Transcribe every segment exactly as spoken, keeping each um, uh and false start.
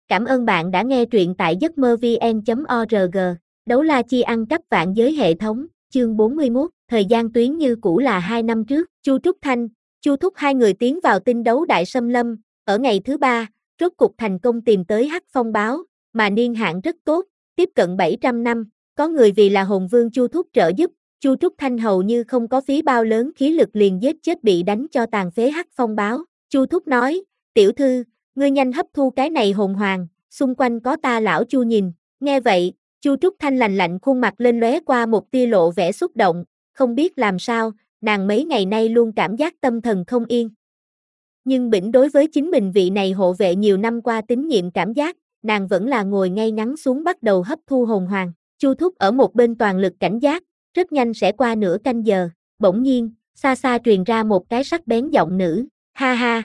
Cảm ơn bạn đã nghe truyện tại giấc mơ vn chấm org. Đấu la chi ăn cắp vạn giới hệ thống, chương bốn mươi mốt, thời gian tuyến như cũ là hai năm trước, Chu Trúc Thanh, Chu Thúc hai người tiến vào tinh đấu đại xâm lâm, ở ngày thứ ba, rốt cục thành công tìm tới Hắc Phong báo, mà niên hạn rất tốt, tiếp cận bảy trăm năm, có người vì là hồn vương Chu Thúc trợ giúp, Chu Trúc Thanh hầu như không có phí bao lớn khí lực liền giết chết bị đánh cho tàn phế Hắc Phong báo. Chu Thúc nói, tiểu thư, ngươi nhanh hấp thu cái này hồn hoàng, xung quanh có ta lão Chu nhìn. Nghe vậy, Chu Trúc Thanh lành lạnh khuôn mặt lên lóe qua một tia lộ vẻ xúc động, không biết làm sao, nàng mấy ngày nay luôn cảm giác tâm thần không yên. Nhưng bỉnh đối với chính mình vị này hộ vệ nhiều năm qua tín nhiệm cảm giác, nàng vẫn là ngồi ngay ngắn xuống bắt đầu hấp thu hồn hoàng. Chu Thúc ở một bên toàn lực cảnh giác, rất nhanh sẽ qua nửa canh giờ, bỗng nhiên, xa xa truyền ra một cái sắc bén giọng nữ, ha ha.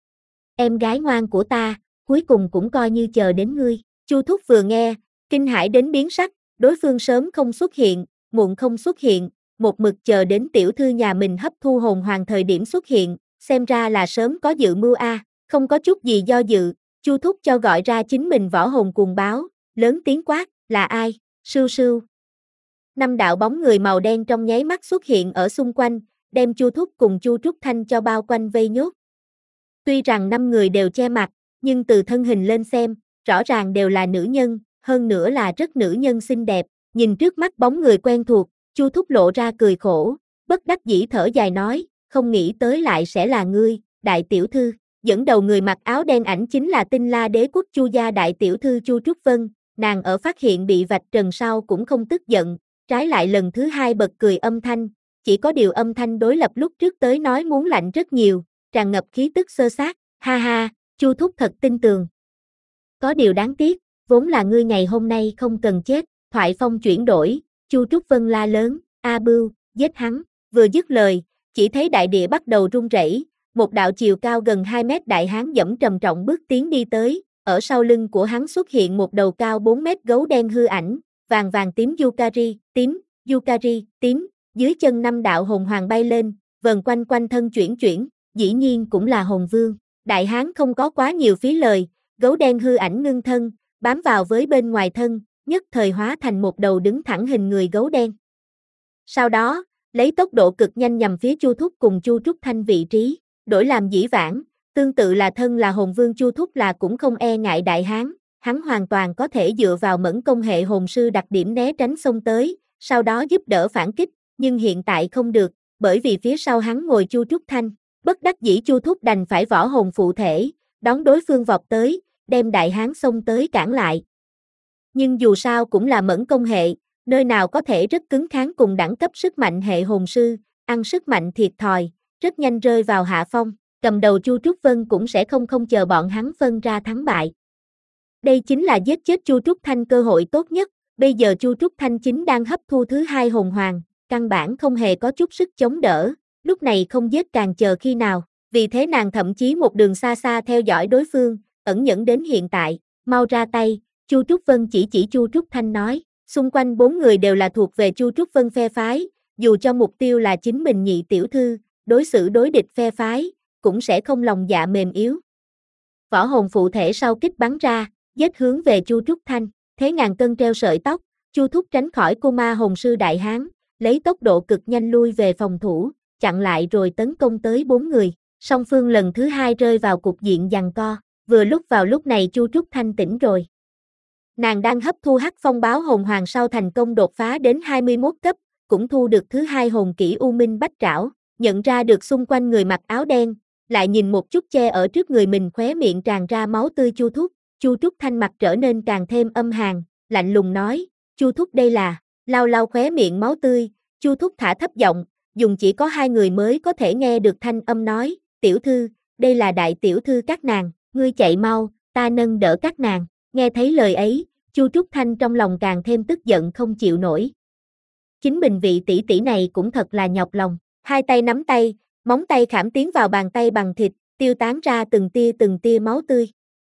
Em gái ngoan của ta, cuối cùng cũng coi như chờ đến ngươi. Chu Thúc vừa nghe, kinh hãi đến biến sắc, đối phương sớm không xuất hiện, muộn không xuất hiện, một mực chờ đến tiểu thư nhà mình hấp thu hồn hoàng thời điểm xuất hiện, xem ra là sớm có dự mưu a, à. Không có chút gì do dự, Chu Thúc cho gọi ra chính mình võ hồn cuồng báo, lớn tiếng quát, là ai? Sưu sưu. Năm đạo bóng người màu đen trong nháy mắt xuất hiện ở xung quanh, đem Chu Thúc cùng Chu Trúc Thanh cho bao quanh vây nhốt. Tuy rằng năm người đều che mặt, nhưng từ thân hình lên xem, rõ ràng đều là nữ nhân, hơn nữa là rất nữ nhân xinh đẹp, nhìn trước mắt bóng người quen thuộc, Chu Thúc lộ ra cười khổ, bất đắc dĩ thở dài nói, không nghĩ tới lại sẽ là ngươi, đại tiểu thư. Dẫn đầu người mặc áo đen ảnh chính là Tinh La Đế quốc Chu gia đại tiểu thư Chu Trúc Vân, nàng ở phát hiện bị vạch trần sau cũng không tức giận, trái lại lần thứ hai bật cười âm thanh, chỉ có điều âm thanh đối lập lúc trước tới nói muốn lạnh rất nhiều, tràn ngập khí tức xơ xác, ha ha, Chu Thúc thật tin tường. Có điều đáng tiếc, vốn là ngươi ngày hôm nay không cần chết, thoại phong chuyển đổi, Chu Trúc Vân la lớn, A Bưu, giết hắn, vừa dứt lời, chỉ thấy đại địa bắt đầu rung rẩy, một đạo chiều cao gần hai mét đại hán dẫm trầm trọng bước tiến đi tới, ở sau lưng của hắn xuất hiện một đầu cao bốn mét gấu đen hư ảnh, vàng vàng tím Yukari, tím, Yukari, tím, dưới chân năm đạo hồn hoàng bay lên, vần quanh quanh thân chuyển chuyển, dĩ nhiên cũng là hồn vương. Đại hán không có quá nhiều phí lời, gấu đen hư ảnh ngưng thân, bám vào với bên ngoài thân, nhất thời hóa thành một đầu đứng thẳng hình người gấu đen. Sau đó, lấy tốc độ cực nhanh nhằm phía Chu Thúc cùng Chu Trúc Thanh vị trí, đổi làm dĩ vãng, tương tự là thân là hồn vương Chu Thúc là cũng không e ngại đại hán, hắn hoàn toàn có thể dựa vào mẫn công hệ hồn sư đặc điểm né tránh xông tới, sau đó giúp đỡ phản kích, nhưng hiện tại không được, bởi vì phía sau hắn ngồi Chu Trúc Thanh, bất đắc dĩ Chu Thúc đành phải võ hồn phụ thể, đón đối phương vọt tới, đem đại hán xông tới cản lại. Nhưng dù sao cũng là mẫn công hệ, nơi nào có thể rất cứng kháng cùng đẳng cấp sức mạnh hệ hồn sư, ăn sức mạnh thiệt thòi, rất nhanh rơi vào hạ phong, cầm đầu Chu Trúc Vân cũng sẽ không không chờ bọn hắn phân ra thắng bại. Đây chính là giết chết Chu Trúc Thanh cơ hội tốt nhất, bây giờ Chu Trúc Thanh chính đang hấp thu thứ hai hồn hoàng, căn bản không hề có chút sức chống đỡ, lúc này không giết càng chờ khi nào, vì thế nàng thậm chí một đường xa xa theo dõi đối phương, ẩn nhẫn đến hiện tại, mau ra tay, Chu Trúc Vân chỉ chỉ Chu Trúc Thanh nói, xung quanh bốn người đều là thuộc về Chu Trúc Vân phe phái, dù cho mục tiêu là chính mình nhị tiểu thư, đối xử đối địch phe phái, cũng sẽ không lòng dạ mềm yếu. Võ hồn phụ thể sau kích bắn ra, giết hướng về Chu Trúc Thanh, thế ngàn cân treo sợi tóc, Chu Thúc tránh khỏi cô ma hồn sư đại hán, lấy tốc độ cực nhanh lui về phòng thủ, chặn lại rồi tấn công tới bốn người, song phương lần thứ hai rơi vào cục diện giằng co, vừa lúc vào lúc này Chu Trúc Thanh tỉnh rồi. Nàng đang hấp thu Hắc Phong báo hồn hoàng sau thành công đột phá đến hai mươi mốt cấp, cũng thu được thứ hai hồn kỹ U Minh Bách Trảo, nhận ra được xung quanh người mặc áo đen, lại nhìn một chút che ở trước người mình khóe miệng tràn ra máu tươi Chu Thúc, Chu Trúc Thanh mặt trở nên càng thêm âm hàn, lạnh lùng nói, Chu Thúc đây là, lau lau khóe miệng máu tươi, Chu Thúc thả thấp giọng, dùng chỉ có hai người mới có thể nghe được thanh âm nói, tiểu thư, đây là đại tiểu thư các nàng, ngươi chạy mau, ta nâng đỡ các nàng, nghe thấy lời ấy, Chu Trúc Thanh trong lòng càng thêm tức giận không chịu nổi. Chính mình vị tỷ tỷ này cũng thật là nhọc lòng, hai tay nắm tay, móng tay khảm tiến vào bàn tay bằng thịt, tiêu tán ra từng tia từng tia máu tươi.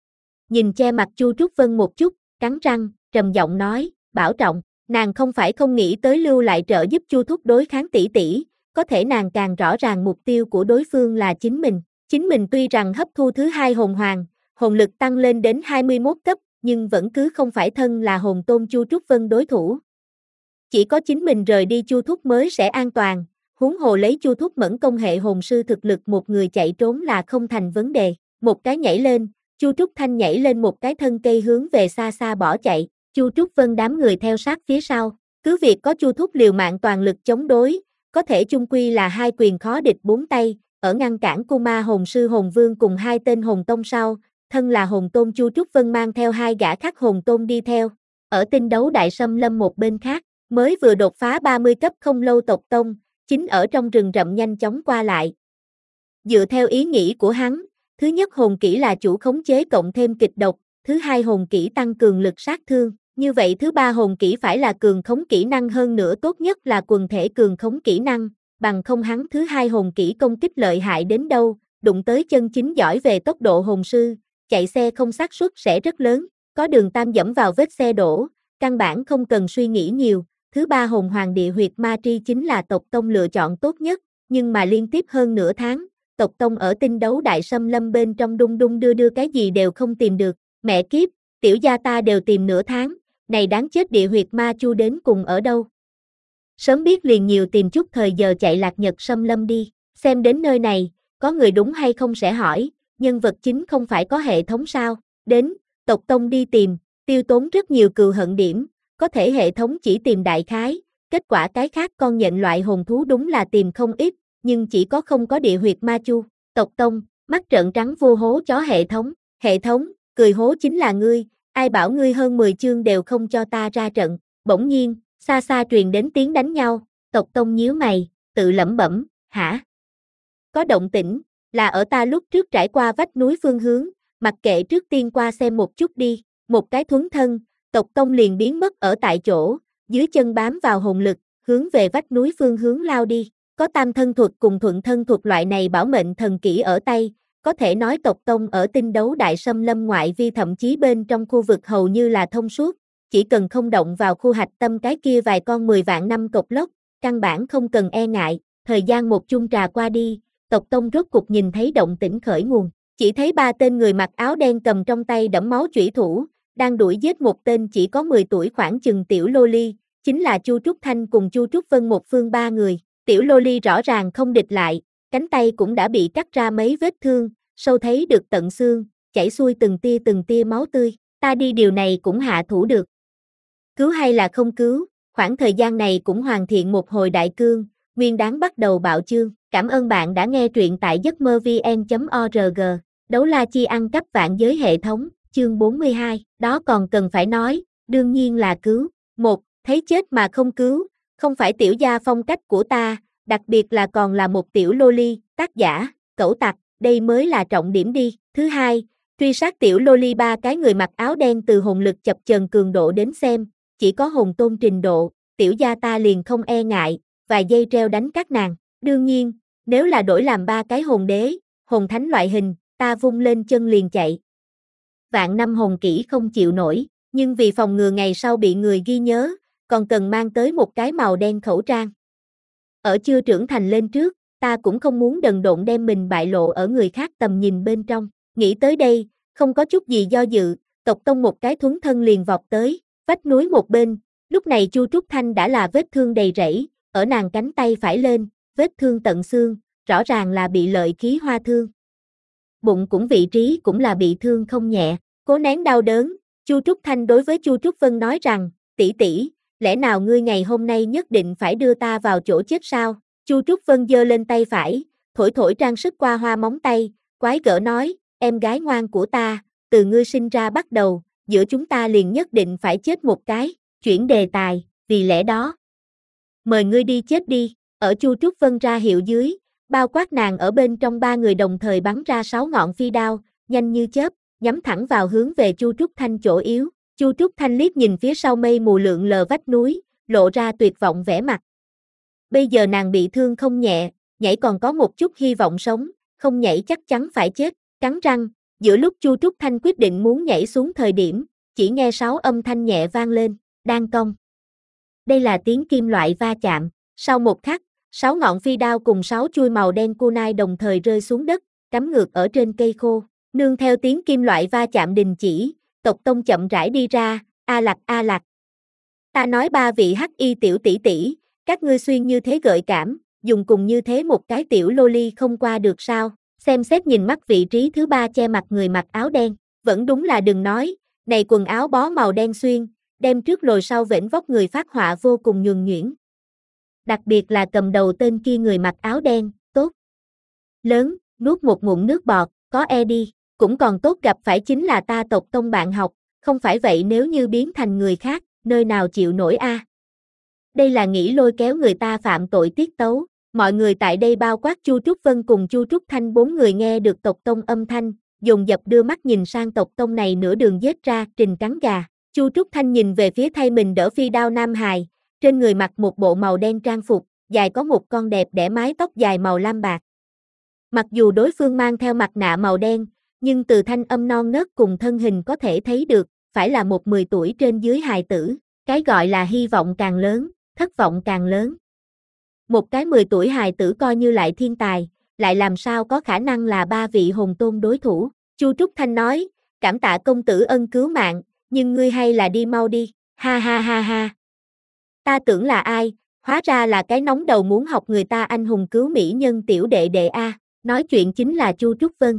Nhìn che mặt Chu Trúc Vân một chút, cắn răng, trầm giọng nói, bảo trọng, nàng không phải không nghĩ tới lưu lại trợ giúp Chu Thúc đối kháng tỷ tỷ, có thể nàng càng rõ ràng mục tiêu của đối phương là chính mình, chính mình tuy rằng hấp thu thứ hai hồn hoàng, hồn lực tăng lên đến hai mươi mốt cấp, nhưng vẫn cứ không phải thân là hồn tôn Chu Trúc Vân đối thủ. Chỉ có chính mình rời đi Chu Thúc mới sẽ an toàn, huống hồ lấy Chu Thúc mẫn công hệ hồn sư thực lực một người chạy trốn là không thành vấn đề. Một cái nhảy lên, Chu Trúc Thanh nhảy lên một cái thân cây hướng về xa xa bỏ chạy, Chu Trúc Vân đám người theo sát phía sau. Cứ việc có Chu Thúc liều mạng toàn lực chống đối, có thể chung quy là hai quyền khó địch bốn tay, ở ngăn cản Kuma hồn sư hồn vương cùng hai tên hồn tông sau, thân là hồn tôn Chu Trúc Vân mang theo hai gã khác hồn tôn đi theo. Ở tinh đấu đại xâm lâm một bên khác, mới vừa đột phá ba mươi cấp không lâu tộc tông, chính ở trong rừng rậm nhanh chóng qua lại. Dựa theo ý nghĩ của hắn, thứ nhất hồn kỹ là chủ khống chế cộng thêm kịch độc, thứ hai hồn kỹ tăng cường lực sát thương, như vậy thứ ba hồn kỹ phải là cường khống kỹ năng, hơn nữa tốt nhất là quần thể cường khống kỹ năng, bằng không hắn thứ hai hồn kỹ công kích lợi hại đến đâu, đụng tới chân chính giỏi về tốc độ hồn sư, chạy xe không xác suất sẽ rất lớn, có đường tam dẫm vào vết xe đổ, căn bản không cần suy nghĩ nhiều. Thứ ba hồn hoàng địa huyệt ma tri chính là tộc tông lựa chọn tốt nhất, nhưng mà liên tiếp hơn nửa tháng, tộc tông ở tinh đấu đại xâm lâm bên trong đung đung đưa đưa cái gì đều không tìm được, mẹ kiếp, tiểu gia ta đều tìm nửa tháng, này đáng chết, địa huyệt ma chu đến cùng ở đâu? Sớm biết liền nhiều tìm chút thời giờ chạy lạc nhật xâm lâm đi, xem đến nơi này, có người đúng hay không sẽ hỏi, nhân vật chính không phải có hệ thống sao, đến, tộc tông đi tìm, tiêu tốn rất nhiều cừu hận điểm. Có thể hệ thống chỉ tìm đại khái, kết quả cái khác con nhện loại hồn thú đúng là tìm không ít, nhưng chỉ có không có địa huyệt ma chu. Tộc tông, mắt trợn trắng vô hố chó hệ thống, hệ thống, cười hố chính là ngươi, ai bảo ngươi hơn mười chương đều không cho ta ra trận. Bỗng nhiên, xa xa truyền đến tiếng đánh nhau, tộc tông nhíu mày, tự lẩm bẩm, hả? Có động tĩnh, là ở ta lúc trước trải qua vách núi phương hướng, mặc kệ trước tiên qua xem một chút đi, một cái thuấn thân. Tộc tông liền biến mất ở tại chỗ, dưới chân bám vào hồn lực, hướng về vách núi phương hướng lao đi. Có tam thân thuật cùng thuận thân thuật loại này bảo mệnh thần kỹ ở tay, có thể nói tộc tông ở tinh đấu đại xâm lâm ngoại vi thậm chí bên trong khu vực hầu như là thông suốt, chỉ cần không động vào khu hạch tâm cái kia vài con mười vạn năm cộc lốc, căn bản không cần e ngại. Thời gian một chung trà qua đi, tộc tông rốt cục nhìn thấy động tĩnh khởi nguồn, chỉ thấy ba tên người mặc áo đen cầm trong tay đẫm máu chủy thủ, đang đuổi giết một tên chỉ có mười tuổi khoảng chừng tiểu lô ly, chính là Chu Trúc Thanh cùng Chu Trúc Vân một phương ba người. Tiểu lô ly rõ ràng không địch lại, cánh tay cũng đã bị cắt ra mấy vết thương, sâu thấy được tận xương, chảy xuôi từng tia từng tia máu tươi, ta đi điều này cũng hạ thủ được. Cứu hay là không cứu, khoảng thời gian này cũng hoàn thiện một hồi đại cương, nguyên đáng bắt đầu bạo chương. Cảm ơn bạn đã nghe truyện tại giấc mơ vn chấm org, đấu la chi ăn cắp vạn giới hệ thống. Chương bốn mươi hai, đó còn cần phải nói, đương nhiên là cứu. Một, thấy chết mà không cứu, không phải tiểu gia phong cách của ta, đặc biệt là còn là một tiểu lô ly, tác giả, cẩu tặc, đây mới là trọng điểm đi. Thứ hai, truy sát tiểu lô ly ba cái người mặc áo đen từ hồn lực chập chờn cường độ đến xem, chỉ có hồn tôn trình độ, tiểu gia ta liền không e ngại, vài giây treo đánh các nàng. Đương nhiên, nếu là đổi làm ba cái hồn đế, hồn thánh loại hình, ta vung lên chân liền chạy. Vạn năm hồn kỹ không chịu nổi, nhưng vì phòng ngừa ngày sau bị người ghi nhớ, còn cần mang tới một cái màu đen khẩu trang. Ở chưa trưởng thành lên trước, ta cũng không muốn đần độn đem mình bại lộ ở người khác tầm nhìn bên trong. Nghĩ tới đây, không có chút gì do dự, tộc tông một cái thuấn thân liền vọt tới, vách núi một bên, lúc này Chu Trúc Thanh đã là vết thương đầy rẫy, ở nàng cánh tay phải lên, vết thương tận xương, rõ ràng là bị lợi khí hoa thương. Bụng cũng vị trí cũng là bị thương không nhẹ, cố nén đau đớn, Chu Trúc Thanh đối với Chu Trúc Vân nói rằng, tỷ tỷ, lẽ nào ngươi ngày hôm nay nhất định phải đưa ta vào chỗ chết sao? Chu Trúc Vân giơ lên tay phải, thổi thổi trang sức qua hoa móng tay, quái gở nói, em gái ngoan của ta, từ ngươi sinh ra bắt đầu, giữa chúng ta liền nhất định phải chết một cái, chuyển đề tài, vì lẽ đó. Mời ngươi đi chết đi, ở Chu Trúc Vân ra hiệu dưới, bao quát nàng ở bên trong ba người đồng thời bắn ra sáu ngọn phi đao, nhanh như chớp, nhắm thẳng vào hướng về Chu Trúc Thanh chỗ yếu. Chu Trúc Thanh liếc nhìn phía sau mây mù lượn lờ vách núi, lộ ra tuyệt vọng vẻ mặt. Bây giờ nàng bị thương không nhẹ, nhảy còn có một chút hy vọng sống, không nhảy chắc chắn phải chết, cắn răng, giữa lúc Chu Trúc Thanh quyết định muốn nhảy xuống thời điểm, chỉ nghe sáu âm thanh nhẹ vang lên, đang cong. Đây là tiếng kim loại va chạm, sau một khắc, sáu ngọn phi đao cùng sáu chuôi màu đen kunai đồng thời rơi xuống đất, cắm ngược ở trên cây khô. Nương theo tiếng kim loại va chạm đình chỉ, tộc tông chậm rãi đi ra, a lặc a lặc. Ta nói ba vị hắc y tiểu tỷ tỷ, các ngươi xuyên như thế gợi cảm, dùng cùng như thế một cái tiểu loli không qua được sao, xem xét nhìn mắt vị trí thứ ba che mặt người mặc áo đen, vẫn đúng là đừng nói, này quần áo bó màu đen xuyên, đem trước lồi sau vểnh vóc người phát họa vô cùng nhuần nhuyễn. Đặc biệt là cầm đầu tên kia người mặc áo đen, tốt. Lớn, nuốt một ngụm nước bọt, có e đi, cũng còn tốt gặp phải chính là ta tộc tông bạn học, không phải vậy nếu như biến thành người khác, nơi nào chịu nổi a. À. Đây là nghĩ lôi kéo người ta phạm tội tiết tấu, mọi người tại đây bao quát Chu Trúc Vân cùng Chu Trúc Thanh bốn người nghe được tộc tông âm thanh, dồn dập đưa mắt nhìn sang tộc tông này nửa đường giết ra, trình cắn gà. Chu Trúc Thanh nhìn về phía thay mình đỡ phi đao nam hài, trên người mặc một bộ màu đen trang phục, dài có một con đẹp đẽ mái tóc dài màu lam bạc. Mặc dù đối phương mang theo mặt nạ màu đen, nhưng từ thanh âm non nớt cùng thân hình có thể thấy được, phải là một mười tuổi trên dưới hài tử, cái gọi là hy vọng càng lớn, thất vọng càng lớn. Một cái mười tuổi hài tử coi như lại thiên tài, lại làm sao có khả năng là ba vị hồn tôn đối thủ. Chu Trúc Thanh nói, cảm tạ công tử ân cứu mạng, nhưng ngươi hay là đi mau đi, ha ha ha ha. Ta tưởng là ai, hóa ra là cái nóng đầu muốn học người ta anh hùng cứu mỹ nhân tiểu đệ đệ a, nói chuyện chính là Chu Trúc Vân.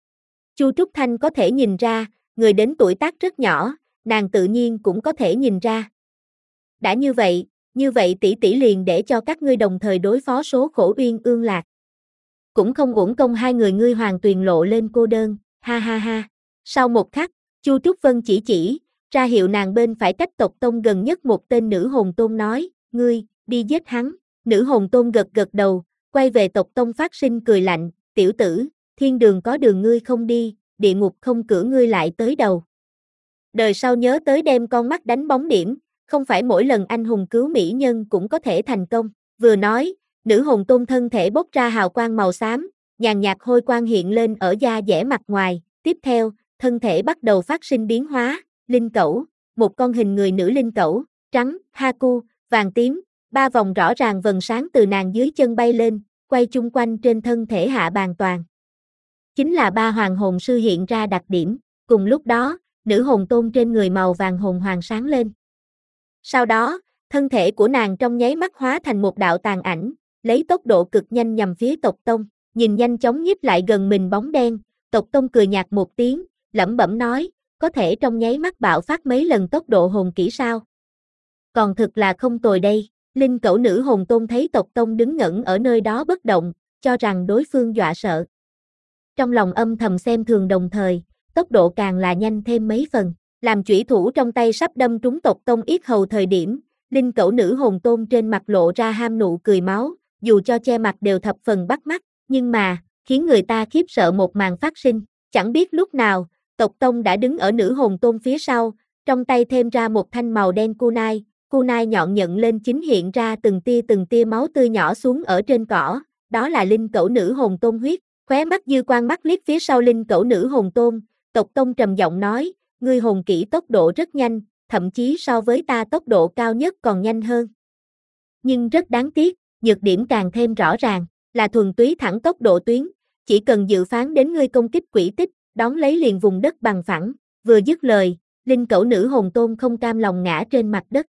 Chu Trúc Thanh có thể nhìn ra, người đến tuổi tác rất nhỏ, nàng tự nhiên cũng có thể nhìn ra. Đã như vậy, như vậy tỷ tỷ liền để cho các ngươi đồng thời đối phó số khổ Uyên Ương Lạc. Cũng không uổng công hai người ngươi Hoàng Tuyền lộ lên cô đơn, ha ha ha. Sau một khắc, Chu Trúc Vân chỉ chỉ, ra hiệu nàng bên phải cách tộc tông gần nhất một tên nữ hồn tôn nói, ngươi, đi giết hắn. Nữ hồn tôn gật gật đầu, quay về tộc tông phát sinh cười lạnh, tiểu tử, thiên đường có đường ngươi không đi, địa ngục không cửa ngươi lại tới đầu. Đời sau nhớ tới đem con mắt đánh bóng điểm, không phải mỗi lần anh hùng cứu mỹ nhân cũng có thể thành công. Vừa nói, nữ hồn tôn thân thể bốc ra hào quang màu xám, nhàn nhạt hôi quang hiện lên ở da dẻ mặt ngoài, tiếp theo, thân thể bắt đầu phát sinh biến hóa, linh cẩu, một con hình người nữ linh cẩu, trắng, haku, vàng tím, ba vòng rõ ràng vầng sáng từ nàng dưới chân bay lên, quay chung quanh trên thân thể hạ bàn toàn. Chính là ba hoàng hồn sư hiện ra đặc điểm, cùng lúc đó, nữ hồn tôn trên người màu vàng hồn hoàng sáng lên. Sau đó, thân thể của nàng trong nháy mắt hóa thành một đạo tàn ảnh, lấy tốc độ cực nhanh nhằm phía tộc tông, nhìn nhanh chóng nhích lại gần mình bóng đen, tộc tông cười nhạt một tiếng, lẩm bẩm nói, có thể trong nháy mắt bạo phát mấy lần tốc độ hồn kỹ sao? Còn thực là không tồi đây, linh cẩu nữ hồn tôn thấy tộc tông đứng ngẩn ở nơi đó bất động, cho rằng đối phương dọa sợ. Trong lòng âm thầm xem thường đồng thời, tốc độ càng là nhanh thêm mấy phần, làm chủy thủ trong tay sắp đâm trúng tộc tông yết hầu thời điểm, linh cẩu nữ hồn tôn trên mặt lộ ra ham nụ cười máu, dù cho che mặt đều thập phần bắt mắt, nhưng mà, khiến người ta khiếp sợ một màn phát sinh, chẳng biết lúc nào, tộc tông đã đứng ở nữ hồn tôn phía sau, trong tay thêm ra một thanh màu đen kunai, kunai nhọn nhận lên chính hiện ra từng tia từng tia máu tươi nhỏ xuống ở trên cỏ, đó là linh cẩu nữ hồn tôn huyết, khóe mắt dư quang mắt liếc phía sau linh cẩu nữ hồn tôn, tộc tông trầm giọng nói, ngươi hồn kỹ tốc độ rất nhanh, thậm chí so với ta tốc độ cao nhất còn nhanh hơn. Nhưng rất đáng tiếc, nhược điểm càng thêm rõ ràng, là thuần túy thẳng tốc độ tuyến, chỉ cần dự phán đến ngươi công kích quỹ tích, đón lấy liền vùng đất bằng phẳng, vừa dứt lời, linh cẩu nữ hồn tôn không cam lòng ngã trên mặt đất.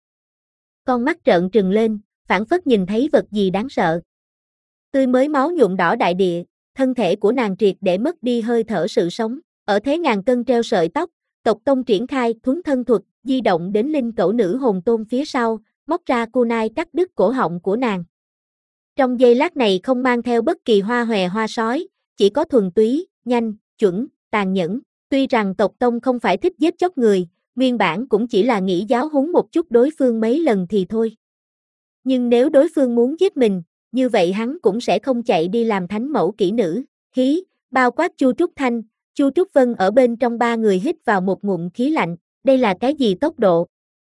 Con mắt trợn trừng lên, phảng phất nhìn thấy vật gì đáng sợ. Tươi mới máu nhuộm đỏ đại địa, thân thể của nàng triệt để mất đi hơi thở sự sống, ở thế ngàn cân treo sợi tóc, tộc tông triển khai thuấn thân thuật, di động đến linh cẩu nữ hồn tôn phía sau, móc ra kunai cắt đứt cổ họng của nàng. Trong giây lát này không mang theo bất kỳ hoa hòe hoa sói, chỉ có thuần túy, nhanh, chuẩn, tàn nhẫn. Tuy rằng tộc tông không phải thích giết chóc người, nguyên bản cũng chỉ là nghĩ giáo huấn một chút đối phương mấy lần thì thôi. Nhưng nếu đối phương muốn giết mình, như vậy hắn cũng sẽ không chạy đi làm thánh mẫu kỹ nữ. Khí, bao quát Chu Trúc Thanh, Chu Trúc Vân ở bên trong ba người hít vào một ngụm khí lạnh, đây là cái gì tốc độ?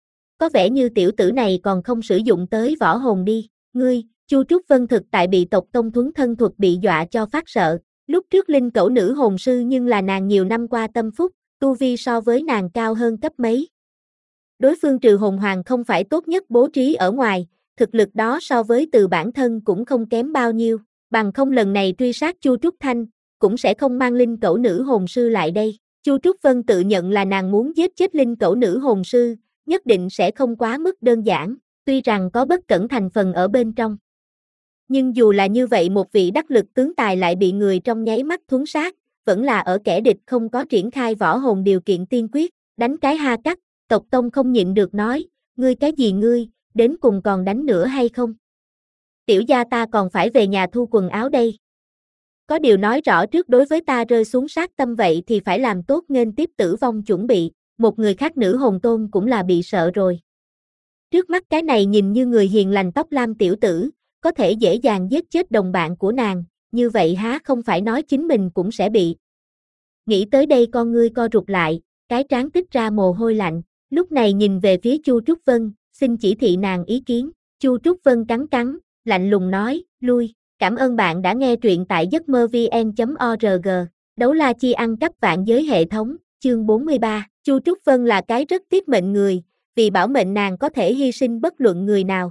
Có vẻ như tiểu tử này còn không sử dụng tới võ hồn đi, ngươi, Chu Trúc Vân thực tại bị tộc tông thuấn thân thuật bị dọa cho phát sợ, lúc trước linh cẩu nữ hồn sư nhưng là nàng nhiều năm qua tâm phúc, tu vi so với nàng cao hơn cấp mấy. Đối phương trừ hồn hoàng không phải tốt nhất bố trí ở ngoài, thực lực đó so với từ bản thân cũng không kém bao nhiêu, bằng không lần này truy sát Chu Trúc Thanh, cũng sẽ không mang linh cẩu nữ hồn sư lại đây. Chu Trúc Vân tự nhận là nàng muốn giết chết linh cẩu nữ hồn sư, nhất định sẽ không quá mức đơn giản, tuy rằng có bất cẩn thành phần ở bên trong. Nhưng dù là như vậy một vị đắc lực tướng tài lại bị người trong nháy mắt thuấn sát, vẫn là ở kẻ địch không có triển khai võ hồn điều kiện tiên quyết, đánh cái ha cắt, tộc tông không nhịn được nói, ngươi cái gì ngươi, đến cùng còn đánh nữa hay không? Tiểu gia ta còn phải về nhà thu quần áo đây. Có điều nói rõ trước đối với ta rơi xuống sát tâm vậy thì phải làm tốt nghênh tiếp tử vong chuẩn bị, một người khác nữ hồn tôn cũng là bị sợ rồi. Trước mắt cái này nhìn như người hiền lành tóc lam tiểu tử, có thể dễ dàng giết chết đồng bạn của nàng, như vậy há không phải nói chính mình cũng sẽ bị. Nghĩ tới đây con ngươi co rụt lại, cái trán tích ra mồ hôi lạnh, lúc này nhìn về phía Chu Trúc Vân, xin chỉ thị nàng ý kiến. Chu Trúc Vân cắn cắn, lạnh lùng nói, lui, cảm ơn bạn đã nghe truyện tại giấc mơ vn chấm org, đấu la chi ăn cắp vạn giới hệ thống, chương bốn mươi ba, Chu Trúc Vân là cái rất tiết mệnh người, vì bảo mệnh nàng có thể hy sinh bất luận người nào.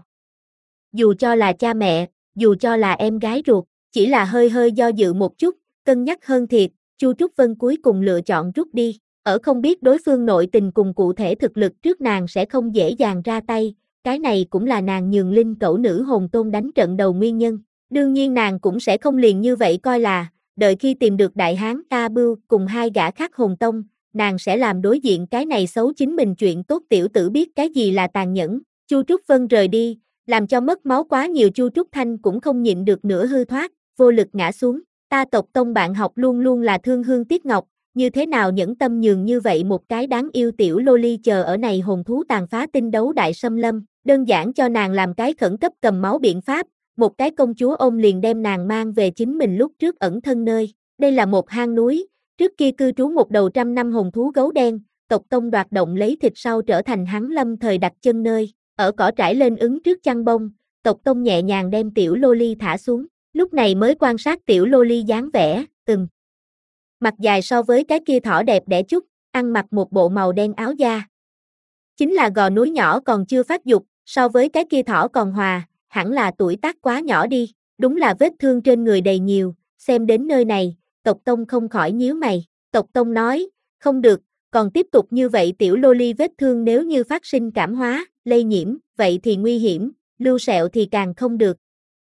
Dù cho là cha mẹ, dù cho là em gái ruột, chỉ là hơi hơi do dự một chút, cân nhắc hơn thiệt, Chu Trúc Vân cuối cùng lựa chọn rút đi, ở không biết đối phương nội tình cùng cụ thể thực lực trước nàng sẽ không dễ dàng ra tay, cái này cũng là nàng nhường linh cẩu nữ hồn tôn đánh trận đầu nguyên nhân. Đương nhiên nàng cũng sẽ không liền như vậy coi là, đợi khi tìm được đại hán A Bưu cùng hai gã khác hồn tông, nàng sẽ làm đối diện cái này xấu chính mình chuyện tốt tiểu tử biết cái gì là tàn nhẫn. Chu Trúc Vân rời đi, làm cho mất máu quá nhiều Chu Trúc Thanh cũng không nhịn được nữa hư thoát, vô lực ngã xuống. Ta tộc tông bạn học luôn luôn là thương hương tiếc ngọc, như thế nào nhẫn tâm nhường như vậy một cái đáng yêu tiểu loli chờ ở này hồn thú tàn phá tinh đấu đại xâm lâm, đơn giản cho nàng làm cái khẩn cấp cầm máu biện pháp. Một cái công chúa ôm liền đem nàng mang về chính mình lúc trước ẩn thân nơi. Đây là một hang núi, trước kia cư trú một đầu trăm năm hồn thú gấu đen, tộc tông đoạt động lấy thịt sau trở thành hắn lâm thời đặt chân nơi. Ở cỏ trải lên ứng trước chăn bông, tộc tông nhẹ nhàng đem tiểu loli thả xuống, lúc này mới quan sát tiểu loli dáng vẻ, ừm. Mặt dài so với cái kia thỏ đẹp đẽ chút, ăn mặc một bộ màu đen áo da. Chính là gò núi nhỏ còn chưa phát dục, so với cái kia thỏ còn hòa. Hẳn là tuổi tác quá nhỏ đi, đúng là vết thương trên người đầy nhiều, xem đến nơi này, tộc tông không khỏi nhíu mày, tộc tông nói, không được, còn tiếp tục như vậy tiểu loli vết thương nếu như phát sinh cảm hóa, lây nhiễm, vậy thì nguy hiểm, lưu sẹo thì càng không được.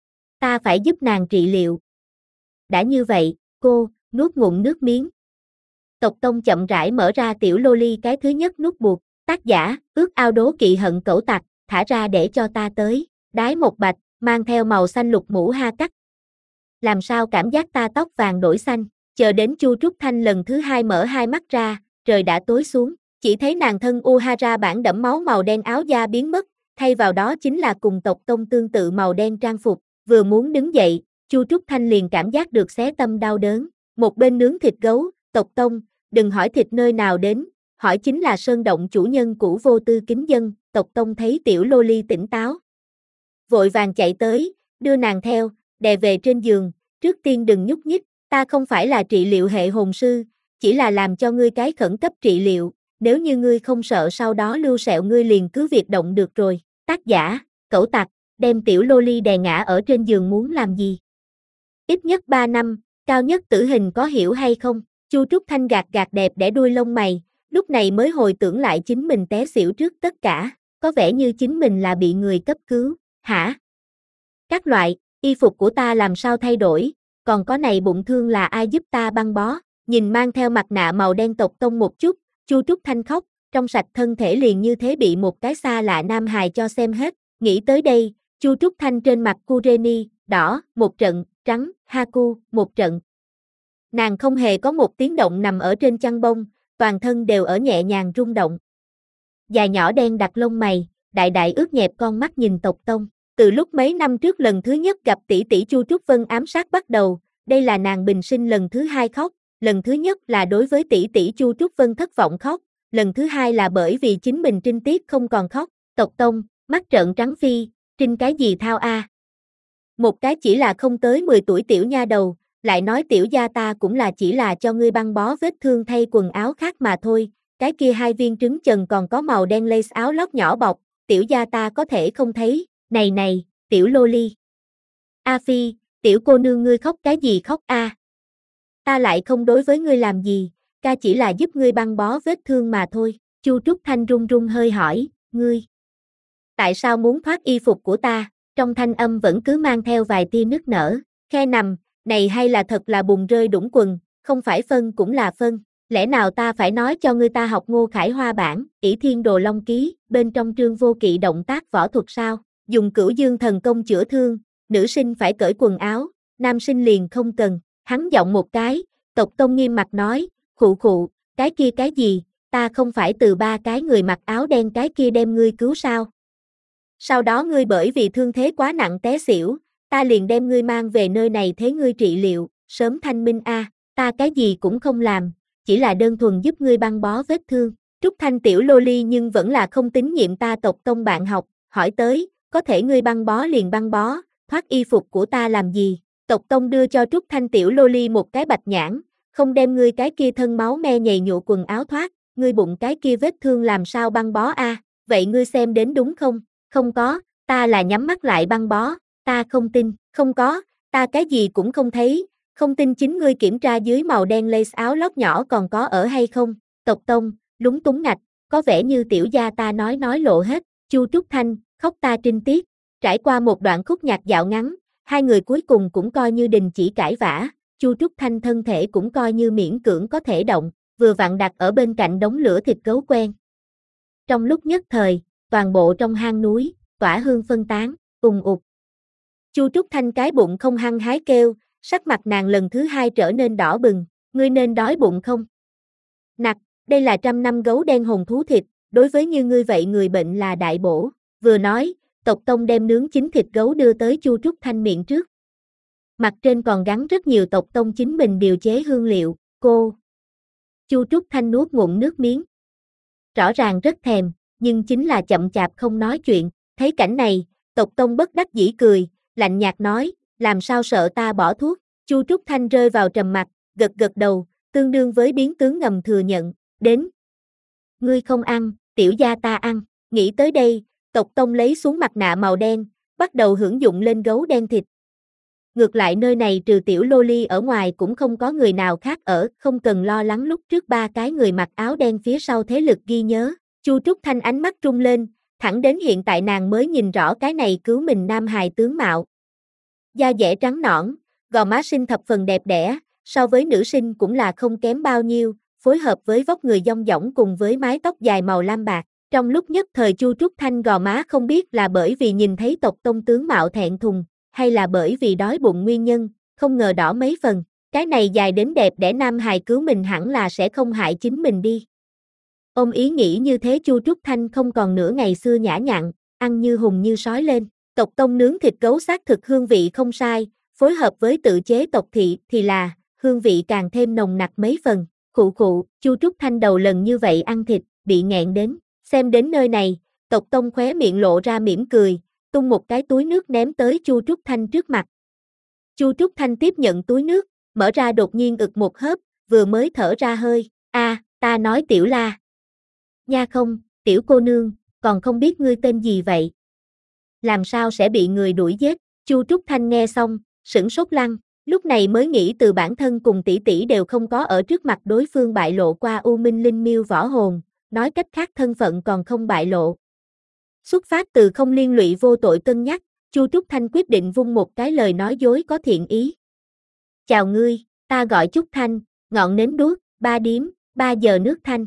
Ta phải giúp nàng trị liệu. Đã như vậy, cô, nuốt ngụm nước miếng. Tộc tông chậm rãi mở ra tiểu loli cái thứ nhất nút buộc, tác giả, ước ao đố kỵ hận cẩu tặc, thả ra để cho ta tới. Đái một bạch, mang theo màu xanh lục mũ ha cắt. Làm sao cảm giác ta tóc vàng đổi xanh, chờ đến Chu Trúc Thanh lần thứ hai mở hai mắt ra, trời đã tối xuống, chỉ thấy nàng thân Uhara bản đẫm máu màu đen áo da biến mất, thay vào đó chính là cùng tộc tông tương tự màu đen trang phục, vừa muốn đứng dậy, Chu Trúc Thanh liền cảm giác được xé tâm đau đớn, một bên nướng thịt gấu, tộc tông, đừng hỏi thịt nơi nào đến, hỏi chính là sơn động chủ nhân cũ vô tư kính dân, tộc tông thấy tiểu loli tỉnh táo. Vội vàng chạy tới, đưa nàng theo, đè về trên giường, trước tiên đừng nhúc nhích, ta không phải là trị liệu hệ hồn sư, chỉ là làm cho ngươi cái khẩn cấp trị liệu, nếu như ngươi không sợ sau đó lưu sẹo ngươi liền cứ việc động được rồi. Tác giả, cẩu tặc, đem tiểu loli đè ngã ở trên giường muốn làm gì? Ít nhất ba năm, cao nhất tử hình có hiểu hay không? Chu Trúc Thanh gạt gạt đẹp để đuôi lông mày, lúc này mới hồi tưởng lại chính mình té xỉu trước tất cả, có vẻ như chính mình là bị người cấp cứu. Hả? Các loại, y phục của ta làm sao thay đổi, còn có này bụng thương là ai giúp ta băng bó, nhìn mang theo mặt nạ màu đen tộc tông một chút, Chu Trúc Thanh khóc, trong sạch thân thể liền như thế bị một cái xa lạ nam hài cho xem hết, nghĩ tới đây, Chu Trúc Thanh trên mặt Kureni, đỏ, một trận, trắng, Haku, một trận. Nàng không hề có một tiếng động nằm ở trên chăn bông, toàn thân đều ở nhẹ nhàng rung động. Dài nhỏ đen đặt lông mày, đại đại ướt nhẹp con mắt nhìn tộc tông. Từ lúc mấy năm trước lần thứ nhất gặp tỷ tỷ Chu Trúc Vân ám sát bắt đầu, đây là nàng bình sinh lần thứ hai khóc, lần thứ nhất là đối với tỷ tỷ Chu Trúc Vân thất vọng khóc, lần thứ hai là bởi vì chính mình trinh tiết không còn khóc, tộc tông, mắt trợn trắng phi, trinh cái gì thao a? Một cái chỉ là không tới mười tuổi tiểu nha đầu, lại nói tiểu gia ta cũng là chỉ là cho ngươi băng bó vết thương thay quần áo khác mà thôi, cái kia hai viên trứng chần còn có màu đen lace áo lót nhỏ bọc, tiểu gia ta có thể không thấy. Này này, tiểu loli. A Phi, tiểu cô nương ngươi khóc cái gì khóc a? ta lại không đối với ngươi làm gì, ca chỉ là giúp ngươi băng bó vết thương mà thôi. Chu Trúc Thanh run run hơi hỏi, ngươi tại sao muốn thoát y phục của ta? Trong thanh âm vẫn cứ mang theo vài tia nức nở. Khe nằm, này hay là thật là bùn rơi đũng quần, không phải phân cũng là phân. Lẽ nào ta phải nói cho ngươi ta học Ngô Khải Hoa bản, ỷ thiên đồ long ký, bên trong Trương Vô Kỵ động tác võ thuật sao? Dùng cửu dương thần công chữa thương, nữ sinh phải cởi quần áo, nam sinh liền không cần. Hắn giọng một cái, Tộc Tông nghiêm mặt nói, khụ khụ, cái kia cái gì, ta không phải từ ba cái người mặc áo đen cái kia đem ngươi cứu sao? Sau đó ngươi bởi vì thương thế quá nặng té xỉu, ta liền đem ngươi mang về nơi này thế ngươi trị liệu, sớm thanh minh a, à, ta cái gì cũng không làm, chỉ là đơn thuần giúp ngươi băng bó vết thương. Trúc Thanh tiểu lô ly nhưng vẫn là không tín nhiệm ta Tộc Tông bạn học, hỏi tới, có thể ngươi băng bó liền băng bó, thoát y phục của ta làm gì? Tộc Tông đưa cho Trúc Thanh tiểu lô ly một cái bạch nhãn, không đem ngươi cái kia thân máu me nhầy nhụa quần áo thoát, ngươi bụng cái kia vết thương làm sao băng bó a? À? Vậy ngươi xem đến đúng không? Không có, ta là nhắm mắt lại băng bó, ta không tin, không có, ta cái gì cũng không thấy, không tin chính ngươi kiểm tra dưới màu đen lace áo lót nhỏ còn có ở hay không? Tộc Tông, lúng túng ngạch, có vẻ như tiểu gia ta nói nói lộ hết. Chu Trúc Thanh, khóc ta trinh tiết. Trải qua một đoạn khúc nhạc dạo ngắn, hai người cuối cùng cũng coi như đình chỉ cãi vã, Chu Trúc Thanh thân thể cũng coi như miễn cưỡng có thể động, vừa vặn đặt ở bên cạnh đống lửa thịt gấu quen. Trong lúc nhất thời, toàn bộ trong hang núi, tỏa hương phân tán, ùng ục. Chu Trúc Thanh cái bụng không hăng hái kêu, sắc mặt nàng lần thứ hai trở nên đỏ bừng, ngươi nên đói bụng không? Nặc, đây là trăm năm gấu đen hồn thú thịt, đối với như ngươi vậy người bệnh là đại bổ. Vừa nói, Tộc Tông đem nướng chín thịt gấu đưa tới Chu Trúc Thanh miệng trước. Mặt trên còn gắn rất nhiều Tộc Tông chính mình điều chế hương liệu, cô. Chu Trúc Thanh nuốt ngụm nước miếng. Rõ ràng rất thèm, nhưng chính là chậm chạp không nói chuyện, thấy cảnh này, Tộc Tông bất đắc dĩ cười, lạnh nhạt nói, làm sao sợ ta bỏ thuốc? Chu Trúc Thanh rơi vào trầm mặc, gật gật đầu, tương đương với biến tướng ngầm thừa nhận, đến. Ngươi không ăn, tiểu gia ta ăn, nghĩ tới đây, Tộc Tông lấy xuống mặt nạ màu đen, bắt đầu hưởng dụng lên gấu đen thịt. Ngược lại nơi này trừ tiểu lô ly ở ngoài cũng không có người nào khác ở, không cần lo lắng lúc trước ba cái người mặc áo đen phía sau thế lực ghi nhớ. Chu Trúc Thanh ánh mắt rung lên, thẳng đến hiện tại nàng mới nhìn rõ cái này cứu mình nam hài tướng mạo. Da dẻ trắng nõn, gò má xinh thập phần đẹp đẽ, so với nữ sinh cũng là không kém bao nhiêu, phối hợp với vóc người dong dỏng cùng với mái tóc dài màu lam bạc. Trong lúc nhất thời Chu Trúc Thanh gò má không biết là bởi vì nhìn thấy Tộc Tông tướng mạo thẹn thùng, hay là bởi vì đói bụng nguyên nhân, không ngờ đỏ mấy phần. Cái này dài đến đẹp đẽ nam hài cứu mình hẳn là sẽ không hại chính mình đi. Ôm ý nghĩ như thế Chu Trúc Thanh không còn nửa ngày xưa nhã nhặn, ăn như hùng như sói lên. Tộc Tông nướng thịt gấu xác thực hương vị không sai, phối hợp với tự chế tộc thị thì là, hương vị càng thêm nồng nặc mấy phần. Khụ khụ, Chu Trúc Thanh đầu lần như vậy ăn thịt, bị nghẹn đến. Xem đến nơi này, Tộc Tông khóe miệng lộ ra mỉm cười, tung một cái túi nước ném tới Chu Trúc Thanh trước mặt. Chu Trúc Thanh tiếp nhận túi nước, mở ra đột nhiên ực một hớp, vừa mới thở ra hơi, a, à, ta nói tiểu la. Nha không, tiểu cô nương, còn không biết ngươi tên gì vậy? Làm sao sẽ bị người đuổi giết? Chu Trúc Thanh nghe xong, sửng sốt lăng, lúc này mới nghĩ từ bản thân cùng tỷ tỷ đều không có ở trước mặt đối phương bại lộ qua U Minh Linh Miêu võ hồn, nói cách khác thân phận còn không bại lộ. Xuất phát từ không liên lụy vô tội cân nhắc, Chu Trúc Thanh quyết định vung một cái lời nói dối có thiện ý. Chào ngươi, ta gọi Trúc Thanh, ngọn nến đuốc, ba điếm, ba giờ nước thanh.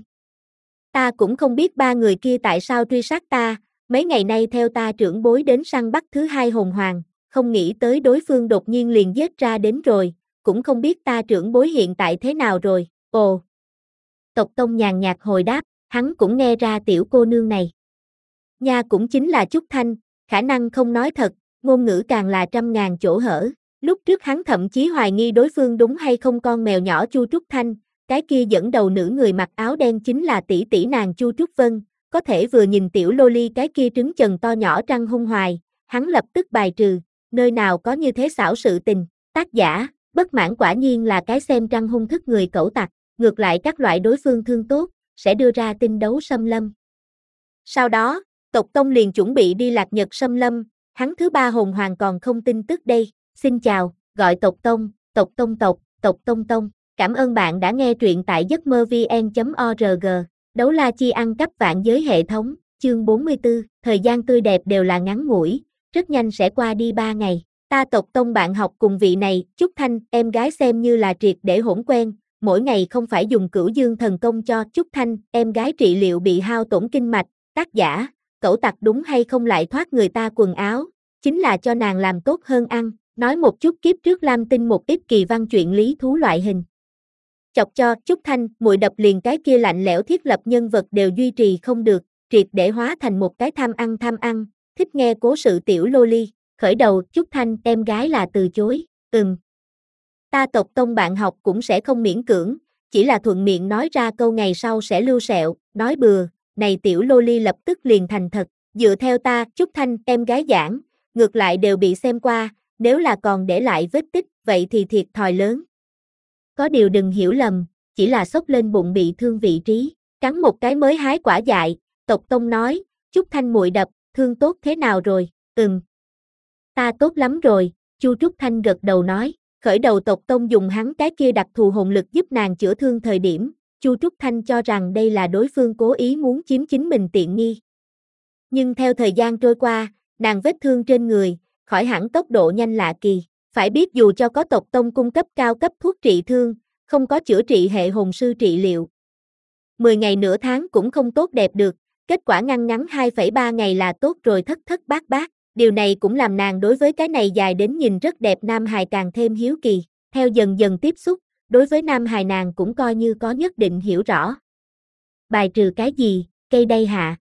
Ta cũng không biết ba người kia tại sao truy sát ta, mấy ngày nay theo ta trưởng bối đến săn bắt thứ hai hồn hoàng, không nghĩ tới đối phương đột nhiên liền giết ra đến rồi, cũng không biết ta trưởng bối hiện tại thế nào rồi, ồ. Tộc Tông nhàn nhạt hồi đáp, hắn cũng nghe ra tiểu cô nương này. Nha cũng chính là Trúc Thanh, khả năng không nói thật, ngôn ngữ càng là trăm ngàn chỗ hở. Lúc trước hắn thậm chí hoài nghi đối phương đúng hay không con mèo nhỏ Chu Trúc Thanh, cái kia dẫn đầu nữ người mặc áo đen chính là tỷ tỷ nàng Chu Trúc Vân, có thể vừa nhìn tiểu lô ly cái kia trứng chần to nhỏ trăng hung hoài, hắn lập tức bài trừ, nơi nào có như thế xảo sự tình, tác giả, bất mãn quả nhiên là cái xem trăng hung thức người cẩu tặc, ngược lại các loại đối phương thương tốt, sẽ đưa ra tin đấu xâm lâm. Sau đó, Tộc Tông liền chuẩn bị đi Lạc Nhật xâm lâm, hắn thứ ba hồn hoàng còn không tin tức đây, xin chào, gọi Tộc Tông, Tộc Tông tộc, Tộc Tông Tông, Cảm ơn bạn đã nghe truyện tại giấc mơ vê en chấm org. Đấu la chi ăn cắp vạn giới hệ thống, chương bốn mươi tư, thời gian tươi đẹp đều là ngắn ngủi, rất nhanh sẽ qua đi ba ngày. Ta tộc tông bạn học cùng vị này, Trúc Thanh, em gái xem như là triệt để hỗn quen, mỗi ngày không phải dùng cửu dương thần công cho Trúc Thanh, em gái trị liệu bị hao tổn kinh mạch, tác giả, cẩu tặc đúng hay không lại thoát người ta quần áo, chính là cho nàng làm tốt hơn ăn, nói một chút kiếp trước Lam Tinh một ít kỳ văn chuyện lý thú loại hình. Chọc cho Trúc Thanh, muội đập liền cái kia lạnh lẽo thiết lập nhân vật đều duy trì không được, triệt để hóa thành một cái tham ăn tham ăn, thích nghe cố sự tiểu loli, khởi đầu Trúc Thanh em gái là từ chối, ừm. Ta tộc tông bạn học cũng sẽ không miễn cưỡng, chỉ là thuận miệng nói ra câu ngày sau sẽ lưu sẹo, nói bừa, này tiểu loli lập tức liền thành thật, dựa theo ta, Trúc Thanh em gái giảng, ngược lại đều bị xem qua, nếu là còn để lại vết tích, vậy thì thiệt thòi lớn. Có điều đừng hiểu lầm, chỉ là xốc lên bụng bị thương vị trí, cắn một cái mới hái quả dại, tộc tông nói, Trúc Thanh muội đập, thương tốt thế nào rồi, ừm. Ta tốt lắm rồi, Chu Trúc Thanh gật đầu nói, khởi đầu tộc tông dùng hắn cái kia đặc thù hồn lực giúp nàng chữa thương thời điểm, Chu Trúc Thanh cho rằng đây là đối phương cố ý muốn chiếm chính mình tiện nghi. Nhưng theo thời gian trôi qua, nàng vết thương trên người, khỏi hẳn tốc độ nhanh lạ kỳ. Phải biết dù cho có tộc tông cung cấp cao cấp thuốc trị thương, không có chữa trị hệ hồn sư trị liệu. mười ngày nửa tháng cũng không tốt đẹp được, kết quả ngăn ngắn hai phẩy ba ngày là tốt rồi thất thất bát bát. Điều này cũng làm nàng đối với cái này dài đến nhìn rất đẹp nam hài càng thêm hiếu kỳ. Theo dần dần tiếp xúc, đối với nam hài nàng cũng coi như có nhất định hiểu rõ. Bài trừ cái gì, cây đây hạ.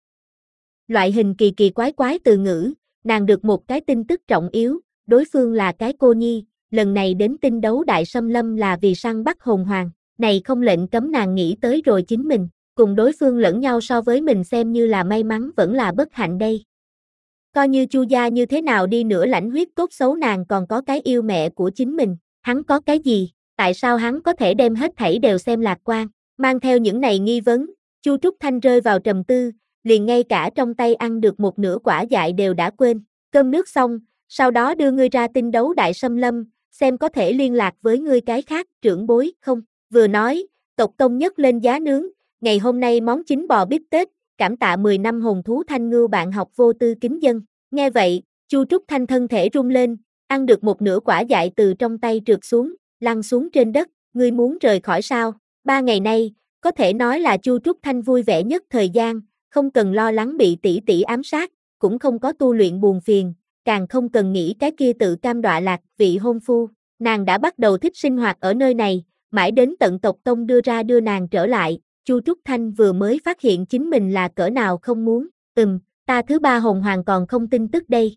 Loại hình kỳ kỳ quái quái từ ngữ, nàng được một cái tin tức trọng yếu. Đối phương là cái cô nhi, lần này đến tinh đấu đại xâm lâm là vì săn bắt hồn hoàng, này không lệnh cấm nàng nghĩ tới rồi chính mình, cùng đối phương lẫn nhau so với mình xem như là may mắn vẫn là bất hạnh đây. Coi như Chu gia như thế nào đi nữa lãnh huyết cốt xấu nàng còn có cái yêu mẹ của chính mình, hắn có cái gì, tại sao hắn có thể đem hết thảy đều xem lạc quan, mang theo những này nghi vấn, Chu Trúc Thanh rơi vào trầm tư, liền ngay cả trong tay ăn được một nửa quả dại đều đã quên, cơm nước xong. Sau đó đưa ngươi ra tinh đấu đại xâm lâm, xem có thể liên lạc với ngươi cái khác, trưởng bối, không, vừa nói, tộc tông nhấc lên giá nướng, ngày hôm nay món chính bò bít tết, cảm tạ mười năm hồn thú thanh ngưu bạn học vô tư kính dân, nghe vậy, Chu Trúc Thanh thân thể rung lên, ăn được một nửa quả dại từ trong tay trượt xuống, lăn xuống trên đất, ngươi muốn rời khỏi sao, ba ngày nay, có thể nói là Chu Trúc Thanh vui vẻ nhất thời gian, không cần lo lắng bị tỷ tỷ ám sát, cũng không có tu luyện buồn phiền. Càng không cần nghĩ cái kia tự cam đọa lạc vị hôn phu, nàng đã bắt đầu thích sinh hoạt ở nơi này, mãi đến tận tộc tông đưa ra đưa nàng trở lại, Chu Trúc Thanh vừa mới phát hiện chính mình là cỡ nào không muốn, ừm, ta thứ ba hồn hoàng còn không tin tức đây.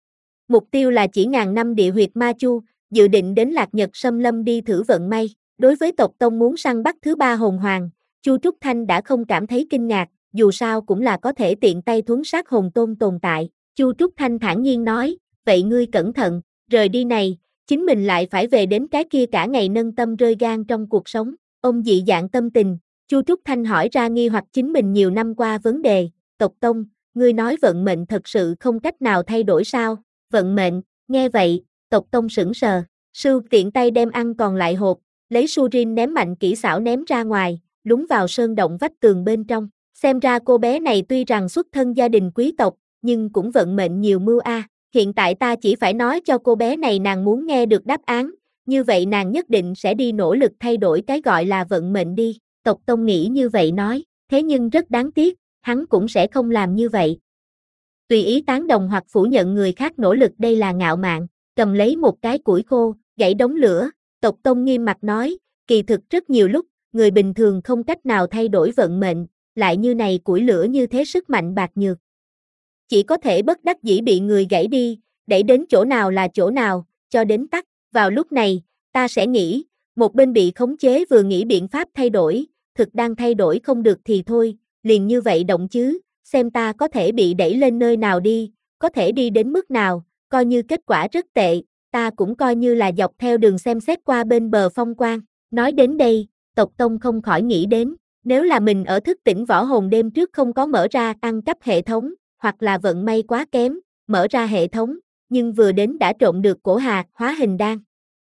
Mục tiêu là chỉ ngàn năm địa huyệt ma chu, dự định đến Lạc Nhật xâm lâm đi thử vận may, đối với tộc tông muốn săn bắt thứ ba hồn hoàng, Chu Trúc Thanh đã không cảm thấy kinh ngạc, dù sao cũng là có thể tiện tay thuấn sát hồn tôn tồn tại. Chu Trúc Thanh thản nhiên nói, vậy ngươi cẩn thận, rời đi này, chính mình lại phải về đến cái kia cả ngày nâng tâm rơi gan trong cuộc sống. Ông dị dạng tâm tình, Chu Trúc Thanh hỏi ra nghi hoặc chính mình nhiều năm qua vấn đề, tộc tông, ngươi nói vận mệnh thật sự không cách nào thay đổi sao, vận mệnh, nghe vậy, tộc tông sững sờ, sư tiện tay đem ăn còn lại hộp, lấy surin ném mạnh kỹ xảo ném ra ngoài, lún vào sơn động vách tường bên trong, xem ra cô bé này tuy rằng xuất thân gia đình quý tộc, nhưng cũng vận mệnh nhiều mưu a. À. Hiện tại ta chỉ phải nói cho cô bé này nàng muốn nghe được đáp án, như vậy nàng nhất định sẽ đi nỗ lực thay đổi cái gọi là vận mệnh đi. Tộc Tông nghĩ như vậy nói, thế nhưng rất đáng tiếc, hắn cũng sẽ không làm như vậy. Tùy ý tán đồng hoặc phủ nhận người khác nỗ lực đây là ngạo mạn, cầm lấy một cái củi khô, gãy đống lửa, Tộc Tông nghiêm mặt nói, kỳ thực rất nhiều lúc, người bình thường không cách nào thay đổi vận mệnh, lại như này củi lửa như thế sức mạnh bạc nhược. Chỉ có thể bất đắc dĩ bị người gãy đi, đẩy đến chỗ nào là chỗ nào, cho đến tắt. Vào lúc này, ta sẽ nghĩ, một bên bị khống chế vừa nghĩ biện pháp thay đổi, thực đang thay đổi không được thì thôi, liền như vậy động chứ, xem ta có thể bị đẩy lên nơi nào đi, có thể đi đến mức nào, coi như kết quả rất tệ, ta cũng coi như là dọc theo đường xem xét qua bên bờ phong quang. Nói đến đây, Tộc Tông không khỏi nghĩ đến, nếu là mình ở thức tỉnh võ hồn đêm trước không có mở ra ăn cắp hệ thống, hoặc là vận may quá kém, mở ra hệ thống, nhưng vừa đến đã trộn được cổ hà, hóa hình đan.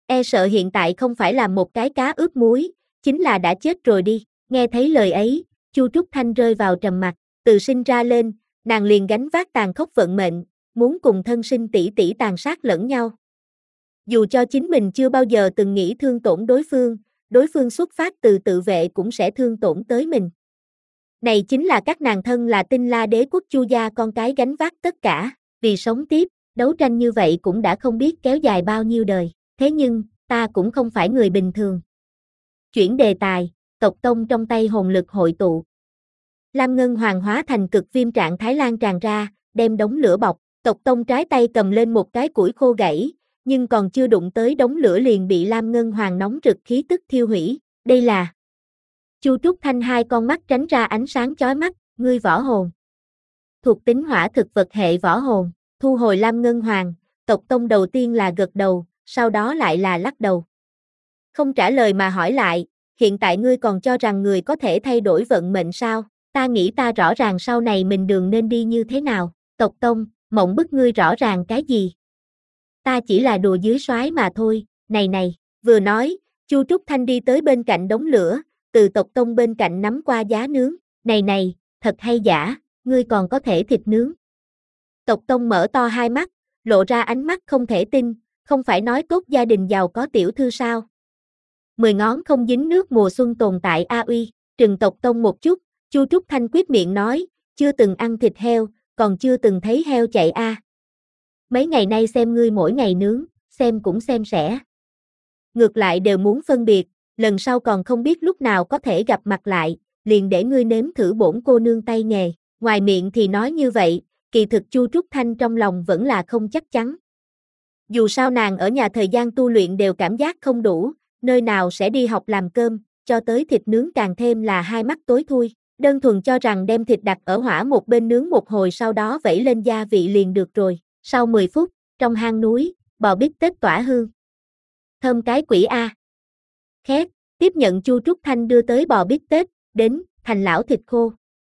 e sợ hiện tại không phải là một cái cá ướp muối, chính là đã chết rồi đi. Nghe thấy lời ấy, Chu Trúc Thanh rơi vào trầm mặc, từ sinh ra lên, nàng liền gánh vác tàn khốc vận mệnh, muốn cùng thân sinh tỷ tỷ tàn sát lẫn nhau. Dù cho chính mình chưa bao giờ từng nghĩ thương tổn đối phương, đối phương xuất phát từ tự vệ cũng sẽ thương tổn tới mình. Này chính là các nàng thân là Tinh La Đế quốc Chu gia con cái gánh vác tất cả, vì sống tiếp, đấu tranh như vậy cũng đã không biết kéo dài bao nhiêu đời, thế nhưng, ta cũng không phải người bình thường. Chuyển đề tài, tộc tông trong tay hồn lực hội tụ. Lam Ngân Hoàng hóa thành cực viêm trạng thái lan tràn ra, đem đống lửa bọc, tộc tông trái tay cầm lên một cái củi khô gãy, nhưng còn chưa đụng tới đống lửa liền bị Lam Ngân Hoàng nóng rực khí tức thiêu hủy, đây là... Chu Trúc Thanh hai con mắt tránh ra ánh sáng chói mắt, ngươi võ hồn. Thuộc tính hỏa thực vật hệ võ hồn, thu hồi Lam Ngân Hoàng, tộc tông đầu tiên là gật đầu, sau đó lại là lắc đầu. Không trả lời mà hỏi lại, hiện tại ngươi còn cho rằng người có thể thay đổi vận mệnh sao? Ta nghĩ ta rõ ràng sau này mình đường nên đi như thế nào, tộc tông, mộng bức ngươi rõ ràng cái gì? Ta chỉ là đùa dưới soái mà thôi, này này, vừa nói, Chu Trúc Thanh đi tới bên cạnh đống lửa, từ tộc tông bên cạnh nắm qua giá nướng, này này, thật hay giả, ngươi còn có thể thịt nướng. Tộc tông mở to hai mắt, lộ ra ánh mắt không thể tin, không phải nói tốt gia đình giàu có tiểu thư sao? Mười ngón không dính nước mùa xuân tồn tại a uy, trừng tộc tông một chút, Chu Trúc Thanh quyết miệng nói, chưa từng ăn thịt heo, còn chưa từng thấy heo chạy a. Mấy ngày nay xem ngươi mỗi ngày nướng, xem cũng xem sẻ. Ngược lại đều muốn phân biệt, lần sau còn không biết lúc nào có thể gặp mặt lại, liền để ngươi nếm thử bổn cô nương tay nghề. Ngoài miệng thì nói như vậy, kỳ thực Chu Trúc Thanh trong lòng vẫn là không chắc chắn. Dù sao nàng ở nhà thời gian tu luyện đều cảm giác không đủ, nơi nào sẽ đi học làm cơm, cho tới thịt nướng càng thêm là hai mắt tối thui. Đơn thuần cho rằng đem thịt đặt ở hỏa một bên nướng một hồi sau đó vẩy lên gia vị liền được rồi. Sau mười phút, trong hang núi, bò bít tết tỏa hương. Thơm cái quỷ a. Khét, tiếp nhận Chu Trúc Thanh đưa tới bò bít tết, đến, thành lão thịt khô.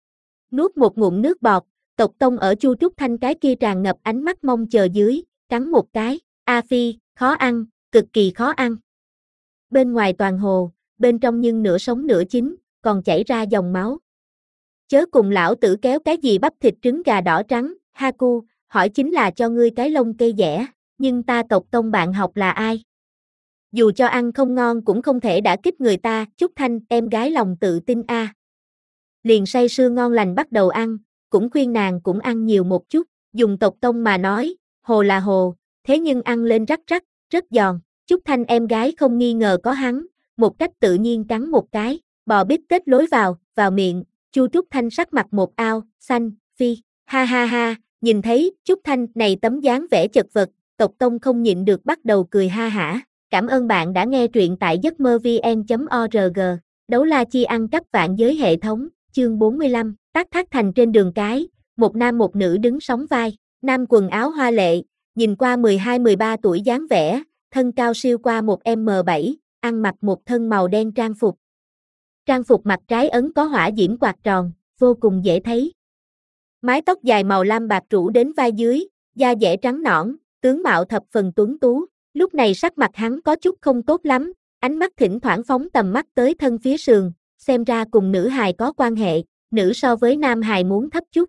Nuốt một ngụm nước bọt, tộc tông ở Chu Trúc Thanh cái kia tràn ngập ánh mắt mong chờ dưới, cắn một cái, a phi, khó ăn, cực kỳ khó ăn. Bên ngoài toàn hồ, bên trong nhưng nửa sống nửa chín, còn chảy ra dòng máu. Chớ cùng lão tử kéo cái gì bắp thịt trứng gà đỏ trắng, ha cu, hỏi chính là cho ngươi cái lông cây dẻ, nhưng ta tộc tông bạn học là ai? Dù cho ăn không ngon cũng không thể đả kích người ta, Trúc Thanh, em gái lòng tự tin a. À. Liền say sưa ngon lành bắt đầu ăn, cũng khuyên nàng cũng ăn nhiều một chút, dùng tộc tông mà nói, hồ là hồ, thế nhưng ăn lên rắc rắc, rất giòn, Trúc Thanh em gái không nghi ngờ có hắn, một cách tự nhiên cắn một cái, bò bít tết lối vào, vào miệng, Chu Trúc Thanh sắc mặt một ao, xanh, phi, ha ha ha, nhìn thấy, Trúc Thanh này tấm dáng vẻ chật vật, tộc tông không nhịn được bắt đầu cười ha hả. Cảm ơn bạn đã nghe truyện tại giấc mơ vn chấm org, đấu la chi ăn cắp vạn giới hệ thống, chương bốn mươi lăm, Tác Thác Thành trên đường cái, một nam một nữ đứng sóng vai, nam quần áo hoa lệ, nhìn qua mười hai mười ba tuổi dáng vẻ, thân cao siêu qua một mét bảy, ăn mặc một thân màu đen trang phục. Trang phục mặt trái ấn có hỏa diễm quạt tròn, vô cùng dễ thấy. Mái tóc dài màu lam bạc rủ đến vai dưới, da dẻ trắng nõn, tướng mạo thập phần tuấn tú. Lúc này sắc mặt hắn có chút không tốt lắm, ánh mắt thỉnh thoảng phóng tầm mắt tới thân phía sườn, xem ra cùng nữ hài có quan hệ, nữ so với nam hài muốn thấp chút.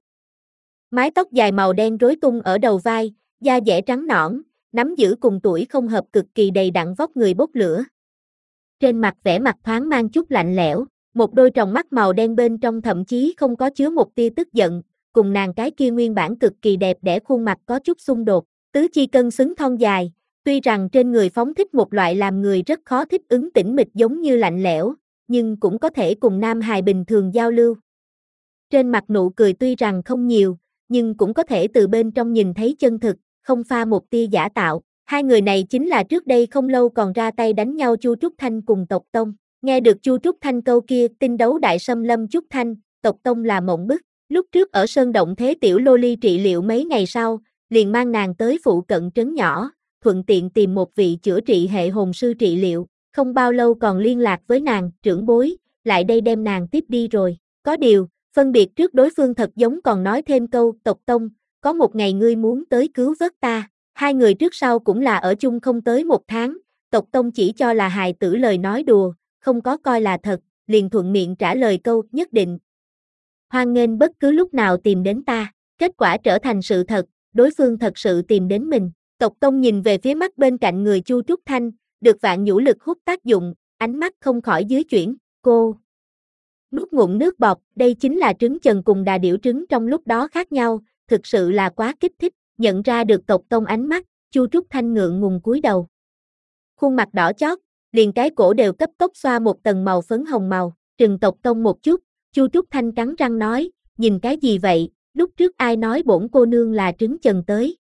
Mái tóc dài màu đen rối tung ở đầu vai, da dẻ trắng nõn, nắm giữ cùng tuổi không hợp cực kỳ đầy đặn vóc người bốc lửa. Trên mặt vẻ mặt thoáng mang chút lạnh lẽo, một đôi tròng mắt màu đen bên trong thậm chí không có chứa một tia tức giận, cùng nàng cái kia nguyên bản cực kỳ đẹp đẽ khuôn mặt có chút xung đột, tứ chi cân xứng thon dài. Tuy rằng trên người phóng thích một loại làm người rất khó thích ứng tĩnh mịch giống như lạnh lẽo, nhưng cũng có thể cùng nam hài bình thường giao lưu. Trên mặt nụ cười tuy rằng không nhiều, nhưng cũng có thể từ bên trong nhìn thấy chân thực, không pha một tia giả tạo. Hai người này chính là trước đây không lâu còn ra tay đánh nhau Chu Trúc Thanh cùng tộc tông. Nghe được Chu Trúc Thanh câu kia, tinh đấu đại xâm lâm Trúc Thanh, tộc tông là mộng bức. Lúc trước ở sơn động thế tiểu lô ly trị liệu mấy ngày sau, liền mang nàng tới phụ cận trấn nhỏ, thuận tiện tìm một vị chữa trị hệ hồn sư trị liệu, không bao lâu còn liên lạc với nàng, trưởng bối, lại đây đem nàng tiếp đi rồi. Có điều, phân biệt trước đối phương thật giống còn nói thêm câu, tộc tông, có một ngày ngươi muốn tới cứu vớt ta. Hai người trước sau cũng là ở chung không tới một tháng, Tộc Tông chỉ cho là hài tử lời nói đùa, không có coi là thật, liền thuận miệng trả lời câu nhất định. Hoan nghênh bất cứ lúc nào tìm đến ta, kết quả trở thành sự thật, đối phương thật sự tìm đến mình. Tộc Tông nhìn về phía mắt bên cạnh người Chu Trúc Thanh, được Vạn Nhũ lực hút tác dụng, ánh mắt không khỏi dưới chuyển, cô nuốt ngụm nước bọt, đây chính là trứng chần cùng đà điểu trứng trong lúc đó khác nhau, thực sự là quá kích thích, nhận ra được Tộc Tông ánh mắt, Chu Trúc Thanh ngượng ngùng cúi đầu. Khuôn mặt đỏ chót, liền cái cổ đều cấp tốc xoa một tầng màu phấn hồng màu, trừng Tộc Tông một chút, Chu Trúc Thanh cắn răng nói, nhìn cái gì vậy, lúc trước ai nói bổn cô nương là trứng chần tới.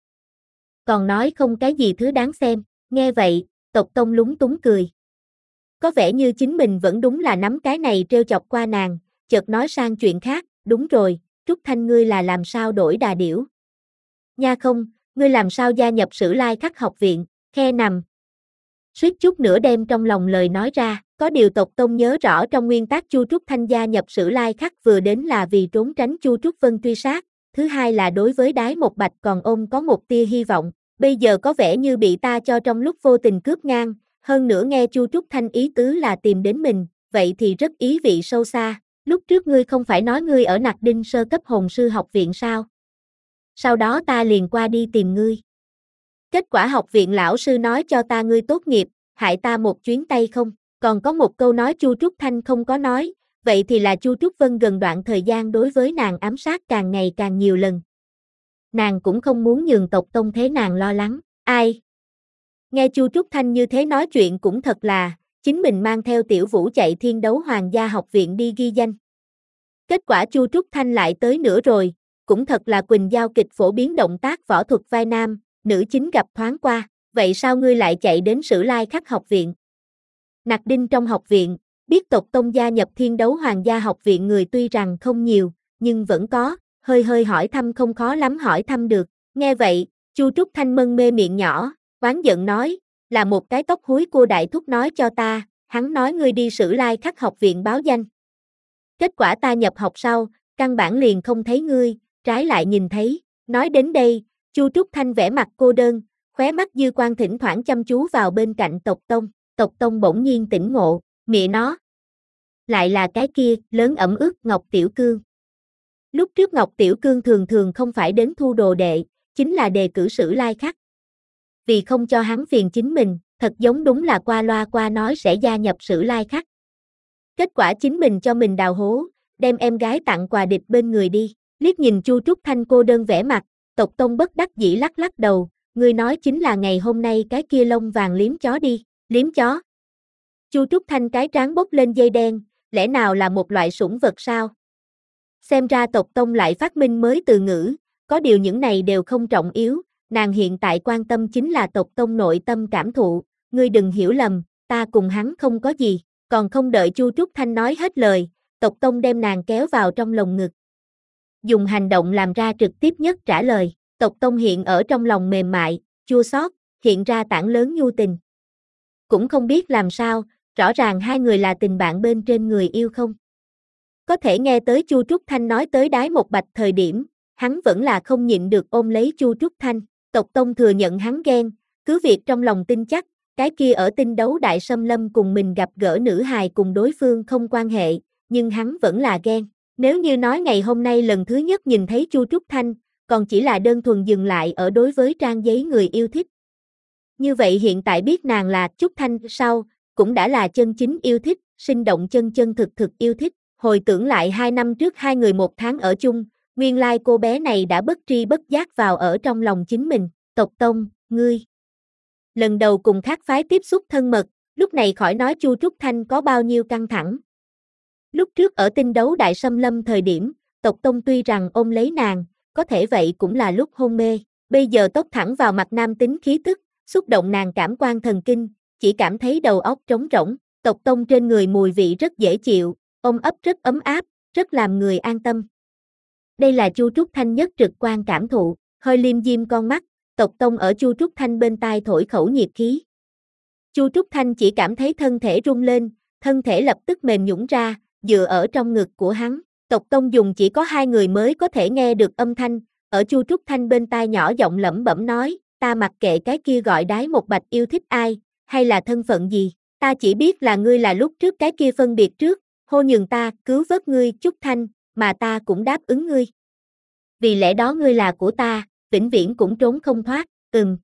Còn nói không cái gì thứ đáng xem, nghe vậy, Tộc Tông lúng túng cười. Có vẻ như chính mình vẫn đúng là nắm cái này trêu chọc qua nàng, chợt nói sang chuyện khác, đúng rồi, Trúc Thanh ngươi là làm sao đổi đà điểu? Nha không, ngươi làm sao gia nhập Sử Lai Khắc học viện, khe nằm. Suýt chút nữa đem trong lòng lời nói ra, có điều Tộc Tông nhớ rõ trong nguyên tắc Chu Trúc Thanh gia nhập Sử Lai Khắc vừa đến là vì trốn tránh Chu Trúc Vân truy sát, thứ hai là đối với Đái Một Bạch còn ôm có một tia hy vọng, bây giờ có vẻ như bị ta cho trong lúc vô tình cướp ngang, hơn nữa nghe Chu Trúc Thanh ý tứ là tìm đến mình, vậy thì rất ý vị sâu xa, lúc trước ngươi không phải nói ngươi ở Nặc Đinh sơ cấp hồn sư học viện sao? Sau đó ta liền qua đi tìm ngươi. Kết quả học viện lão sư nói cho ta ngươi tốt nghiệp, hại ta một chuyến tay không, còn có một câu nói Chu Trúc Thanh không có nói, vậy thì là Chu Trúc Vân gần đoạn thời gian đối với nàng ám sát càng ngày càng nhiều lần. Nàng cũng không muốn nhường Tộc Tông thế nàng lo lắng, ai? Nghe Chu Trúc Thanh như thế nói chuyện cũng thật là, chính mình mang theo Tiểu Vũ chạy Thiên Đấu Hoàng gia học viện đi ghi danh. Kết quả Chu Trúc Thanh lại tới nữa rồi, cũng thật là Quỳnh Giao kịch phổ biến động tác võ thuật vai nam, nữ chính gặp thoáng qua, vậy sao ngươi lại chạy đến Sử Lai Khắc học viện? Nặc Đinh trong học viện, biết Tộc Tông gia nhập Thiên Đấu Hoàng gia học viện người tuy rằng không nhiều, nhưng vẫn có, hơi hơi hỏi thăm không khó lắm hỏi thăm được, nghe vậy, Chu Trúc Thanh mân mê miệng nhỏ, oán giận nói, là một cái tóc húi cua đại thúc nói cho ta, hắn nói ngươi đi Sử Lai Khắc học viện báo danh. Kết quả ta nhập học sau, căn bản liền không thấy ngươi, trái lại nhìn thấy, nói đến đây, Chu Trúc Thanh vẻ mặt cô đơn, khóe mắt dư quang thỉnh thoảng chăm chú vào bên cạnh Tộc Tông, Tộc Tông bỗng nhiên tỉnh ngộ, mẹ nó. Lại là cái kia, lớn ẩm ướt Ngọc Tiểu Cương. Lúc trước Ngọc Tiểu Cương thường thường không phải đến thu đồ đệ, chính là đề cử Sử Lai Khắc. Vì không cho hắn phiền chính mình, thật giống đúng là qua loa qua nói sẽ gia nhập Sử Lai Khắc. Kết quả chính mình cho mình đào hố, đem em gái tặng quà địch bên người đi, liếc nhìn Chu Trúc Thanh cô đơn vẻ mặt, Tộc Tông bất đắc dĩ lắc lắc đầu, ngươi nói chính là ngày hôm nay cái kia lông vàng liếm chó đi, liếm chó. Chu Trúc Thanh cái trán bốc lên dây đen, lẽ nào là một loại sủng vật sao? Xem ra Tộc Tông lại phát minh mới từ ngữ, có điều những này đều không trọng yếu, nàng hiện tại quan tâm chính là Tộc Tông nội tâm cảm thụ, ngươi đừng hiểu lầm, ta cùng hắn không có gì, còn không đợi Chu Trúc Thanh nói hết lời, Tộc Tông đem nàng kéo vào trong lồng ngực. Dùng hành động làm ra trực tiếp nhất trả lời, Tộc Tông hiện ở trong lòng mềm mại, chua xót, hiện ra tảng lớn nhu tình. Cũng không biết làm sao, rõ ràng hai người là tình bạn bên trên người yêu không. Có thể nghe tới Chu Trúc Thanh nói tới Đái Một Bạch thời điểm, hắn vẫn là không nhịn được ôm lấy Chu Trúc Thanh, Tộc Tông thừa nhận hắn ghen, cứ việc trong lòng tin chắc, cái kia ở tinh đấu đại xâm lâm cùng mình gặp gỡ nữ hài cùng đối phương không quan hệ, nhưng hắn vẫn là ghen. Nếu như nói ngày hôm nay lần thứ nhất nhìn thấy Chu Trúc Thanh, còn chỉ là đơn thuần dừng lại ở đối với trang giấy người yêu thích. Như vậy hiện tại biết nàng là Trúc Thanh sau, cũng đã là chân chính yêu thích, sinh động chân chân thực thực yêu thích. Hồi tưởng lại hai năm trước hai người một tháng ở chung, nguyên lai cô bé này đã bất tri bất giác vào ở trong lòng chính mình, Tộc Tông, ngươi. Lần đầu cùng khác phái tiếp xúc thân mật, lúc này khỏi nói Chu Trúc Thanh có bao nhiêu căng thẳng. Lúc trước ở tinh đấu đại xâm lâm thời điểm, Tộc Tông tuy rằng ôm lấy nàng, có thể vậy cũng là lúc hôn mê, bây giờ tốc thẳng vào mặt nam tính khí tức, xúc động nàng cảm quan thần kinh, chỉ cảm thấy đầu óc trống rỗng, Tộc Tông trên người mùi vị rất dễ chịu, ôm ấp rất ấm áp, rất làm người an tâm. Đây là Chu Trúc Thanh nhất trực quan cảm thụ, hơi liêm diêm con mắt, Tộc Tông ở Chu Trúc Thanh bên tai thổi khẩu nhiệt khí. Chu Trúc Thanh chỉ cảm thấy thân thể rung lên, thân thể lập tức mềm nhũn ra, dựa ở trong ngực của hắn. Tộc Tông dùng chỉ có hai người mới có thể nghe được âm thanh, ở Chu Trúc Thanh bên tai nhỏ giọng lẩm bẩm nói, ta mặc kệ cái kia gọi Đái Một Bạch yêu thích ai, hay là thân phận gì? Ta chỉ biết là ngươi là lúc trước cái kia phân biệt trước, hô nhường ta cứu vớt ngươi Trúc Thanh, mà ta cũng đáp ứng ngươi. Vì lẽ đó ngươi là của ta, vĩnh viễn cũng trốn không thoát, ừm.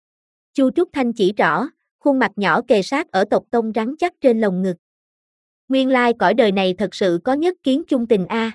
Chu Trúc Thanh chỉ rõ, khuôn mặt nhỏ kề sát ở tộc tông rắn chắc trên lồng ngực. Nguyên lai cõi đời này thật sự có nhất kiến chung tình a.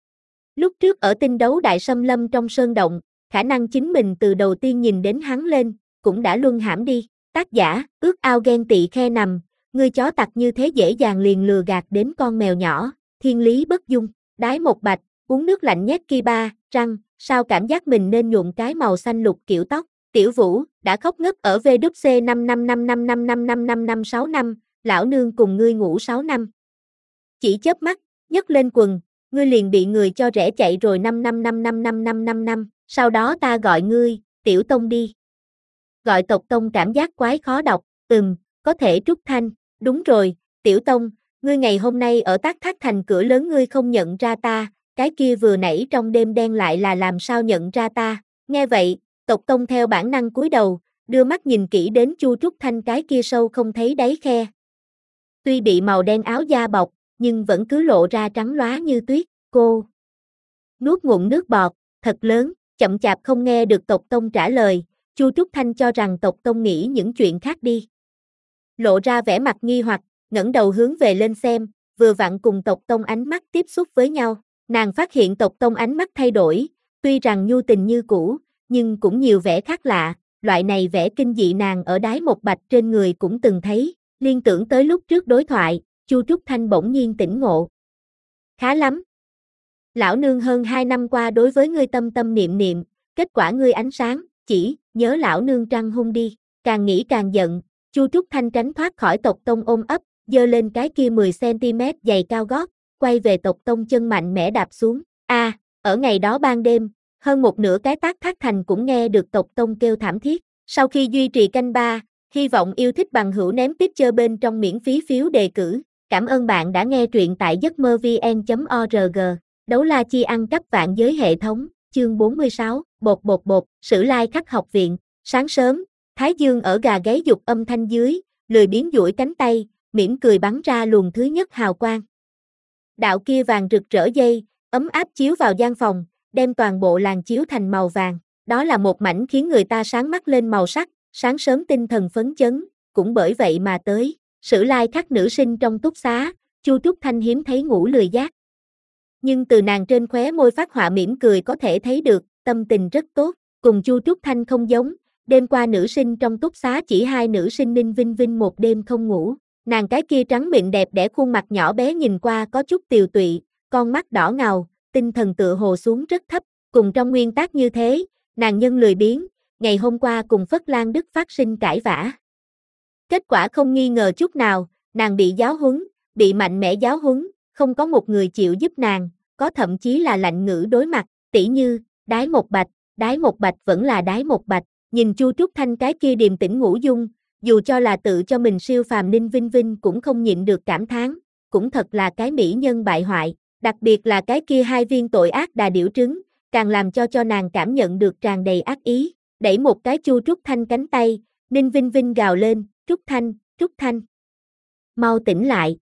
Lúc trước ở tinh đấu đại xâm lâm trong sơn động, khả năng chính mình từ đầu tiên nhìn đến hắn lên, cũng đã luân hãm đi. Tác giả, ước ao ghen tị khe nằm, ngươi chó tặc như thế dễ dàng liền lừa gạt đến con mèo nhỏ, thiên lý bất dung. Đái một bạch, uống nước lạnh nhét ki ba, răng, sao cảm giác mình nên nhuộm cái màu xanh lục kiểu tóc. Tiểu Vũ, đã khóc ngất ở vê kép xê năm năm năm năm năm năm năm năm năm sáu năm, lão nương cùng ngươi ngủ sáu năm. Chỉ chớp mắt, nhấc lên quần, ngươi liền bị người cho rẽ chạy rồi năm năm năm năm năm năm năm năm, sau đó ta gọi ngươi, Tiểu Tông đi. Gọi tộc Tông cảm giác quái khó đọc, ừm, có thể Trúc Thanh, đúng rồi, Tiểu Tông, ngươi ngày hôm nay ở Tác Thác Thành cửa lớn ngươi không nhận ra ta, cái kia vừa nãy trong đêm đen lại là làm sao nhận ra ta, nghe vậy, tộc Tông theo bản năng cúi đầu, đưa mắt nhìn kỹ đến Chu Trúc Thanh cái kia sâu không thấy đáy khe. Tuy bị màu đen áo da bọc, nhưng vẫn cứ lộ ra trắng lóa như tuyết, cô nuốt ngụm nước bọt, thật lớn, chậm chạp không nghe được tộc Tông trả lời, Chu Trúc Thanh cho rằng tộc Tông nghĩ những chuyện khác đi. Lộ ra vẻ mặt nghi hoặc, ngẩng đầu hướng về lên xem, vừa vặn cùng tộc Tông ánh mắt tiếp xúc với nhau, nàng phát hiện tộc Tông ánh mắt thay đổi, tuy rằng nhu tình như cũ, nhưng cũng nhiều vẻ khác lạ, loại này vẻ kinh dị nàng ở Đái một bạch trên người cũng từng thấy, liên tưởng tới lúc trước đối thoại, Chu Trúc Thanh bỗng nhiên tỉnh ngộ. Khá lắm. Lão nương hơn hai năm qua đối với ngươi tâm tâm niệm niệm, kết quả ngươi ánh sáng, chỉ, nhớ lão nương trăng hung đi, càng nghĩ càng giận, Chu Trúc Thanh tránh thoát khỏi tộc Tông ôm ấp, giơ lên cái kia mười xăng ti mét dày cao gót, quay về tộc Tông chân mạnh mẽ đạp xuống, a à, ở ngày đó ban đêm, hơn một nửa cái Tác Thác Thành cũng nghe được tộc Tông kêu thảm thiết, sau khi duy trì canh ba, hy vọng yêu thích bằng hữu ném picture bên trong miễn phí phiếu đề cử, cảm ơn bạn đã nghe truyện tại giấc mơ vn chấm org, đấu la chi ăn cắp vạn giới hệ thống, chương bốn mươi sáu, bột bột bột, Sử Lai Khắc học viện, sáng sớm, Thái Dương ở gà gáy dục âm thanh dưới, lười biếng duỗi cánh tay, mỉm cười bắn ra luồng thứ nhất hào quang. Đạo kia vàng rực rỡ dây, ấm áp chiếu vào gian phòng, đem toàn bộ làng chiếu thành màu vàng, đó là một mảnh khiến người ta sáng mắt lên màu sắc, sáng sớm tinh thần phấn chấn, cũng bởi vậy mà tới, Sử Lai Khắc nữ sinh trong túc xá, Chu Trúc Thanh hiếm thấy ngủ lười giác. Nhưng từ nàng trên khóe môi phát họa mỉm cười có thể thấy được, tâm tình rất tốt, cùng Chu Trúc Thanh không giống, đêm qua nữ sinh trong túc xá chỉ hai nữ sinh Ninh Vinh Vinh một đêm không ngủ, nàng cái kia trắng mịn đẹp đẽ khuôn mặt nhỏ bé nhìn qua có chút tiều tụy, con mắt đỏ ngầu, tinh thần tựa hồ xuống rất thấp, cùng trong nguyên tắc như thế, nàng nhân lười biếng, ngày hôm qua cùng Phất Lan Đức phát sinh cãi vã. Kết quả không nghi ngờ chút nào, nàng bị giáo huấn, bị mạnh mẽ giáo huấn, không có một người chịu giúp nàng, có thậm chí là lạnh ngữ đối mặt, tỉ như, Đái một bạch, Đái một bạch vẫn là Đái một bạch, nhìn Chu Trúc Thanh cái kia điềm tĩnh ngủ dung, dù cho là tự cho mình siêu phàm Ninh Vinh Vinh cũng không nhịn được cảm thán, cũng thật là cái mỹ nhân bại hoại, đặc biệt là cái kia hai viên tội ác đà điểu trứng, càng làm cho cho nàng cảm nhận được tràn đầy ác ý, đẩy một cái Chu Trúc Thanh cánh tay, Ninh Vinh Vinh gào lên, Trúc Thanh, Trúc Thanh. Mau tỉnh lại.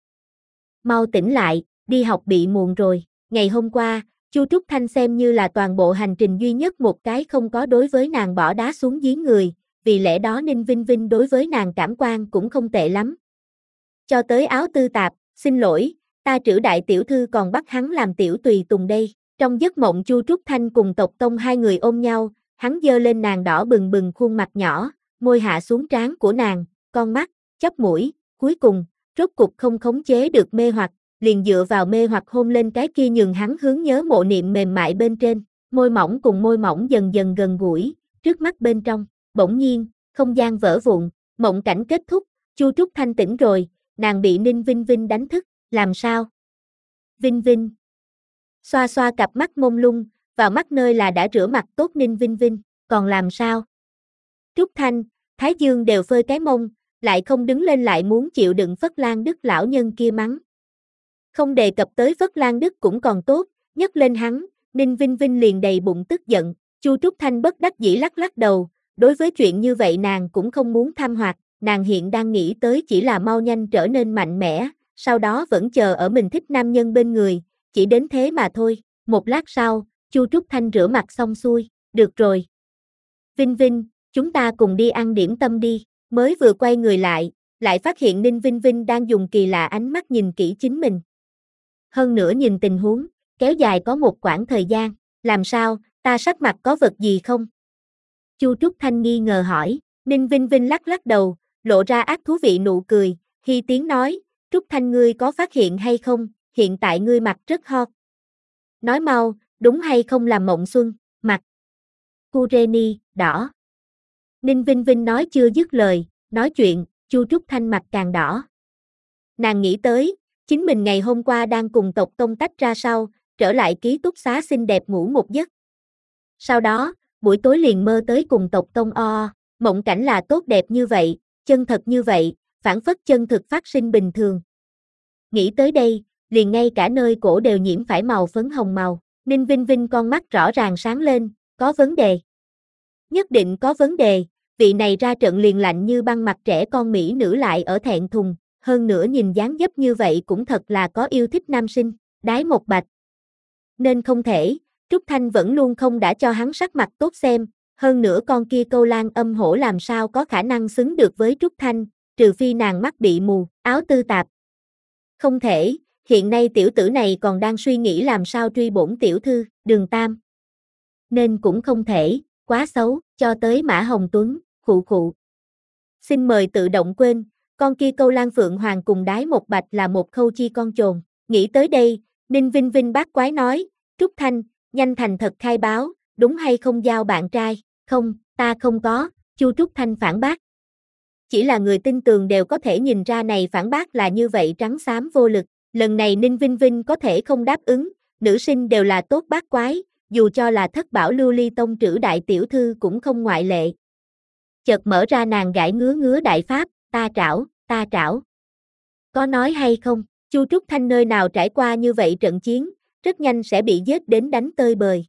Mau tỉnh lại, đi học bị muộn rồi, ngày hôm qua, Chu Trúc Thanh xem như là toàn bộ hành trình duy nhất một cái không có đối với nàng bỏ đá xuống giếng người, vì lẽ đó Ninh Vinh Vinh đối với nàng cảm quan cũng không tệ lắm. Cho tới áo tư tạp, xin lỗi, ta Trữ đại tiểu thư còn bắt hắn làm tiểu tùy tùng đây, trong giấc mộng Chu Trúc Thanh cùng tộc Tông hai người ôm nhau, hắn giơ lên nàng đỏ bừng bừng khuôn mặt nhỏ, môi hạ xuống trán của nàng, con mắt, chóp mũi, cuối cùng, rốt cục không khống chế được mê hoặc, liền dựa vào mê hoặc hôn lên cái kia nhường hắn hướng nhớ mộ niệm mềm mại bên trên, môi mỏng cùng môi mỏng dần dần gần gũi, trước mắt bên trong, bỗng nhiên, không gian vỡ vụn, mộng cảnh kết thúc, Chu Trúc Thanh tỉnh rồi, nàng bị Ninh Vinh Vinh đánh thức, làm sao? Vinh Vinh xoa xoa cặp mắt mông lung, vào mắt nơi là đã rửa mặt tốt Ninh Vinh Vinh, còn làm sao? Trúc Thanh, Thái Dương đều phơi cái mông, lại không đứng lên lại muốn chịu đựng Phất Lan Đức lão nhân kia mắng. Không đề cập tới Phất Lan Đức cũng còn tốt, nhấc lên hắn, Ninh Vinh Vinh liền đầy bụng tức giận, Chu Trúc Thanh bất đắc dĩ lắc lắc đầu, đối với chuyện như vậy nàng cũng không muốn tham hoạt, nàng hiện đang nghĩ tới chỉ là mau nhanh trở nên mạnh mẽ, sau đó vẫn chờ ở mình thích nam nhân bên người, chỉ đến thế mà thôi. Một lát sau, Chu Trúc Thanh rửa mặt xong xuôi, được rồi. Vinh Vinh, chúng ta cùng đi ăn điểm tâm đi, mới vừa quay người lại, lại phát hiện Ninh Vinh Vinh đang dùng kỳ lạ ánh mắt nhìn kỹ chính mình. Hơn nữa nhìn tình huống, kéo dài có một quãng thời gian, làm sao, ta sắc mặt có vật gì không? Chu Trúc Thanh nghi ngờ hỏi, Ninh Vinh Vinh lắc lắc đầu, lộ ra ác thú vị nụ cười, hi tiếng nói, Trúc Thanh ngươi có phát hiện hay không, hiện tại ngươi mặt rất hot. Nói mau, đúng hay không làm mộng xuân, mặt. Kureni, đỏ. Ninh Vinh Vinh nói chưa dứt lời, nói chuyện, Chu Trúc Thanh mặt càng đỏ. Nàng nghĩ tới, chính mình ngày hôm qua đang cùng tộc tông tách ra sau, trở lại ký túc xá xinh đẹp ngủ một giấc. Sau đó, buổi tối liền mơ tới cùng tộc tông o, mộng cảnh là tốt đẹp như vậy, chân thật như vậy, phản phất chân thực phát sinh bình thường. Nghĩ tới đây, liền ngay cả nơi cổ đều nhiễm phải màu phấn hồng màu, Ninh Vinh Vinh con mắt rõ ràng sáng lên, có vấn đề. Nhất định có vấn đề, vị này ra trận liền lạnh như băng mặt trẻ con mỹ nữ lại ở thẹn thùng, hơn nữa nhìn dáng dấp như vậy cũng thật là có yêu thích nam sinh, đái một bạch. Nên không thể, Trúc Thanh vẫn luôn không đã cho hắn sắc mặt tốt xem, hơn nữa con kia câu lan âm hổ làm sao có khả năng xứng được với Trúc Thanh, trừ phi nàng mắt bị mù, áo tư tạp. Không thể, hiện nay tiểu tử này còn đang suy nghĩ làm sao truy bổn tiểu thư, Đường Tam. Nên cũng không thể, quá xấu, cho tới Mã Hồng Tuấn, khụ khụ. Xin mời tự động quên, con kia câu lan phượng hoàng cùng đái một bạch là một khâu chi con chồn. Nghĩ tới đây, Ninh Vinh Vinh bác quái nói, Trúc Thanh, nhanh thành thật khai báo, đúng hay không giao bạn trai, không, ta không có, Chu Trúc Thanh phản bác. Chỉ là người tin tường đều có thể nhìn ra này phản bác là như vậy trắng xám vô lực, lần này Ninh Vinh Vinh có thể không đáp ứng, nữ sinh đều là tốt bác quái, dù cho là thất bảo lưu ly tông trữ đại tiểu thư cũng không ngoại lệ. Chợt mở ra nàng gãi ngứa ngứa đại pháp, ta trảo, ta trảo. Có nói hay không, Chu Trúc Thanh nơi nào trải qua như vậy trận chiến, rất nhanh sẽ bị giết đến đánh tơi bời.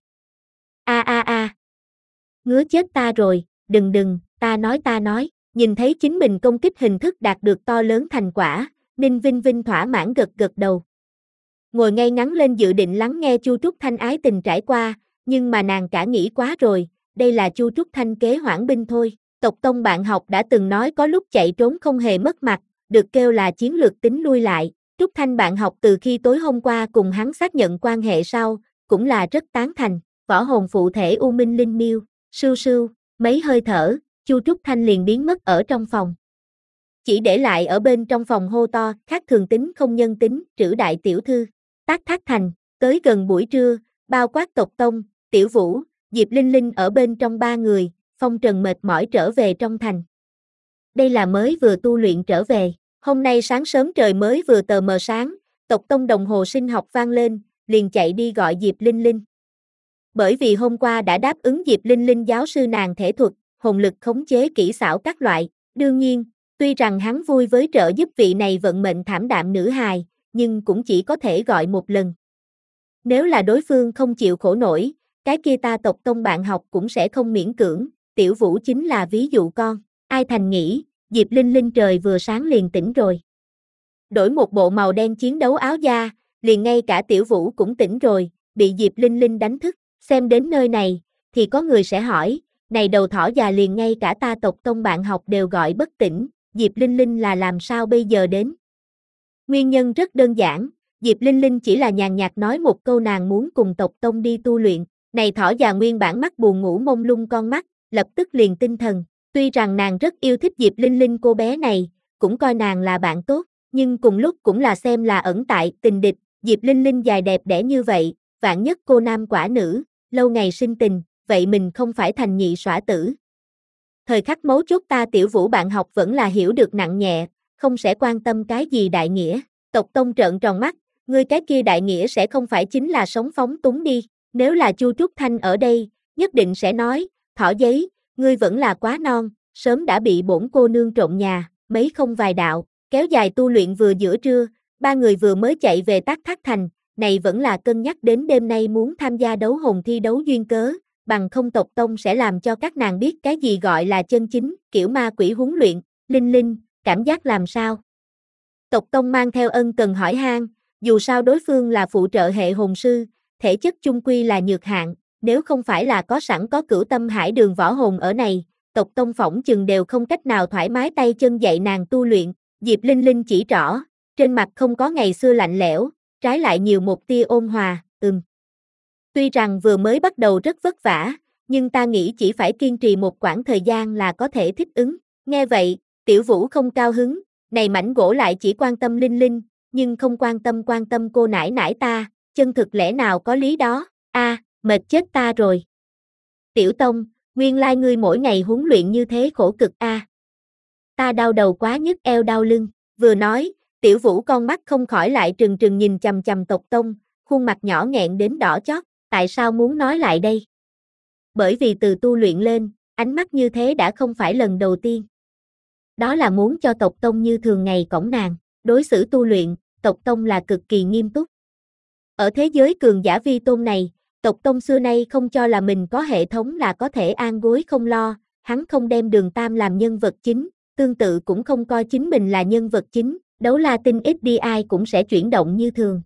A a a. Ngứa chết ta rồi, đừng đừng, ta nói ta nói, nhìn thấy chính mình công kích hình thức đạt được to lớn thành quả, Ninh Vinh Vinh thỏa mãn gật gật đầu. Ngồi ngay ngắn lên dự định lắng nghe Chu Trúc Thanh ái tình trải qua, nhưng mà nàng cả nghĩ quá rồi, đây là Chu Trúc Thanh kế hoãn binh thôi. Tộc tông bạn học đã từng nói có lúc chạy trốn không hề mất mặt, được kêu là chiến lược tính lui lại. Trúc Thanh bạn học từ khi tối hôm qua cùng hắn xác nhận quan hệ sau, cũng là rất tán thành. Võ hồn phụ thể U Minh Linh Miêu, sưu sưu, mấy hơi thở, Chu Trúc Thanh liền biến mất ở trong phòng. Chỉ để lại ở bên trong phòng hô to, khác thường tính không nhân tính, trữ đại tiểu thư. Tác Thác Thành, tới gần buổi trưa, bao quát tộc tông, Tiểu Vũ, Diệp Linh Linh ở bên trong ba người, phong trần mệt mỏi trở về trong thành. Đây là mới vừa tu luyện trở về, hôm nay sáng sớm trời mới vừa tờ mờ sáng, tộc tông đồng hồ sinh học vang lên, liền chạy đi gọi Diệp Linh Linh. Bởi vì hôm qua đã đáp ứng Diệp Linh Linh giáo sư nàng thể thuật, hồn lực khống chế kỹ xảo các loại, đương nhiên, tuy rằng hắn vui với trợ giúp vị này vận mệnh thảm đạm nữ hài, nhưng cũng chỉ có thể gọi một lần. Nếu là đối phương không chịu khổ nổi, cái kia ta tộc tông bạn học cũng sẽ không miễn cưỡng, Tiểu Vũ chính là ví dụ con, ai thành nghĩ, Diệp Linh Linh trời vừa sáng liền tỉnh rồi. Đổi một bộ màu đen chiến đấu áo da, liền ngay cả Tiểu Vũ cũng tỉnh rồi, bị Diệp Linh Linh đánh thức, xem đến nơi này, thì có người sẽ hỏi, này đầu thỏ già liền ngay cả ta tộc tông bạn học đều gọi bất tỉnh, Diệp Linh Linh là làm sao bây giờ đến? Nguyên nhân rất đơn giản, Diệp Linh Linh chỉ là nhàn nhạt nói một câu nàng muốn cùng tộc tông đi tu luyện, này thỏ già nguyên bản mắt buồn ngủ mông lung con mắt, lập tức liền tinh thần, tuy rằng nàng rất yêu thích Diệp Linh Linh cô bé này, cũng coi nàng là bạn tốt, nhưng cùng lúc cũng là xem là ẩn tại tình địch, Diệp Linh Linh dài đẹp đẽ như vậy, vạn nhất cô nam quả nữ, lâu ngày sinh tình, vậy mình không phải thành nhị xõa tử. Thời khắc mấu chốt ta Tiểu Vũ bạn học vẫn là hiểu được nặng nhẹ, không sẽ quan tâm cái gì đại nghĩa, tộc tông trợn tròn mắt, ngươi cái kia đại nghĩa sẽ không phải chính là sống phóng túng đi, nếu là Chu Trúc Thanh ở đây, nhất định sẽ nói, thỏ giấy, ngươi vẫn là quá non, sớm đã bị bổn cô nương trộn nhà, mấy không vài đạo, kéo dài tu luyện vừa giữa trưa, ba người vừa mới chạy về Tác Thác Thành, này vẫn là cân nhắc đến đêm nay muốn tham gia đấu hồn thi đấu duyên cớ, bằng không tộc tông sẽ làm cho các nàng biết cái gì gọi là chân chính, kiểu ma quỷ huấn luyện, Linh Linh, cảm giác làm sao? Tộc Tông mang theo ân cần hỏi han, dù sao đối phương là phụ trợ hệ hồn sư, thể chất chung quy là nhược hạn, nếu không phải là có sẵn có Cửu Tâm Hải Đường võ hồn ở này, tộc Tông phỏng chừng đều không cách nào thoải mái tay chân dạy nàng tu luyện. Diệp Linh Linh chỉ rõ, trên mặt không có ngày xưa lạnh lẽo, trái lại nhiều một tia ôn hòa, ừm. Tuy rằng vừa mới bắt đầu rất vất vả, nhưng ta nghĩ chỉ phải kiên trì một quãng thời gian là có thể thích ứng. Nghe vậy, Tiểu Vũ không cao hứng, này mảnh gỗ lại chỉ quan tâm Linh Linh, nhưng không quan tâm quan tâm cô nải nải ta, chân thực lẽ nào có lý đó, a à, mệt chết ta rồi. Tiểu Tông, nguyên lai ngươi mỗi ngày huấn luyện như thế khổ cực a. À. Ta đau đầu quá nhức eo đau lưng, vừa nói, Tiểu Vũ con mắt không khỏi lại trừng trừng nhìn chằm chằm tộc Tông, khuôn mặt nhỏ nghẹn đến đỏ chót, tại sao muốn nói lại đây? Bởi vì từ tu luyện lên, ánh mắt như thế đã không phải lần đầu tiên. Đó là muốn cho tộc Tông như thường ngày cõng nàng, đối xử tu luyện, tộc Tông là cực kỳ nghiêm túc. Ở thế giới cường giả vi tôn này, tộc Tông xưa nay không cho là mình có hệ thống là có thể an gối không lo, hắn không đem Đường Tam làm nhân vật chính, tương tự cũng không coi chính mình là nhân vật chính, Đấu La Tinh ít đi ai cũng sẽ chuyển động như thường.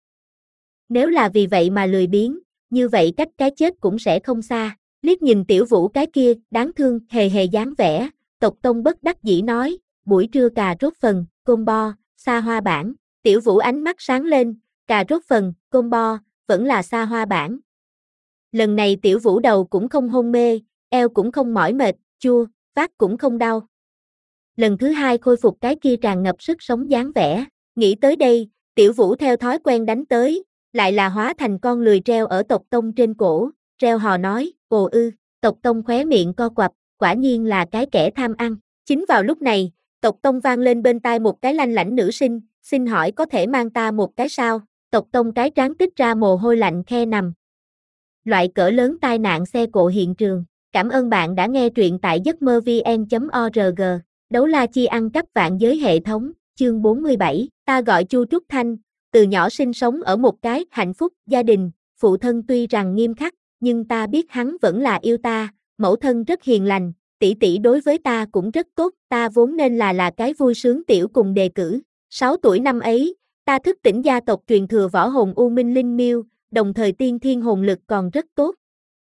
Nếu là vì vậy mà lười biếng, như vậy cách cái chết cũng sẽ không xa. Liếc nhìn Tiểu Vũ cái kia, đáng thương, hề hề dáng vẻ, tộc Tông bất đắc dĩ nói, buổi trưa cà rốt phần, combo, xa hoa bản. Tiểu Vũ ánh mắt sáng lên, cà rốt phần, combo, vẫn là xa hoa bản. Lần này Tiểu Vũ đầu cũng không hôn mê, eo cũng không mỏi mệt, chua, phát cũng không đau. Lần thứ hai khôi phục cái kia tràn ngập sức sống dáng vẻ, nghĩ tới đây, Tiểu Vũ theo thói quen đánh tới, lại là hóa thành con lười treo ở tộc Tông trên cổ, treo hò nói, ồ ư, tộc Tông khóe miệng co quặp, quả nhiên là cái kẻ tham ăn. Chính vào lúc này, tộc Tông vang lên bên tai một cái lanh lảnh nữ sinh, xin hỏi có thể mang ta một cái sao? Tộc Tông cái trán tích ra mồ hôi lạnh khe nằm. Loại cỡ lớn tai nạn xe cộ hiện trường. Cảm ơn bạn đã nghe truyện tại giấc mơ vn chấm org. Đấu la chi ăn cắp vạn giới hệ thống, chương bốn mươi bảy, ta gọi Chu Trúc Thanh, từ nhỏ sinh sống ở một cái hạnh phúc gia đình, phụ thân tuy rằng nghiêm khắc, nhưng ta biết hắn vẫn là yêu ta, mẫu thân rất hiền lành, tỷ tỷ đối với ta cũng rất tốt, ta vốn nên là là cái vui sướng tiểu cùng đề cử. sáu tuổi năm ấy, ta thức tỉnh gia tộc truyền thừa võ hồn U Minh Linh Miêu, đồng thời tiên thiên hồn lực còn rất tốt.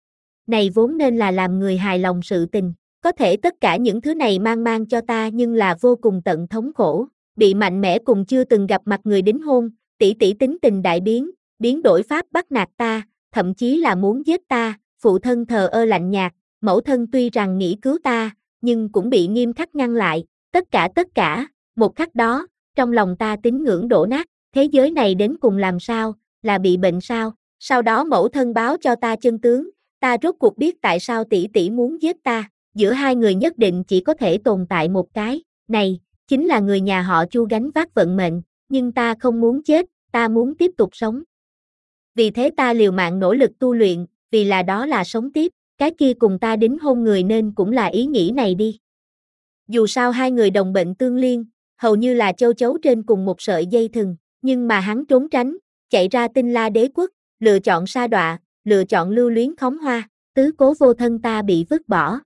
Này vốn nên là làm người hài lòng sự tình, có thể tất cả những thứ này mang mang cho ta nhưng là vô cùng tận thống khổ, bị mạnh mẽ cùng chưa từng gặp mặt người đính hôn, tỷ tỷ tính tình đại biến, biến đổi pháp bắt nạt ta, thậm chí là muốn giết ta, phụ thân thờ ơ lạnh nhạt, mẫu thân tuy rằng nghĩ cứu ta, nhưng cũng bị nghiêm khắc ngăn lại, tất cả tất cả, một khắc đó, trong lòng ta tín ngưỡng đổ nát, thế giới này đến cùng làm sao, là bị bệnh sao, sau đó mẫu thân báo cho ta chân tướng, ta rốt cuộc biết tại sao tỷ tỷ muốn giết ta, giữa hai người nhất định chỉ có thể tồn tại một cái, này, chính là người nhà họ Chu gánh vác vận mệnh, nhưng ta không muốn chết, ta muốn tiếp tục sống. Vì thế ta liều mạng nỗ lực tu luyện, vì là đó là sống tiếp, cái kia cùng ta đính hôn người nên cũng là ý nghĩ này đi. Dù sao hai người đồng bệnh tương liên, hầu như là châu chấu trên cùng một sợi dây thừng, nhưng mà hắn trốn tránh, chạy ra Tinh La Đế quốc, lựa chọn sa đọa, lựa chọn lưu luyến khóm hoa, tứ cố vô thân ta bị vứt bỏ.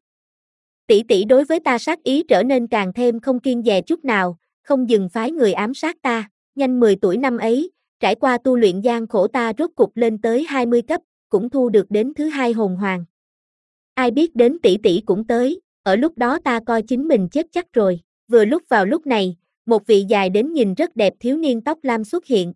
Tỷ tỷ đối với ta sát ý trở nên càng thêm không kiêng dè chút nào, không dừng phái người ám sát ta, nhanh mười tuổi năm ấy, trải qua tu luyện gian khổ ta rốt cục lên tới hai mươi cấp, cũng thu được đến thứ hai hồn hoàng. Ai biết đến tỷ tỷ cũng tới, ở lúc đó ta coi chính mình chết chắc rồi, vừa lúc vào lúc này, một vị dài đến nhìn rất đẹp thiếu niên tóc lam xuất hiện.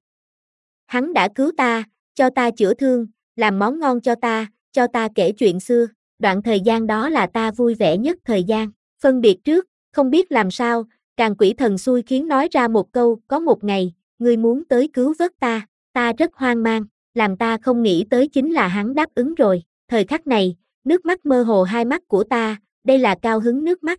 Hắn đã cứu ta, cho ta chữa thương, làm món ngon cho ta, cho ta kể chuyện xưa, đoạn thời gian đó là ta vui vẻ nhất thời gian, phân biệt trước, không biết làm sao, càng quỷ thần xui khiến nói ra một câu, có một ngày, ngươi muốn tới cứu vớt ta, ta rất hoang mang, làm ta không nghĩ tới chính là hắn đáp ứng rồi, thời khắc này, nước mắt mơ hồ hai mắt của ta, đây là cao hứng nước mắt.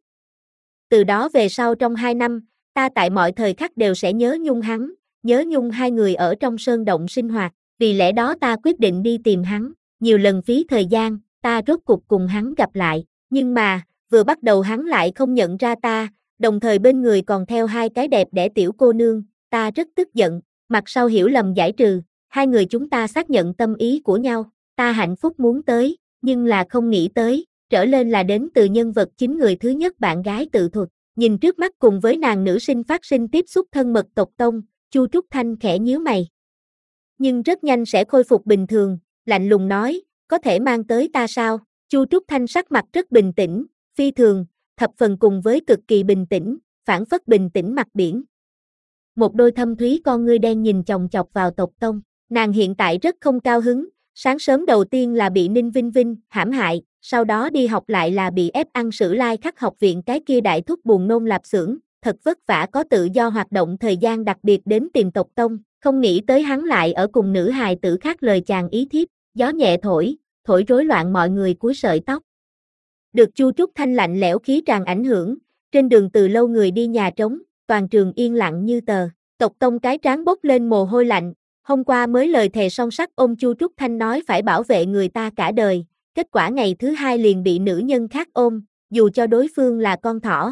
Từ đó về sau trong hai năm, ta tại mọi thời khắc đều sẽ nhớ nhung hắn, nhớ nhung hai người ở trong sơn động sinh hoạt, vì lẽ đó ta quyết định đi tìm hắn, nhiều lần phí thời gian, ta rốt cục cùng hắn gặp lại, nhưng mà, vừa bắt đầu hắn lại không nhận ra ta, đồng thời bên người còn theo hai cái đẹp đẽ tiểu cô nương, ta rất tức giận, mặt sau hiểu lầm giải trừ, hai người chúng ta xác nhận tâm ý của nhau, ta hạnh phúc muốn tới, nhưng là không nghĩ tới, trở lên là đến từ nhân vật chính người thứ nhất bạn gái tự thuật, Nhìn trước mắt cùng với nàng nữ sinh phát sinh tiếp xúc thân mật tộc tông, Chu Trúc Thanh khẽ nhíu mày. Nhưng rất nhanh sẽ khôi phục bình thường, lạnh lùng nói, có thể mang tới ta sao? Chu Trúc Thanh sắc mặt rất bình tĩnh, phi thường, thập phần cùng với cực kỳ bình tĩnh, phản phất bình tĩnh mặt biển. Một đôi thâm thúy con ngươi đen nhìn chòng chọc vào tộc tông, nàng hiện tại rất không cao hứng, sáng sớm đầu tiên là bị Ninh Vinh Vinh hãm hại, sau đó đi học lại là bị ép ăn Sử Lai Khắc học viện cái kia đại thúc buồn nôn lạp xưởng, thật vất vả có tự do hoạt động thời gian đặc biệt đến tìm tộc tông, không nghĩ tới hắn lại ở cùng nữ hài tử khác lời chàng ý thiếp, gió nhẹ thổi, thổi rối loạn mọi người cuối sợi tóc. Được Chu Trúc Thanh lạnh lẽo khí tràn ảnh hưởng, trên đường từ lâu người đi nhà trống, toàn trường yên lặng như tờ, tộc tông cái trán bốc lên mồ hôi lạnh, hôm qua mới lời thề son sắt ôm Chu Trúc Thanh nói phải bảo vệ người ta cả đời, kết quả ngày thứ hai liền bị nữ nhân khác ôm, dù cho đối phương là con thỏ.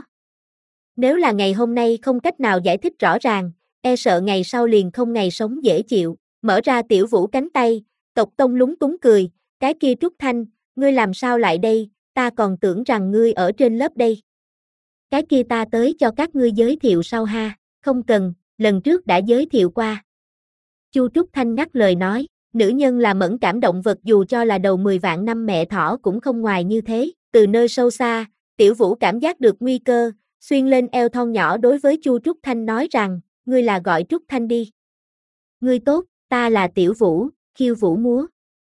Nếu là ngày hôm nay không cách nào giải thích rõ ràng, e sợ ngày sau liền không ngày sống dễ chịu, mở ra Tiểu Vũ cánh tay, tộc tông lúng túng cười, cái kia Trúc Thanh, ngươi làm sao lại đây, ta còn tưởng rằng ngươi ở trên lớp đây. Cái kia ta tới cho các ngươi giới thiệu sau ha, không cần, lần trước đã giới thiệu qua. Chu Trúc Thanh ngắt lời nói, nữ nhân là mẫn cảm động vật dù cho là đầu mười vạn năm mẹ thỏ cũng không ngoài như thế, từ nơi sâu xa, Tiểu Vũ cảm giác được nguy cơ, xuyên lên eo thon nhỏ đối với Chu Trúc Thanh nói rằng, ngươi là gọi Trúc Thanh đi. Ngươi tốt, ta là Tiểu Vũ, khiêu vũ múa.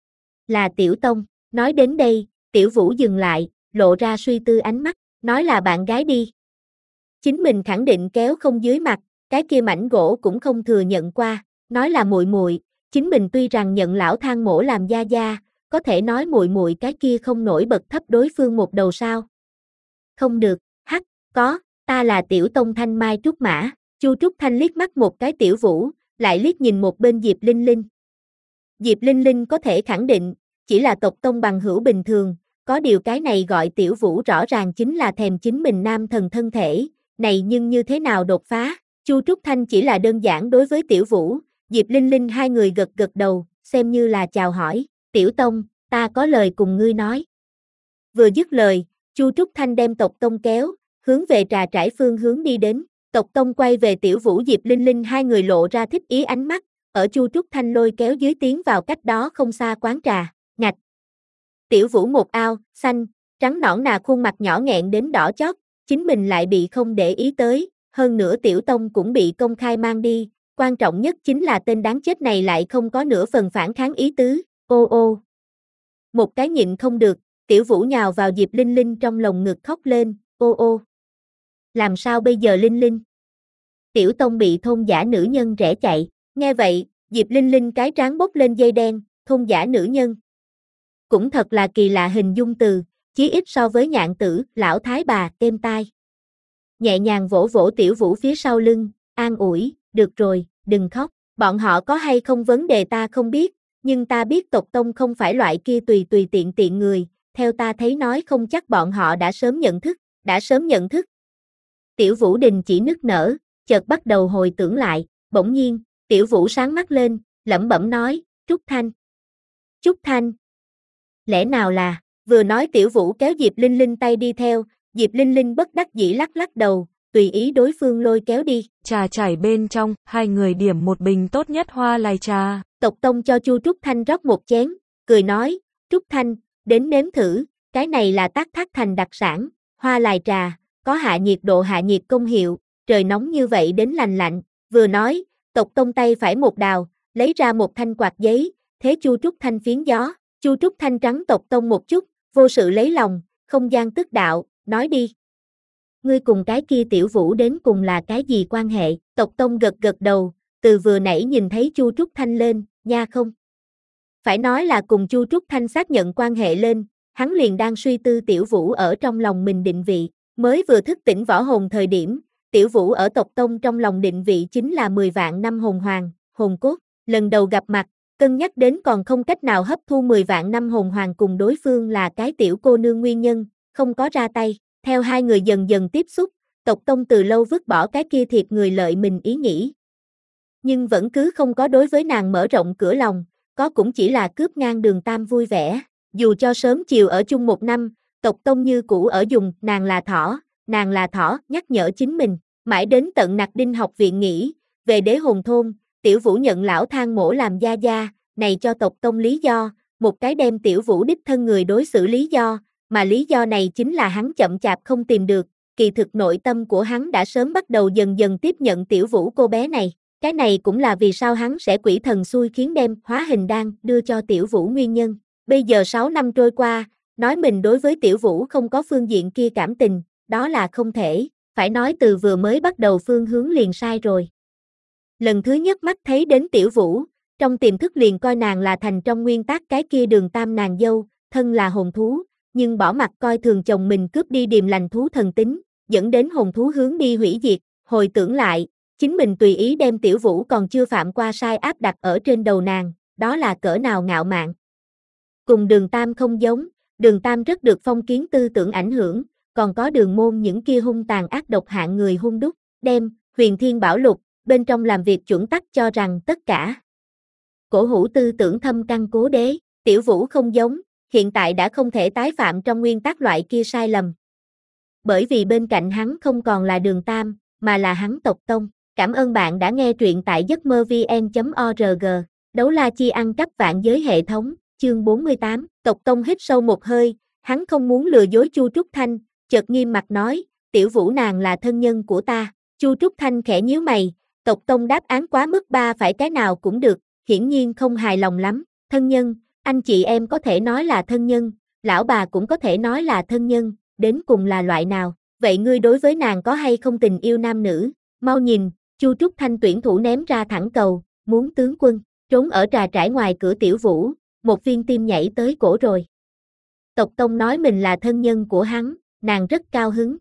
Là Tiểu Tông, nói đến đây, Tiểu Vũ dừng lại, lộ ra suy tư ánh mắt, nói là bạn gái đi. Chính mình khẳng định kéo không dưới mặt, cái kia mảnh gỗ cũng không thừa nhận qua, nói là muội muội, chính mình tuy rằng nhận lão thang mổ làm gia gia, có thể nói muội muội cái kia không nổi bật thấp đối phương một đầu sao? Không được, hắc, có, ta là Tiểu Tông Thanh Mai Trúc Mã. Chu Trúc Thanh liếc mắt một cái Tiểu Vũ, lại liếc nhìn một bên Diệp Linh Linh. Diệp Linh Linh có thể khẳng định, chỉ là tộc tông bằng hữu bình thường, có điều cái này gọi Tiểu Vũ rõ ràng chính là thèm chính mình nam thần thân thể, này nhưng như thế nào đột phá? Chu Trúc Thanh chỉ là đơn giản đối với Tiểu Vũ, Diệp Linh Linh hai người gật gật đầu, xem như là chào hỏi, Tiểu Tông, ta có lời cùng ngươi nói. Vừa dứt lời, Chu Trúc Thanh đem tộc tông kéo, hướng về trà trải phương hướng đi đến, tộc tông quay về Tiểu Vũ Diệp Linh Linh hai người lộ ra thích ý ánh mắt, ở Chu Trúc Thanh lôi kéo dưới tiến vào cách đó không xa quán trà, ngạch. Tiểu Vũ một ao, xanh, trắng nõn nà khuôn mặt nhỏ nghẹn đến đỏ chót, chính mình lại bị không để ý tới, hơn nữa Tiểu Tông cũng bị công khai mang đi, quan trọng nhất chính là tên đáng chết này lại không có nửa phần phản kháng ý tứ, ô ô. Một cái nhịn không được, Tiểu Vũ nhào vào Diệp Linh Linh trong lồng ngực khóc lên, ô ô. Làm sao bây giờ Linh Linh? Tiểu Tông bị thôn giả nữ nhân rẽ chạy, nghe vậy, Diệp Linh Linh cái trán bốc lên dây đen, thôn giả nữ nhân. Cũng thật là kỳ lạ hình dung từ, chí ít so với nhạn tử, lão thái bà, êm tai. Nhẹ nhàng vỗ vỗ Tiểu Vũ phía sau lưng, an ủi, được rồi, đừng khóc, bọn họ có hay không vấn đề ta không biết, nhưng ta biết tộc tông không phải loại kia tùy tùy tiện tiện người, theo ta thấy nói không chắc bọn họ đã sớm nhận thức, đã sớm nhận thức. Tiểu Vũ đình chỉ nức nở, chợt bắt đầu hồi tưởng lại, bỗng nhiên, Tiểu Vũ sáng mắt lên, lẩm bẩm nói, Trúc Thanh. Trúc Thanh. Lẽ nào là, vừa nói Tiểu Vũ kéo Diệp Linh Linh tay đi theo, Diệp Linh Linh bất đắc dĩ lắc lắc đầu, tùy ý đối phương lôi kéo đi. Trà chảy bên trong, hai người điểm một bình tốt nhất hoa lài trà. Tộc Tông cho Chu Trúc Thanh rót một chén, cười nói, Trúc Thanh, đến nếm thử, cái này là Tác Thác Thành đặc sản, hoa lài trà, có hạ nhiệt độ hạ nhiệt công hiệu, trời nóng như vậy đến lành lạnh, vừa nói, tộc Tông tay phải một đào, lấy ra một thanh quạt giấy, thế Chu Trúc Thanh phiến gió, Chu Trúc Thanh trắng tộc Tông một chút, vô sự lấy lòng, không gian tức đạo, nói đi. Ngươi cùng cái kia Tiểu Vũ đến cùng là cái gì quan hệ? Tộc Tông gật gật đầu, từ vừa nãy nhìn thấy Chu Trúc Thanh lên, nha không? Phải nói là cùng Chu Trúc Thanh xác nhận quan hệ lên, hắn liền đang suy tư Tiểu Vũ ở trong lòng mình định vị, mới vừa thức tỉnh võ hồn thời điểm, Tiểu Vũ ở tộc Tông trong lòng định vị chính là mười vạn năm hồn hoàng, hồn cốt, lần đầu gặp mặt, cân nhắc đến còn không cách nào hấp thu mười vạn năm hồn hoàng cùng đối phương là cái tiểu cô nương nguyên nhân, không có ra tay. Theo hai người dần dần tiếp xúc, tộc Tông từ lâu vứt bỏ cái kia thiệt người lợi mình ý nghĩ. Nhưng vẫn cứ không có đối với nàng mở rộng cửa lòng, có cũng chỉ là cướp ngang đường tam vui vẻ. Dù cho sớm chiều ở chung một năm, tộc Tông như cũ ở dùng nàng là thỏ, nàng là thỏ, nhắc nhở chính mình, mãi đến tận Nặc Đinh học viện nghỉ, về Đế Hồn thôn, Tiểu Vũ nhận lão Thang Mỗ làm gia gia, này cho tộc tông lý do, một cái đem Tiểu Vũ đích thân người đối xử lý do, mà lý do này chính là hắn chậm chạp không tìm được, kỳ thực nội tâm của hắn đã sớm bắt đầu dần dần tiếp nhận Tiểu Vũ cô bé này, cái này cũng là vì sao hắn sẽ quỷ thần xui khiến đem hóa hình đan đưa cho Tiểu Vũ nguyên nhân. Bây giờ sáu năm trôi qua, nói mình đối với Tiểu Vũ không có phương diện kia cảm tình, đó là không thể, phải nói từ vừa mới bắt đầu phương hướng liền sai rồi. Lần thứ nhất mắt thấy đến Tiểu Vũ, trong tiềm thức liền coi nàng là thành trong nguyên tắc cái kia Đường Tam nàng dâu, thân là hồn thú, nhưng bỏ mặt coi thường chồng mình cướp đi điềm lành thú thần tính, dẫn đến hồn thú hướng đi hủy diệt, hồi tưởng lại, chính mình tùy ý đem Tiểu Vũ còn chưa phạm qua sai áp đặt ở trên đầu nàng, đó là cỡ nào ngạo mạn. Cùng Đường Tam không giống, Đường Tam rất được phong kiến tư tưởng ảnh hưởng, còn có Đường môn những kia hung tàn ác độc hạng người hung đúc, đem Huyền Thiên Bảo Lục, bên trong làm việc chuẩn tắc cho rằng tất cả. Cổ hủ tư tưởng thâm căn cố đế, Tiểu Vũ không giống, hiện tại đã không thể tái phạm trong nguyên tắc loại kia sai lầm. Bởi vì bên cạnh hắn không còn là Đường Tam, mà là hắn tộc tông. Cảm ơn bạn đã nghe truyện tại giấc mơ vn chấm org. Đấu la chi ăn cắp vạn giới hệ thống, chương bốn mươi tám. Tộc tông hít sâu một hơi, hắn không muốn lừa dối Chu Trúc Thanh, chợt nghiêm mặt nói, Tiểu Vũ nàng là thân nhân của ta. Chu Trúc Thanh khẽ nhíu mày, tộc tông đáp án quá mức ba phải cái nào cũng được, hiển nhiên không hài lòng lắm. Thân nhân, anh chị em có thể nói là thân nhân, lão bà cũng có thể nói là thân nhân, đến cùng là loại nào? Vậy ngươi đối với nàng có hay không tình yêu nam nữ? Mau nhìn, Chu Trúc Thanh tuyển thủ ném ra thẳng cầu, muốn tướng quân, trốn ở trà trải ngoài cửa Tiểu Vũ, một viên tim nhảy tới cổ rồi. Tộc tông nói mình là thân nhân của hắn, nàng rất cao hứng.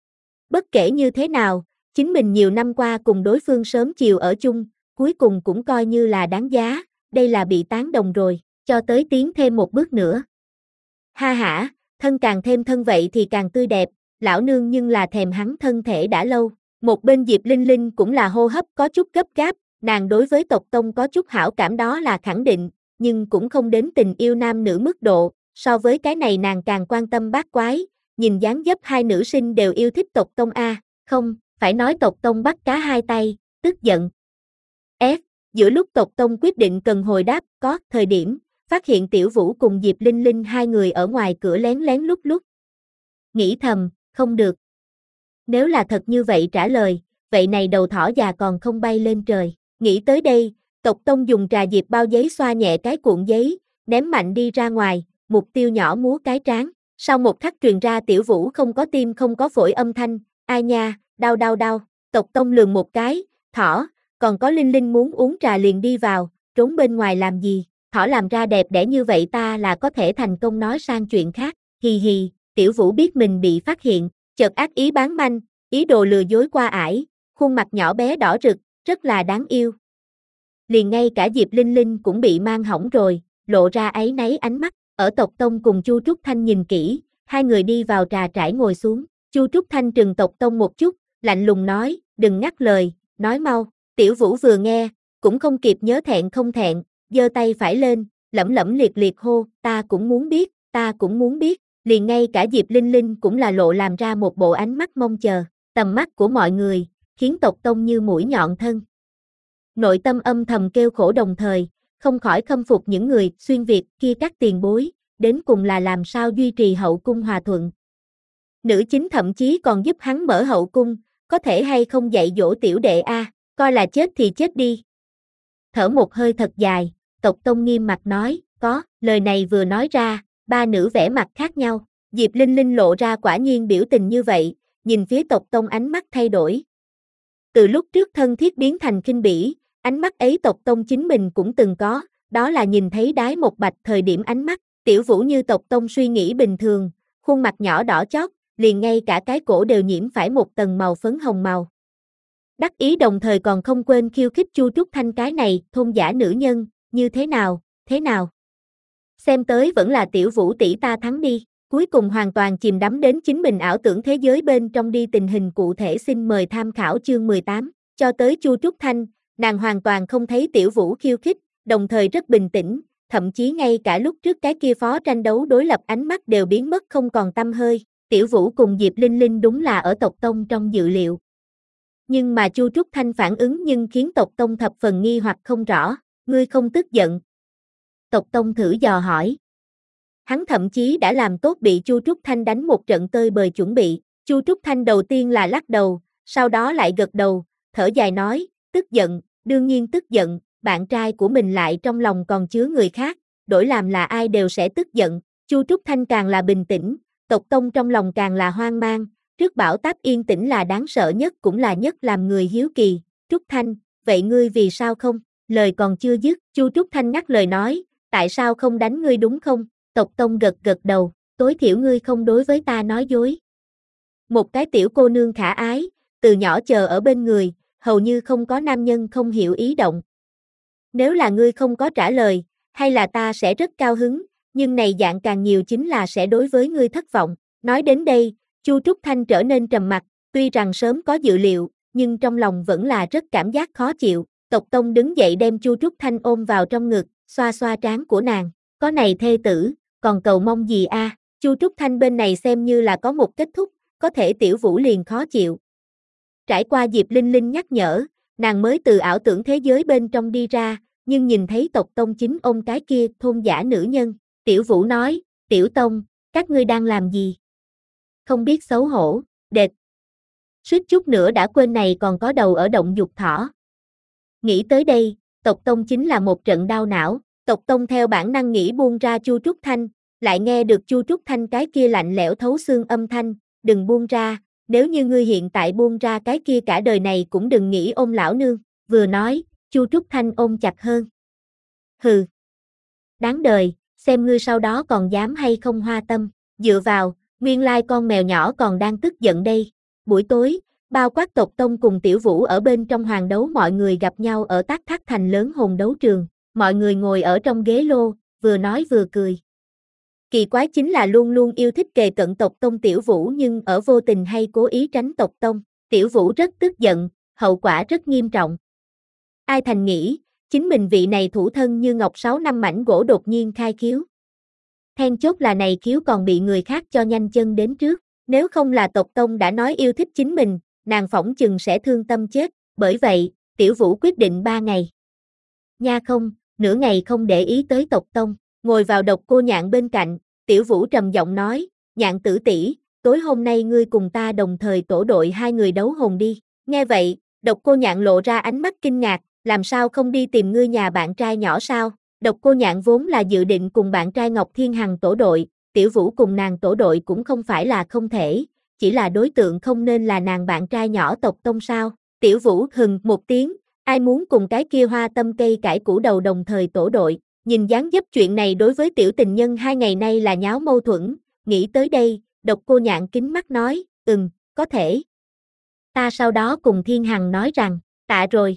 Bất kể như thế nào, chính mình nhiều năm qua cùng đối phương sớm chiều ở chung, cuối cùng cũng coi như là đáng giá, đây là bị tán đồng rồi, cho tới tiến thêm một bước nữa. Ha hả, thân càng thêm thân vậy thì càng tươi đẹp, lão nương nhưng là thèm hắn thân thể đã lâu. Một bên Diệp Linh Linh cũng là hô hấp có chút gấp gáp, nàng đối với tộc tông có chút hảo cảm đó là khẳng định, nhưng cũng không đến tình yêu nam nữ mức độ, so với cái này nàng càng quan tâm bát quái, nhìn dáng dấp hai nữ sinh đều yêu thích tộc tông a, không, phải nói tộc tông bắt cá hai tay, tức giận. F, giữa lúc tộc tông quyết định cần hồi đáp, có thời điểm, phát hiện Tiểu Vũ cùng Diệp Linh Linh hai người ở ngoài cửa lén lén lút lút. Nghĩ thầm, không được. Nếu là thật như vậy trả lời, vậy này đầu thỏ già còn không bay lên trời. Nghĩ tới đây, tộc tông dùng trà diệp bao giấy xoa nhẹ cái cuộn giấy, ném mạnh đi ra ngoài, mục tiêu nhỏ múa cái trán. Sau một khắc truyền ra Tiểu Vũ không có tim không có phổi âm thanh, ai nha, đau đau đau. Tộc tông lườm một cái, thỏ, còn có Linh Linh muốn uống trà liền đi vào, trốn bên ngoài làm gì, thỏ làm ra đẹp đẽ như vậy ta là có thể thành công nói sang chuyện khác, hì hì. Tiểu Vũ biết mình bị phát hiện, chợt ác ý bán manh, ý đồ lừa dối qua ải, khuôn mặt nhỏ bé đỏ rực, rất là đáng yêu. Liền ngay cả Diệp Linh Linh cũng bị mang hỏng rồi, lộ ra áy náy ánh mắt, ở tộc tông cùng Chu Trúc Thanh nhìn kỹ, hai người đi vào trà trải ngồi xuống, Chu Trúc Thanh trừng tộc tông một chút, lạnh lùng nói, đừng ngắt lời, nói mau. Tiểu Vũ vừa nghe, cũng không kịp nhớ thẹn không thẹn, giơ tay phải lên, lẩm lẩm liệt liệt hô, ta cũng muốn biết, ta cũng muốn biết. Liền ngay cả Diệp Linh Linh cũng là lộ làm ra một bộ ánh mắt mong chờ, tầm mắt của mọi người, khiến tộc tông như mũi nhọn thân. Nội tâm âm thầm kêu khổ đồng thời, không khỏi khâm phục những người xuyên Việt kia các tiền bối, đến cùng là làm sao duy trì hậu cung hòa thuận. Nữ chính thậm chí còn giúp hắn mở hậu cung, có thể hay không dạy dỗ tiểu đệ a, coi là chết thì chết đi. Thở một hơi thật dài, tộc tông nghiêm mặt nói, có, lời này vừa nói ra, ba nữ vẻ mặt khác nhau, Diệp Linh Linh lộ ra quả nhiên biểu tình như vậy, nhìn phía tộc tông ánh mắt thay đổi. Từ lúc trước thân thiết biến thành khinh bỉ, ánh mắt ấy tộc tông chính mình cũng từng có, đó là nhìn thấy Đái Một Bạch thời điểm ánh mắt, Tiểu Vũ như tộc tông suy nghĩ bình thường, khuôn mặt nhỏ đỏ chót, liền ngay cả cái cổ đều nhiễm phải một tầng màu phấn hồng màu. Đắc ý đồng thời còn không quên khiêu khích Chu Trúc Thanh cái này, thôn giả nữ nhân, như thế nào, thế nào? Xem tới vẫn là Tiểu Vũ tỷ ta thắng đi, cuối cùng hoàn toàn chìm đắm đến chính mình ảo tưởng thế giới bên trong đi tình hình cụ thể xin mời tham khảo chương mười tám, cho tới Chu Trúc Thanh, nàng hoàn toàn không thấy Tiểu Vũ khiêu khích, đồng thời rất bình tĩnh, thậm chí ngay cả lúc trước cái kia phó tranh đấu đối lập ánh mắt đều biến mất không còn tăm hơi, Tiểu Vũ cùng Diệp Linh Linh đúng là ở tộc tông trong dự liệu. Nhưng mà Chu Trúc Thanh phản ứng nhưng khiến tộc tông thập phần nghi hoặc không rõ, ngươi không tức giận. Tộc tông thử dò hỏi. Hắn thậm chí đã làm tốt bị Chu Trúc Thanh đánh một trận tơi bời chuẩn bị. Chu Trúc Thanh đầu tiên là lắc đầu, sau đó lại gật đầu, thở dài nói, tức giận, đương nhiên tức giận, bạn trai của mình lại trong lòng còn chứa người khác, đổi làm là ai đều sẽ tức giận. Chu Trúc Thanh càng là bình tĩnh, tộc tông trong lòng càng là hoang mang, trước bão táp yên tĩnh là đáng sợ nhất cũng là nhất làm người hiếu kỳ. Trúc Thanh, vậy ngươi vì sao không? Lời còn chưa dứt, Chu Trúc Thanh ngắt lời nói, tại sao không đánh ngươi đúng không? Tộc tông gật gật đầu, tối thiểu ngươi không đối với ta nói dối. Một cái tiểu cô nương khả ái, từ nhỏ chờ ở bên người, hầu như không có nam nhân không hiểu ý động. Nếu là ngươi không có trả lời, hay là ta sẽ rất cao hứng, nhưng này dạng càng nhiều chính là sẽ đối với ngươi thất vọng. Nói đến đây, Chu Trúc Thanh trở nên trầm mặc, tuy rằng sớm có dự liệu, nhưng trong lòng vẫn là rất cảm giác khó chịu. Tộc Tông đứng dậy đem Chu Trúc Thanh ôm vào trong ngực, xoa xoa trán của nàng, có này thê tử, còn cầu mong gì a? À? Chu Trúc Thanh bên này xem như là có một kết thúc, có thể Tiểu Vũ liền khó chịu. Trải qua Diệp Linh Linh nhắc nhở, nàng mới từ ảo tưởng thế giới bên trong đi ra, nhưng nhìn thấy tộc Tông chính ôm cái kia thôn giả nữ nhân. Tiểu Vũ nói, Tiểu Tông, các ngươi đang làm gì? Không biết xấu hổ, đệt. Suýt chút nữa đã quên này còn có đầu ở động dục thỏ. Nghĩ tới đây, tộc Tông chính là một trận đau não, tộc Tông theo bản năng nghĩ buông ra Chu Trúc Thanh, lại nghe được Chu Trúc Thanh cái kia lạnh lẽo thấu xương âm thanh, đừng buông ra, nếu như ngươi hiện tại buông ra cái kia cả đời này cũng đừng nghĩ ôm lão nương, vừa nói, Chu Trúc Thanh ôm chặt hơn. Hừ. Đáng đời, xem ngươi sau đó còn dám hay không hoa tâm, dựa vào, nguyên lai con mèo nhỏ còn đang tức giận đây. Buổi tối, bao quát tộc Tông cùng Tiểu Vũ ở bên trong hoàng đấu mọi người gặp nhau ở Tác Thác Thành lớn hồn đấu trường, mọi người ngồi ở trong ghế lô, vừa nói vừa cười. Kỳ quái chính là luôn luôn yêu thích kề cận tộc Tông Tiểu Vũ nhưng ở vô tình hay cố ý tránh tộc Tông, Tiểu Vũ rất tức giận, hậu quả rất nghiêm trọng. Ai thành nghĩ, chính mình vị này thủ thân như ngọc sáu năm mảnh gỗ đột nhiên khai khiếu. Then chốt là này khiếu còn bị người khác cho nhanh chân đến trước, nếu không là tộc Tông đã nói yêu thích chính mình, nàng phỏng chừng sẽ thương tâm chết, bởi vậy, Tiểu Vũ quyết định ba ngày. Nha không, nửa ngày không để ý tới tộc Tông, ngồi vào Độc Cô Nhạn bên cạnh, Tiểu Vũ trầm giọng nói, Nhạn tử tỷ, tối hôm nay ngươi cùng ta đồng thời tổ đội hai người đấu hồn đi. Nghe vậy, Độc Cô Nhạn lộ ra ánh mắt kinh ngạc, làm sao không đi tìm ngươi nhà bạn trai nhỏ sao? Độc Cô Nhạn vốn là dự định cùng bạn trai Ngọc Thiên Hằng tổ đội, Tiểu Vũ cùng nàng tổ đội cũng không phải là không thể, chỉ là đối tượng không nên là nàng bạn trai nhỏ tộc Tông sao? Tiểu Vũ hừng một tiếng, ai muốn cùng cái kia hoa tâm cây cải củ đầu đồng thời tổ đội, nhìn dáng dấp chuyện này đối với tiểu tình nhân hai ngày nay là nháo mâu thuẫn, nghĩ tới đây, Độc Cô Nhạn kính mắt nói, ừm, có thể. Ta sau đó cùng Thiên Hằng nói rằng, tạ rồi.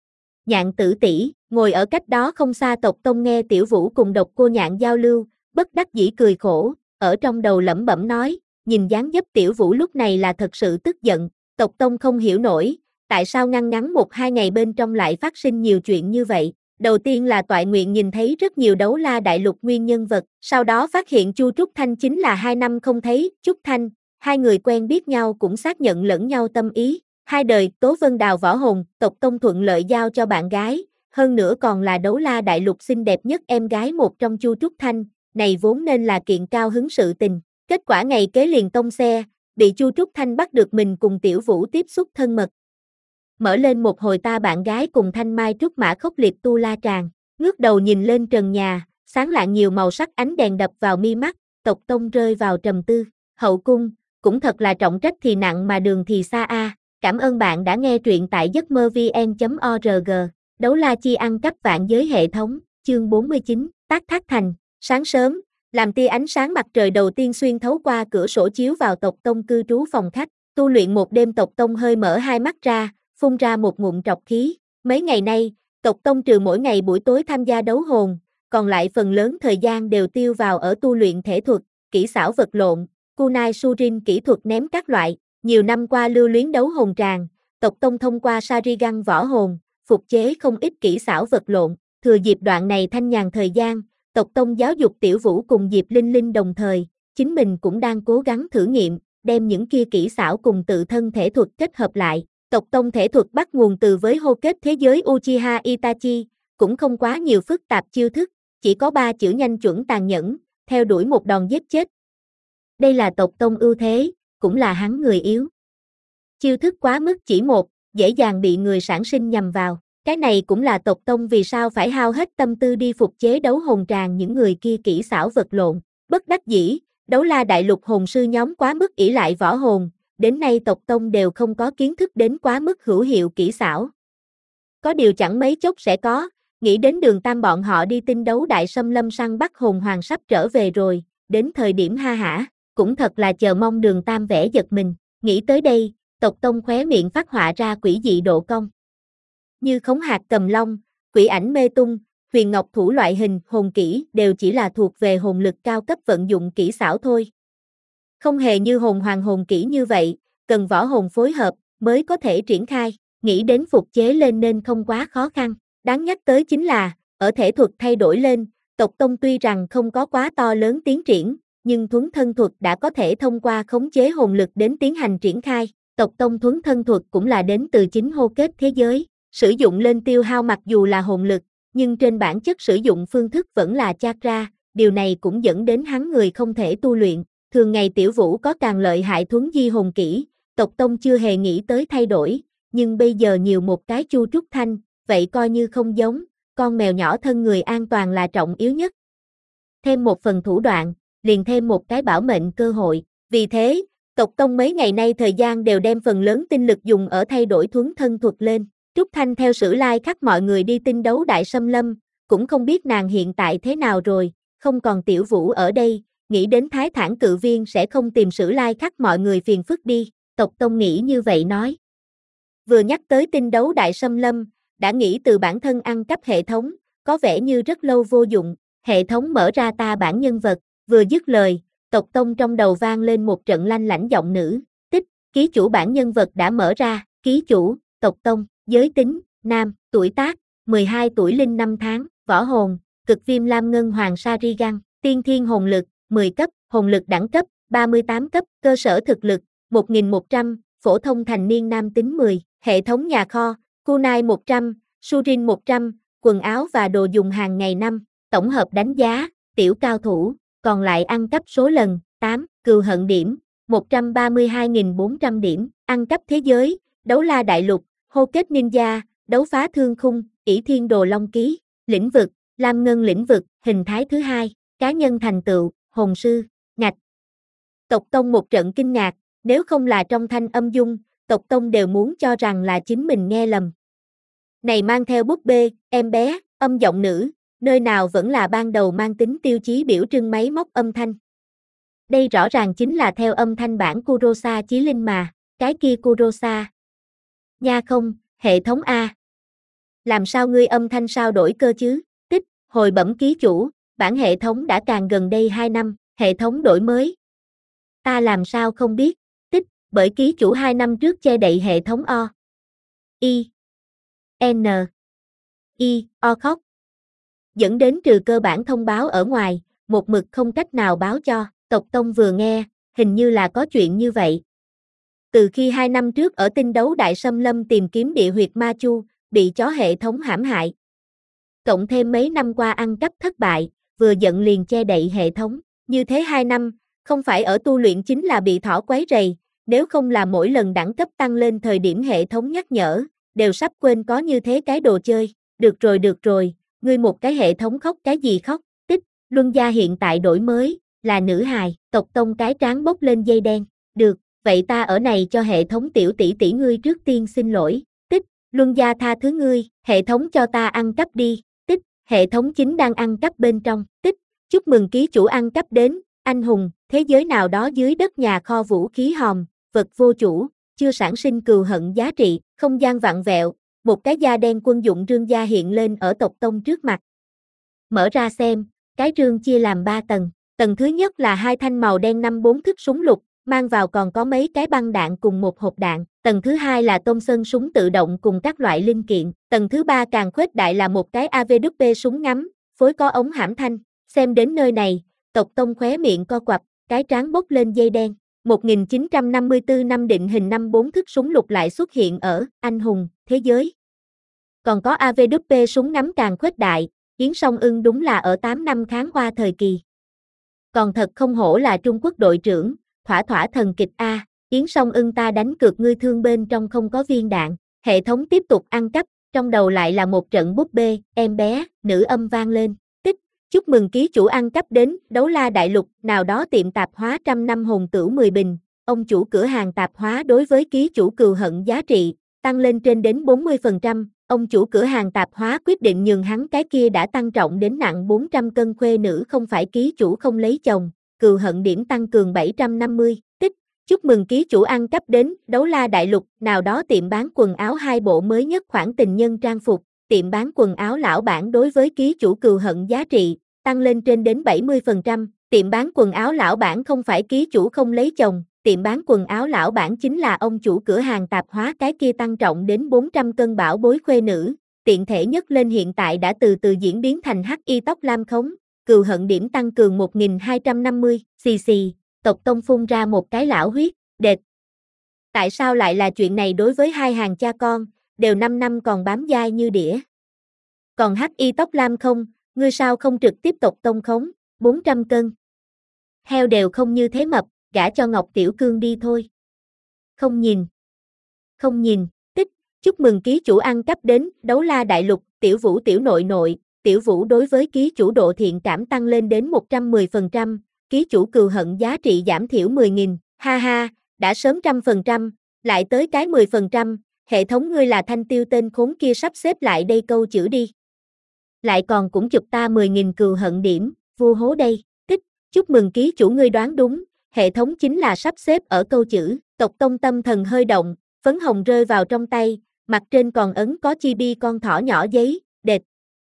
Nhạn tử tỷ, ngồi ở cách đó không xa tộc Tông nghe Tiểu Vũ cùng Độc Cô Nhạn giao lưu, bất đắc dĩ cười khổ, ở trong đầu lẩm bẩm nói, nhìn dáng dấp Tiểu Vũ lúc này là thật sự tức giận, tộc Tông không hiểu nổi, tại sao ngăn ngắn một hai ngày bên trong lại phát sinh nhiều chuyện như vậy. Đầu tiên là Toại Nguyện nhìn thấy rất nhiều đấu la đại lục nguyên nhân vật, sau đó phát hiện Chu Trúc Thanh chính là hai năm không thấy, Trúc Thanh, hai người quen biết nhau cũng xác nhận lẫn nhau tâm ý, hai đời Tố Vân Đào võ hồn, tộc Tông thuận lợi giao cho bạn gái, hơn nữa còn là đấu la đại lục xinh đẹp nhất em gái một trong Chu Trúc Thanh, này vốn nên là kiện cao hứng sự tình, kết quả ngày kế liền tông xe, bị Chu Trúc Thanh bắt được mình cùng Tiểu Vũ tiếp xúc thân mật. Mở lên một hồi ta bạn gái cùng Thanh Mai Trúc Mã khốc liệt tu la tràng, ngước đầu nhìn lên trần nhà, sáng lạng nhiều màu sắc ánh đèn đập vào mi mắt, tộc Tông rơi vào trầm tư, hậu cung, cũng thật là trọng trách thì nặng mà đường thì xa a. Cảm ơn bạn đã nghe truyện tại giấc mơ vn chấm org, đấu la chi ăn cắp vạn giới hệ thống, chương bốn mươi chín, Tác Thác Thành, sáng sớm, làm tia ánh sáng mặt trời đầu tiên xuyên thấu qua cửa sổ chiếu vào tộc Tông cư trú phòng khách, tu luyện một đêm tộc Tông hơi mở hai mắt ra, phun ra một ngụm trọc khí. Mấy ngày nay, tộc Tông trừ mỗi ngày buổi tối tham gia đấu hồn, còn lại phần lớn thời gian đều tiêu vào ở tu luyện thể thuật, kỹ xảo vật lộn, kunai surin kỹ thuật ném các loại. Nhiều năm qua lưu luyến đấu hồn tràng, tộc Tông thông qua Sharingan võ hồn, phục chế không ít kỹ xảo vật lộn. Thừa dịp đoạn này thanh nhàn thời gian, tộc Tông giáo dục Tiểu Vũ cùng Diệp Linh Linh đồng thời, chính mình cũng đang cố gắng thử nghiệm, đem những kia kỹ xảo cùng tự thân thể thuật kết hợp lại. Tộc tông thể thuật bắt nguồn từ với hô kết thế giới Uchiha Itachi, cũng không quá nhiều phức tạp chiêu thức, chỉ có ba chữ nhanh chuẩn tàn nhẫn, theo đuổi một đòn giết chết. Đây là tộc tông ưu thế, cũng là hắn người yếu. Chiêu thức quá mức chỉ một, dễ dàng bị người sản sinh nhầm vào. Cái này cũng là tộc tông vì sao phải hao hết tâm tư đi phục chế đấu hồn tràng những người kia kỹ xảo vật lộn. Bất đắc dĩ, Đấu La Đại Lục hồn sư nhóm quá mức ỷ lại võ hồn, đến nay tộc tông đều không có kiến thức đến quá mức hữu hiệu kỹ xảo. Có điều chẳng mấy chốc sẽ có, nghĩ đến Đường Tam bọn họ đi tinh đấu đại xâm lâm săn bắt hồn hoàng sắp trở về rồi, đến thời điểm ha hả, cũng thật là chờ mong Đường Tam vẽ giật mình. Nghĩ tới đây, tộc tông khóe miệng phát họa ra quỷ dị độ cong. Như khống hạt cầm long, quỷ ảnh mê tung, huyền ngọc thủ loại hình hồn kỹ đều chỉ là thuộc về hồn lực cao cấp vận dụng kỹ xảo thôi. Không hề như hồn hoàng hồn kỹ như vậy, cần võ hồn phối hợp mới có thể triển khai, nghĩ đến phục chế lên nên không quá khó khăn. Đáng nhắc tới chính là, ở thể thuật thay đổi lên, tộc tông tuy rằng không có quá to lớn tiến triển, nhưng thuấn thân thuật đã có thể thông qua khống chế hồn lực đến tiến hành triển khai. Tộc tông thuấn thân thuật cũng là đến từ chính hô kết thế giới, sử dụng lên tiêu hao mặc dù là hồn lực, nhưng trên bản chất sử dụng phương thức vẫn là chakra, điều này cũng dẫn đến hắn người không thể tu luyện. Thường ngày Tiểu Vũ có càng lợi hại thuấn di hồn kỹ, tộc tông chưa hề nghĩ tới thay đổi, nhưng bây giờ nhiều một cái Chu Trúc Thanh, vậy coi như không giống, con mèo nhỏ thân người an toàn là trọng yếu nhất. Thêm một phần thủ đoạn, liền thêm một cái bảo mệnh cơ hội, vì thế, tộc tông mấy ngày nay thời gian đều đem phần lớn tinh lực dùng ở thay đổi thuấn thân thuật lên. Trúc Thanh theo Sử Lai Khắc mọi người đi tinh đấu đại xâm lâm, cũng không biết nàng hiện tại thế nào rồi, không còn Tiểu Vũ ở đây, nghĩ đến Thái Thản Cự Viên sẽ không tìm Sử Lai Khắc mọi người phiền phức đi, tộc tông nghĩ như vậy nói. Vừa nhắc tới tinh đấu đại xâm lâm, đã nghĩ từ bản thân ăn cắp hệ thống, có vẻ như rất lâu vô dụng, hệ thống mở ra ta bản nhân vật, vừa dứt lời, tộc tông trong đầu vang lên một trận lanh lảnh giọng nữ, tích, ký chủ bản nhân vật đã mở ra, ký chủ, tộc tông, giới tính, nam, tuổi tác, mười hai tuổi linh năm tháng, võ hồn, cực viêm lam ngân hoàng Sarigan, tiên thiên hồn lực, mười cấp, hồn lực đẳng cấp, ba mươi tám cấp, cơ sở thực lực, một nghìn một trăm, phổ thông thành niên nam tính mười, hệ thống nhà kho, kunai một trăm, surin một trăm, quần áo và đồ dùng hàng ngày năm, tổng hợp đánh giá, tiểu cao thủ, còn lại ăn cắp số lần, tám, cừu hận điểm, một trăm ba mươi hai nghìn bốn trăm điểm, ăn cắp thế giới, đấu la đại lục, hô kết ninja, đấu phá thương khung, ỷ thiên đồ long ký, lĩnh vực, lam ngân lĩnh vực, hình thái thứ hai, cá nhân thành tựu, hồn sư, ngạch. Tộc tông một trận kinh ngạc, nếu không là trong thanh âm dung, tộc tông đều muốn cho rằng là chính mình nghe lầm. Này mang theo búp bê, em bé, âm giọng nữ, nơi nào vẫn là ban đầu mang tính tiêu chí biểu trưng máy móc âm thanh. Đây rõ ràng chính là theo âm thanh bản Kurosa Chí Linh mà, cái kia Kurosa. Nha không, hệ thống A. Làm sao ngươi âm thanh sao đổi cơ chứ? Tích, hồi bẩm ký chủ, bản hệ thống đã càng gần đây hai năm, hệ thống đổi mới. Ta làm sao không biết? Tích, bởi ký chủ hai năm trước che đậy hệ thống O. I. N. I. O khóc. Dẫn đến trừ cơ bản thông báo ở ngoài, một mực không cách nào báo cho, tộc tông vừa nghe, hình như là có chuyện như vậy. Từ khi hai năm trước ở tinh đấu đại xâm lâm tìm kiếm địa huyệt Ma Chu, bị chó hệ thống hãm hại. Cộng thêm mấy năm qua ăn cắp thất bại, vừa giận liền che đậy hệ thống, như thế hai năm, không phải ở tu luyện chính là bị thỏ quấy rầy, nếu không là mỗi lần đẳng cấp tăng lên thời điểm hệ thống nhắc nhở, đều sắp quên có như thế cái đồ chơi, được rồi được rồi, ngươi một cái hệ thống khóc cái gì khóc, tích, luân gia hiện tại đổi mới, là nữ hài, tộc tông cái trán bốc lên dây đen, được, vậy ta ở này cho hệ thống tiểu tỷ tỷ ngươi trước tiên xin lỗi, tích, luân gia tha thứ ngươi, hệ thống cho ta ăn cắp đi, tích, hệ thống chính đang ăn cắp bên trong, tích, chúc mừng ký chủ ăn cắp đến, anh hùng, thế giới nào đó dưới đất nhà kho vũ khí hòm, vật vô chủ, chưa sản sinh cừu hận giá trị, không gian vặn vẹo, một cái da đen quân dụng rương da hiện lên ở tộc tông trước mặt. Mở ra xem, cái rương chia làm ba tầng, tầng thứ nhất là hai thanh màu đen năm bốn thức súng lục, mang vào còn có mấy cái băng đạn cùng một hộp đạn, tầng thứ hai là tôm sơn súng tự động cùng các loại linh kiện, tầng thứ ba càng khuếch đại là một cái a vê đê pê súng ngắm, phối có ống hãm thanh, xem đến nơi này, tộc tông khóe miệng co quặp, cái trán bốc lên dây đen. một nghìn chín trăm năm mươi tư năm định hình năm bốn thức súng lục lại xuất hiện ở Anh hùng, thế giới. Còn có a vê đê pê súng ngắm càng khuếch đại, Yến Song Ưng đúng là ở tám năm kháng hoa thời kỳ. Còn thật không hổ là Trung Quốc đội trưởng, thỏa thỏa thần kịch A, Yến Song Ưng ta đánh cược ngươi thương bên trong không có viên đạn, hệ thống tiếp tục ăn cắp, trong đầu lại là một trận búp bê, em bé, nữ âm vang lên, tích, chúc mừng ký chủ ăn cắp đến, Đấu La Đại Lục, nào đó tiệm tạp hóa trăm năm hồn tửu mười bình, ông chủ cửa hàng tạp hóa đối với ký chủ cừu hận giá trị, tăng lên trên đến bốn mươi phần trăm, ông chủ cửa hàng tạp hóa quyết định nhường hắn cái kia đã tăng trọng đến nặng bốn trăm cân khuê nữ không phải ký chủ không lấy chồng, cừu hận điểm tăng cường bảy trăm năm mươi, tích, chúc mừng ký chủ ăn cắp đến, Đấu La Đại Lục, nào đó tiệm bán quần áo hai bộ mới nhất khoản tình nhân trang phục, tiệm bán quần áo lão bản đối với ký chủ cừu hận giá trị, tăng lên trên đến bảy mươi phần trăm, tiệm bán quần áo lão bản không phải ký chủ không lấy chồng, tiệm bán quần áo lão bản chính là ông chủ cửa hàng tạp hóa cái kia tăng trọng đến bốn trăm cân bảo bối khuê nữ, tiện thể nhất lên hiện tại đã từ từ diễn biến thành hắc y tóc lam khống, cừu hận điểm tăng cường một nghìn hai trăm năm mươi, xì xì, tộc tông phun ra một cái lão huyết, đệt. Tại sao lại là chuyện này đối với hai hàng cha con, đều năm năm còn bám dai như đĩa. Còn hắc y tóc lam không, ngươi sao không trực tiếp tộc tông khống, bốn trăm cân. Heo đều không như thế mập, gả cho Ngọc Tiểu Cương đi thôi. Không nhìn. Không nhìn, tích, chúc mừng ký chủ ăn cắp đến, Đấu La Đại Lục, Tiểu Vũ Tiểu Nội Nội, Tiểu Vũ đối với ký chủ độ thiện cảm tăng lên đến một trăm mười phần trăm, ký chủ cừu hận giá trị giảm thiểu mười nghìn, ha ha, đã sớm trăm phần trăm, lại tới cái mười phần trăm, hệ thống ngươi là Thanh Tiêu tên khốn kia sắp xếp lại đây câu chữ đi. Lại còn cũng chụp ta mười nghìn cừu hận điểm, vua hố đây, tích, chúc mừng ký chủ ngươi đoán đúng, hệ thống chính là sắp xếp ở câu chữ, tộc tông tâm thần hơi động, phấn hồng rơi vào trong tay, mặt trên còn ấn có chibi con thỏ nhỏ giấy, đệt.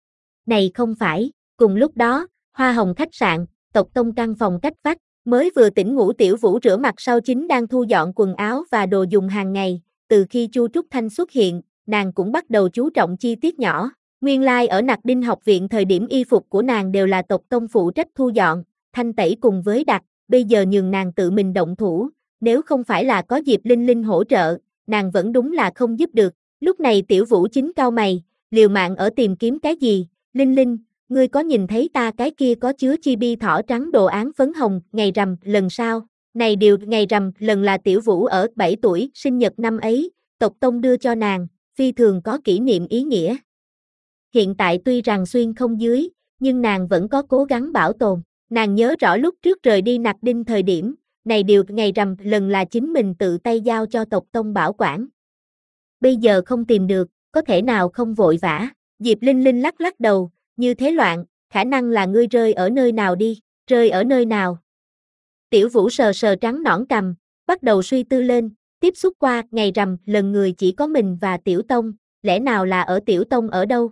Này không phải, cùng lúc đó, Hoa Hồng khách sạn, tộc tông căn phòng cách vách, mới vừa tỉnh ngủ Tiểu Vũ rửa mặt sau chính đang thu dọn quần áo và đồ dùng hàng ngày, từ khi Chu Trúc Thanh xuất hiện, nàng cũng bắt đầu chú trọng chi tiết nhỏ, nguyên lai like ở Nặc Đinh học viện thời điểm y phục của nàng đều là tộc tông phụ trách thu dọn, thanh tẩy cùng với đặt, bây giờ nhường nàng tự mình động thủ, nếu không phải là có Diệp Linh Linh hỗ trợ, nàng vẫn đúng là không giúp được, lúc này Tiểu Vũ chính cau mày, liều mạng ở tìm kiếm cái gì, Linh Linh, ngươi có nhìn thấy ta cái kia có chứa chibi thỏ trắng đồ án phấn hồng, ngày rằm, lần sau, này điều ngày rằm, lần là Tiểu Vũ ở bảy tuổi, sinh nhật năm ấy, tộc tông đưa cho nàng, phi thường có kỷ niệm ý nghĩa. Hiện tại tuy rằng xuyên không dưới, nhưng nàng vẫn có cố gắng bảo tồn, nàng nhớ rõ lúc trước rời đi Nặc Đinh thời điểm, này điều ngày rằm lần là chính mình tự tay giao cho tộc tông bảo quản. Bây giờ không tìm được, có thể nào không vội vã, Diệp Linh Linh lắc lắc đầu, như thế loạn, khả năng là ngươi rơi ở nơi nào đi, rơi ở nơi nào. Tiểu Vũ sờ sờ trắng nõn cằm, bắt đầu suy tư lên, tiếp xúc qua ngày rằm lần người chỉ có mình và Tiểu Tông, lẽ nào là ở Tiểu Tông ở đâu?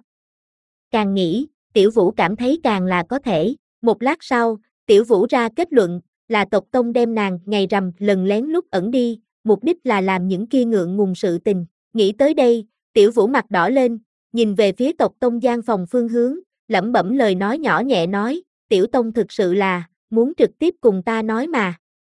Càng nghĩ, Tiểu Vũ cảm thấy càng là có thể, một lát sau, Tiểu Vũ ra kết luận, là tộc tông đem nàng ngày rằm lần lén lút ẩn đi, mục đích là làm những kia ngượng ngùng sự tình, nghĩ tới đây, Tiểu Vũ mặt đỏ lên, nhìn về phía tộc tông gian phòng phương hướng, lẩm bẩm lời nói nhỏ nhẹ nói, Tiểu Tông thực sự là, muốn trực tiếp cùng ta nói mà.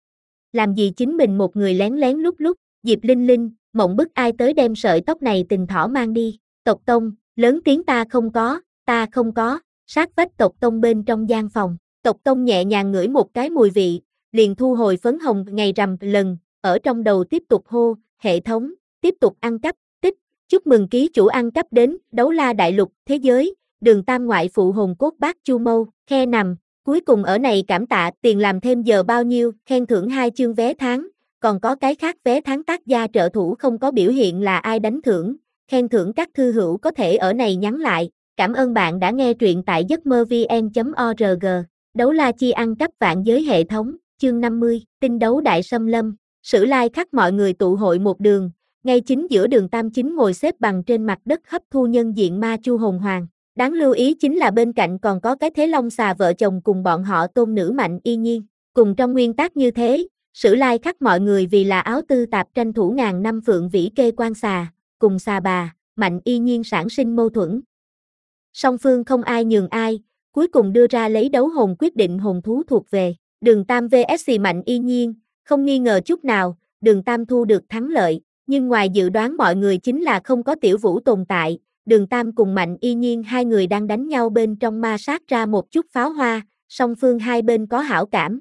Làm gì chính mình một người lén lén lúc lúc, Diệp Linh Linh, mộng bức ai tới đem sợi tóc này tình thỏ mang đi, tộc tông, lớn tiếng ta không có, ta không có, sát vách tộc tông bên trong gian phòng, tộc tông nhẹ nhàng ngửi một cái mùi vị, liền thu hồi phấn hồng ngày rằm lần, ở trong đầu tiếp tục hô, hệ thống, tiếp tục ăn cắp, tích, chúc mừng ký chủ ăn cắp đến, Đấu La Đại Lục, thế giới, đường tam ngoại phụ hồn cốt bát chu mâu, khe nằm, cuối cùng ở này cảm tạ, tiền làm thêm giờ bao nhiêu, khen thưởng hai chương vé tháng, còn có cái khác vé tháng tác gia trợ thủ không có biểu hiện là ai đánh thưởng, khen thưởng các thư hữu có thể ở này nhắn lại, cảm ơn bạn đã nghe truyện tại giấc mơ vn chấm org, Đấu La Chi ăn cắp vạn giới hệ thống, chương năm mươi, tinh đấu đại xâm lâm, Sử Lai khắc mọi người tụ hội một đường, ngay chính giữa đường Tam Chính ngồi xếp bằng trên mặt đất hấp thu nhân diện ma chu hồn hoàng. Đáng lưu ý chính là bên cạnh còn có cái Thế Long xà vợ chồng cùng bọn họ tôn nữ Mạnh Y Nhiên. Cùng trong nguyên tắc như thế, Sử Lai khắc mọi người vì là áo tư tạp tranh thủ ngàn năm phượng vĩ kê quan xà, cùng xà bà, Mạnh Y Nhiên sản sinh mâu thuẫn. Song phương không ai nhường ai, cuối cùng đưa ra lấy đấu hồn quyết định hồn thú thuộc về. Đường Tam vs Mạnh Y Nhiên, không nghi ngờ chút nào, Đường Tam thu được thắng lợi, nhưng ngoài dự đoán mọi người chính là không có Tiểu Vũ tồn tại, Đường Tam cùng Mạnh Y Nhiên hai người đang đánh nhau bên trong ma sát ra một chút pháo hoa, song phương hai bên có hảo cảm.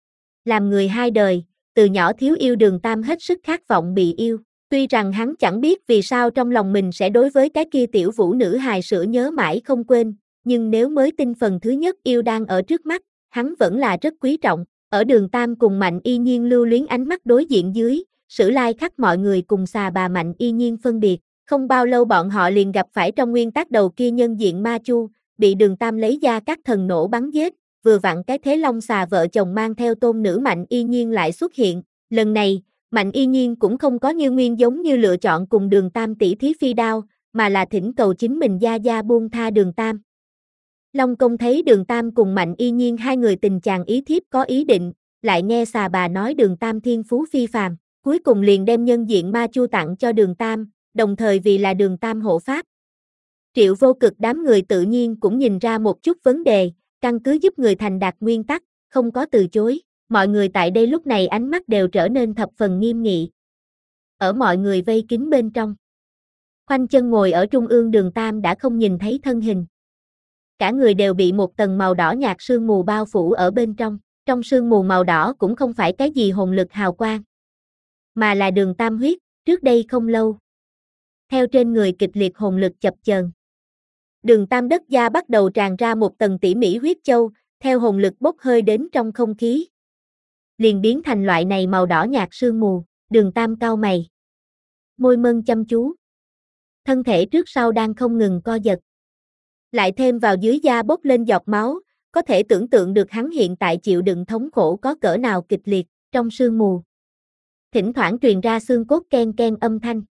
Làm người hai đời, từ nhỏ thiếu yêu Đường Tam hết sức khát vọng bị yêu, tuy rằng hắn chẳng biết vì sao trong lòng mình sẽ đối với cái kia Tiểu Vũ nữ hài sữa nhớ mãi không quên, nhưng nếu mới tin phần thứ nhất yêu đang ở trước mắt, hắn vẫn là rất quý trọng. Ở Đường Tam cùng Mạnh Y Nhiên lưu luyến ánh mắt đối diện dưới, Sử Lai Khắc mọi người cùng xà bà Mạnh Y Nhiên phân biệt, không bao lâu bọn họ liền gặp phải trong nguyên tắc đầu kia nhân diện ma chu, bị Đường Tam lấy ra các thần nổ bắn giết, vừa vặn cái thế long xà vợ chồng mang theo tôn nữ Mạnh Y Nhiên lại xuất hiện, lần này, Mạnh Y Nhiên cũng không có như nguyên giống như lựa chọn cùng Đường Tam tỷ thí phi đao, mà là thỉnh cầu chính mình gia gia buông tha Đường Tam. Long Công thấy Đường Tam cùng Mạnh Y Nhiên hai người tình chàng ý thiếp có ý định, lại nghe xà bà nói Đường Tam thiên phú phi phàm, cuối cùng liền đem nhân diện ma chu tặng cho Đường Tam, đồng thời vì là Đường Tam hộ pháp. Triệu Vô Cực đám người tự nhiên cũng nhìn ra một chút vấn đề, căn cứ giúp người thành đạt nguyên tắc, không có từ chối, mọi người tại đây lúc này ánh mắt đều trở nên thập phần nghiêm nghị. Ở mọi người vây kín bên trong, khoanh chân ngồi ở trung ương Đường Tam đã không nhìn thấy thân hình. Cả người đều bị một tầng màu đỏ nhạt sương mù bao phủ ở bên trong, trong sương mù màu đỏ cũng không phải cái gì hồn lực hào quang, mà là Đường Tam huyết, trước đây không lâu. Theo trên người kịch liệt hồn lực chập chờn, Đường Tam đất da bắt đầu tràn ra một tầng tỉ mỉ huyết châu, theo hồn lực bốc hơi đến trong không khí, liền biến thành loại này màu đỏ nhạt sương mù. Đường Tam cau mày, môi mân chăm chú, thân thể trước sau đang không ngừng co giật. Lại thêm vào dưới da bốc lên giọt máu, có thể tưởng tượng được hắn hiện tại chịu đựng thống khổ có cỡ nào kịch liệt, trong sương mù. Thỉnh thoảng truyền ra xương cốt ken ken âm thanh.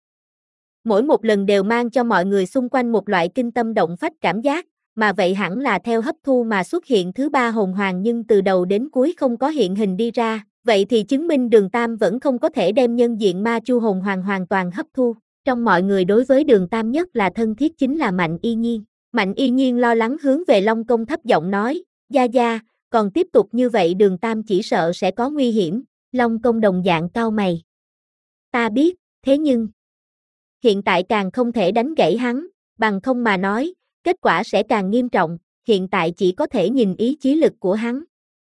Mỗi một lần đều mang cho mọi người xung quanh một loại kinh tâm động phách cảm giác, mà vậy hẳn là theo hấp thu mà xuất hiện thứ ba hồn hoàng nhưng từ đầu đến cuối không có hiện hình đi ra, vậy thì chứng minh Đường Tam vẫn không có thể đem nhân diện ma chu hồn hoàng hoàn toàn hấp thu. Trong mọi người đối với Đường Tam nhất là thân thiết chính là Mạnh Y Nhiên. Mạnh Y Nhiên lo lắng hướng về Long Công thấp giọng nói, gia gia, còn tiếp tục như vậy Đường Tam chỉ sợ sẽ có nguy hiểm. Long Công đồng dạng cau mày. Ta biết, thế nhưng hiện tại càng không thể đánh gãy hắn, bằng không mà nói, kết quả sẽ càng nghiêm trọng, hiện tại chỉ có thể nhìn ý chí lực của hắn.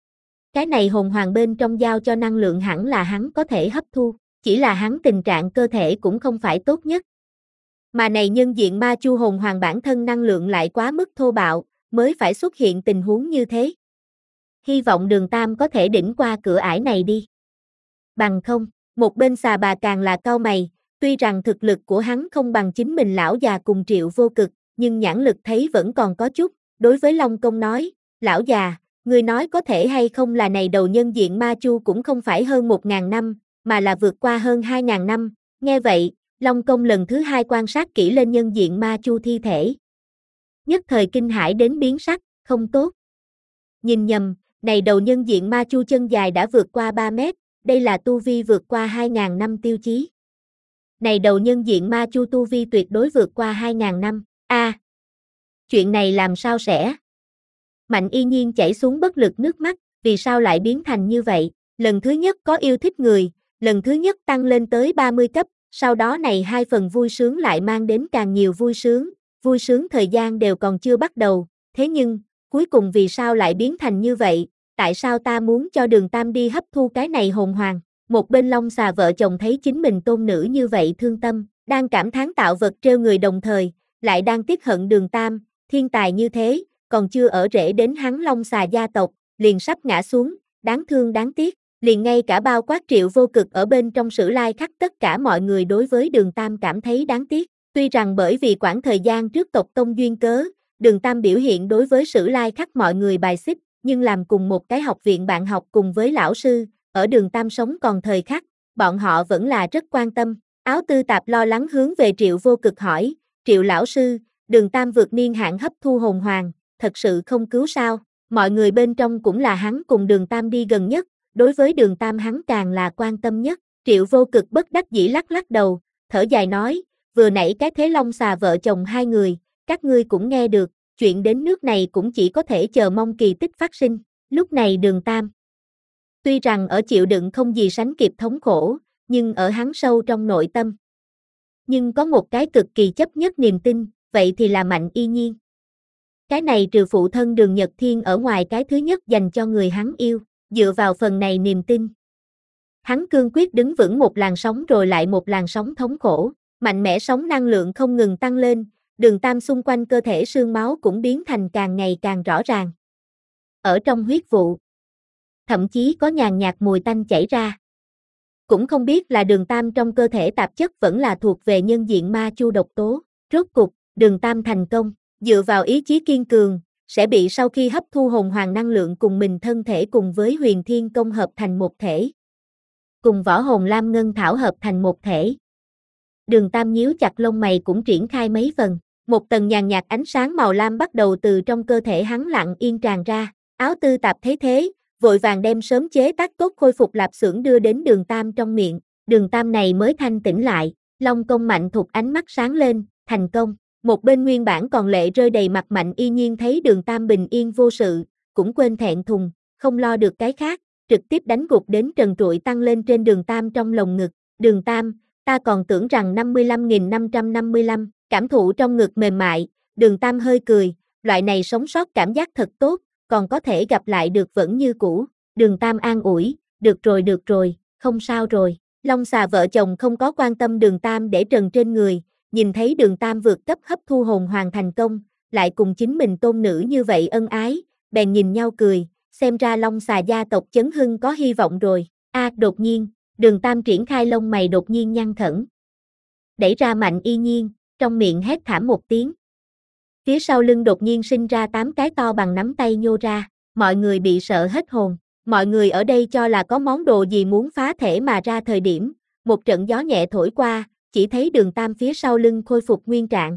Cái này hồn hoàng bên trong giao cho năng lượng hẳn là hắn có thể hấp thu, chỉ là hắn tình trạng cơ thể cũng không phải tốt nhất. Mà này nhân diện ma chu hồn hoàng bản thân năng lượng lại quá mức thô bạo, mới phải xuất hiện tình huống như thế. Hy vọng Đường Tam có thể đỉnh qua cửa ải này đi. Bằng không, một bên xà bà càng là cau mày, tuy rằng thực lực của hắn không bằng chính mình lão già cùng Triệu Vô Cực, nhưng nhãn lực thấy vẫn còn có chút, đối với Long Công nói, lão già, người nói có thể hay không là này đầu nhân diện ma chu cũng không phải hơn một ngàn năm, mà là vượt qua hơn hai ngàn năm, nghe vậy, Long Công lần thứ hai quan sát kỹ lên nhân diện ma chu thi thể. Nhất thời kinh hãi đến biến sắc, không tốt. Nhìn nhầm, này đầu nhân diện ma chu chân dài đã vượt qua ba mét, đây là tu vi vượt qua hai ngàn năm tiêu chí. Này đầu nhân diện ma chu tu vi tuyệt đối vượt qua hai ngàn năm, a à, chuyện này làm sao sẽ? Mạnh Y Nhiên chảy xuống bất lực nước mắt, vì sao lại biến thành như vậy? Lần thứ nhất có yêu thích người, lần thứ nhất tăng lên tới ba mươi cấp, sau đó này hai phần vui sướng lại mang đến càng nhiều vui sướng, vui sướng thời gian đều còn chưa bắt đầu, thế nhưng, cuối cùng vì sao lại biến thành như vậy? Tại sao ta muốn cho Đường Tam đi hấp thu cái này hồn hoàng? Một bên Long Xà vợ chồng thấy chính mình tôn nữ như vậy thương tâm, đang cảm thán tạo vật trêu người đồng thời, lại đang tiếc hận Đường Tam, thiên tài như thế, còn chưa ở rễ đến hắn Long Xà gia tộc, liền sắp ngã xuống, đáng thương đáng tiếc, liền ngay cả bao quát Triệu Vô Cực ở bên trong Sử Lai Khắc tất cả mọi người đối với Đường Tam cảm thấy đáng tiếc, tuy rằng bởi vì quãng thời gian trước tộc tông duyên cớ, Đường Tam biểu hiện đối với Sử Lai Khắc mọi người bài xích, nhưng làm cùng một cái học viện bạn học cùng với lão sư, ở Đường Tam sống còn thời khắc, bọn họ vẫn là rất quan tâm. Áo Tư Tạp lo lắng hướng về Triệu Vô Cực hỏi, Triệu lão sư, Đường Tam vượt niên hạn hấp thu hồn hoàng, thật sự không cứu sao? Mọi người bên trong cũng là hắn cùng Đường Tam đi gần nhất, đối với Đường Tam hắn càng là quan tâm nhất. Triệu Vô Cực bất đắc dĩ lắc lắc đầu, thở dài nói, vừa nãy cái thế Long Xà vợ chồng hai người, các ngươi cũng nghe được, chuyện đến nước này cũng chỉ có thể chờ mong kỳ tích phát sinh. Lúc này Đường Tam Tuy rằng ở chịu đựng không gì sánh kịp thống khổ, nhưng ở hắn sâu trong nội tâm. Nhưng có một cái cực kỳ chấp nhất niềm tin, vậy thì là Mạnh Y Nhiên. Cái này trừ phụ thân Đường Nhật Thiên ở ngoài cái thứ nhất dành cho người hắn yêu, dựa vào phần này niềm tin. Hắn cương quyết đứng vững một làn sóng rồi lại một làn sóng thống khổ, mạnh mẽ sóng năng lượng không ngừng tăng lên, đường tam xung quanh cơ thể xương máu cũng biến thành càng ngày càng rõ ràng. Ở trong huyết vụ, thậm chí có nhàn nhạt mùi tanh chảy ra. Cũng không biết là đường tam trong cơ thể tạp chất vẫn là thuộc về nhân diện ma chu độc tố. Rốt cục, đường tam thành công, dựa vào ý chí kiên cường, sẽ bị sau khi hấp thu hồn hoàng năng lượng cùng mình thân thể cùng với huyền thiên công hợp thành một thể. Cùng võ hồn lam ngân thảo hợp thành một thể. Đường tam nhíu chặt lông mày cũng triển khai mấy phần, một tầng nhàn nhạt ánh sáng màu lam bắt đầu từ trong cơ thể hắn lặng yên tràn ra, áo tư tạp thấy thế, vội vàng đem sớm chế tác tốt khôi phục lạp xưởng đưa đến đường tam trong miệng, đường tam này mới thanh tỉnh lại, Long Công Mạnh Thục ánh mắt sáng lên, thành công, một bên nguyên bản còn lệ rơi đầy mặt Mạnh Y Nhiên thấy đường tam bình yên vô sự, cũng quên thẹn thùng, không lo được cái khác, trực tiếp đánh gục đến trần trụi tăng lên trên đường tam trong lồng ngực, đường tam, ta còn tưởng rằng năm mươi lăm nghìn năm trăm năm mươi lăm, cảm thụ trong ngực mềm mại, đường tam hơi cười, loại này sống sót cảm giác thật tốt, còn có thể gặp lại được vẫn như cũ, đường tam an ủi, được rồi được rồi, không sao rồi, Long Xà vợ chồng không có quan tâm đường tam để trần trên người, nhìn thấy đường tam vượt cấp hấp thu hồn hoàng thành công, lại cùng chính mình tôn nữ như vậy ân ái, bèn nhìn nhau cười, xem ra Long Xà gia tộc chấn hưng có hy vọng rồi, a à, đột nhiên, đường tam triển khai lông mày đột nhiên nhăn khẩn. Đẩy ra Mạnh Y Nhiên, trong miệng hét thảm một tiếng. Phía sau lưng đột nhiên sinh ra tám cái to bằng nắm tay nhô ra, mọi người bị sợ hết hồn, mọi người ở đây cho là có món đồ gì muốn phá thể mà ra thời điểm, một trận gió nhẹ thổi qua, chỉ thấy đường tam phía sau lưng khôi phục nguyên trạng.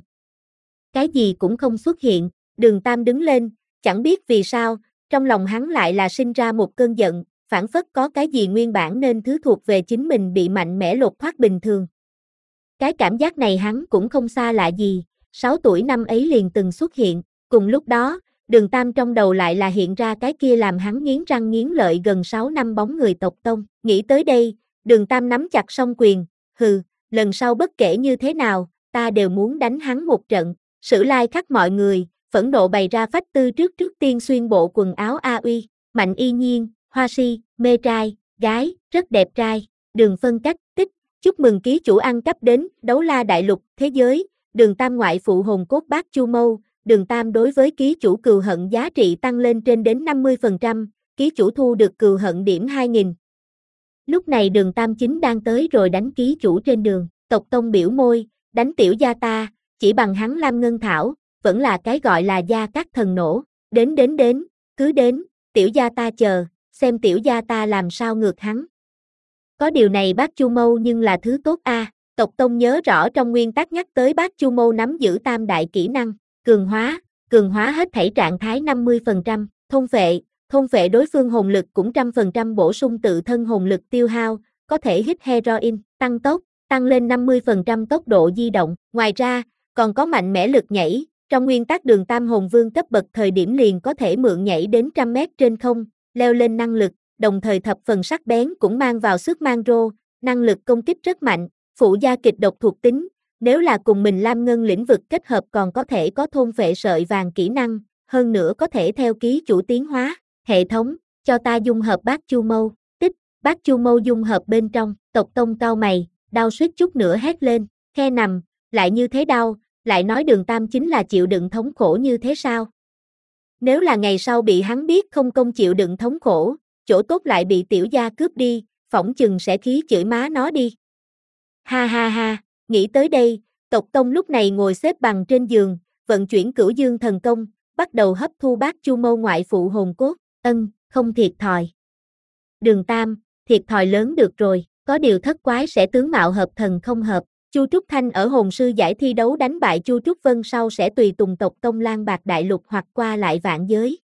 Cái gì cũng không xuất hiện, đường tam đứng lên, chẳng biết vì sao, trong lòng hắn lại là sinh ra một cơn giận, phản phất có cái gì nguyên bản nên thứ thuộc về chính mình bị mạnh mẽ lột thoát bình thường. Cái cảm giác này hắn cũng không xa lạ gì, sáu tuổi năm ấy liền từng xuất hiện, cùng lúc đó, đường tam trong đầu lại là hiện ra cái kia làm hắn nghiến răng nghiến lợi gần sáu năm bóng người tộc tông, nghĩ tới đây, đường tam nắm chặt song quyền, hừ, lần sau bất kể như thế nào, ta đều muốn đánh hắn một trận, Sử Lai khắc mọi người, phẫn nộ bày ra phách tư trước trước tiên xuyên bộ quần áo A Uy, Mạnh Y Nhiên, hoa si, mê trai, gái, rất đẹp trai, đường phân cách, tích, chúc mừng ký chủ ăn cắp đến, đấu la đại lục, thế giới, đường tam ngoại phụ hồn cốt bát chu mâu, đường tam đối với ký chủ cừu hận giá trị tăng lên trên đến năm mươi phần trăm, ký chủ thu được cừu hận điểm hai nghìn. Lúc này đường tam chính đang tới rồi đánh ký chủ trên đường, tộc tông biểu môi, đánh tiểu gia ta, chỉ bằng hắn lam ngân thảo, vẫn là cái gọi là gia các thần nổ, đến đến đến, cứ đến, tiểu gia ta chờ, xem tiểu gia ta làm sao ngược hắn. Có điều này bác chu mâu nhưng là thứ tốt a, à. Tộc tông nhớ rõ trong nguyên tắc nhắc tới bác chu mâu nắm giữ tam đại kỹ năng, cường hóa, cường hóa hết thảy trạng thái năm mươi phần trăm, thôn vệ, thôn vệ đối phương hồn lực cũng một trăm phần trăm bổ sung tự thân hồn lực tiêu hao, có thể hít heroin, tăng tốc, tăng lên năm mươi phần trăm tốc độ di động, ngoài ra, còn có mạnh mẽ lực nhảy, trong nguyên tắc đường tam hồn vương cấp bậc thời điểm liền có thể mượn nhảy đến trăm mét trên không, leo lên năng lực, đồng thời thập phần sắc bén cũng mang vào sức mang rô, năng lực công kích rất mạnh, phụ gia kịch độc thuộc tính, nếu là cùng mình lam ngân lĩnh vực kết hợp còn có thể có thôn phệ sợi vàng kỹ năng, hơn nữa có thể theo ký chủ tiến hóa, hệ thống, cho ta dung hợp bát chu mâu, tích, bát chu mâu dung hợp bên trong, tộc tông cao mày, đau suýt chút nữa hét lên, khe nằm, lại như thế đau, lại nói đường tam chính là chịu đựng thống khổ như thế sao? Nếu là ngày sau bị hắn biết không công chịu đựng thống khổ, chỗ tốt lại bị tiểu gia cướp đi, phỏng chừng sẽ khí chửi má nó đi. Ha ha ha, nghĩ tới đây, tộc tông lúc này ngồi xếp bằng trên giường, vận chuyển cửu dương thần công, bắt đầu hấp thu bát chu mâu ngoại phụ hồn cốt, ân, không thiệt thòi. Đường tam, thiệt thòi lớn được rồi, có điều thất quái sẽ tướng mạo hợp thần không hợp. Chu Trúc Thanh ở hồn sư giải thi đấu đánh bại Chu Trúc Vân sau sẽ tùy tùng tộc tông lang bạc đại lục hoặc qua lại vạn giới.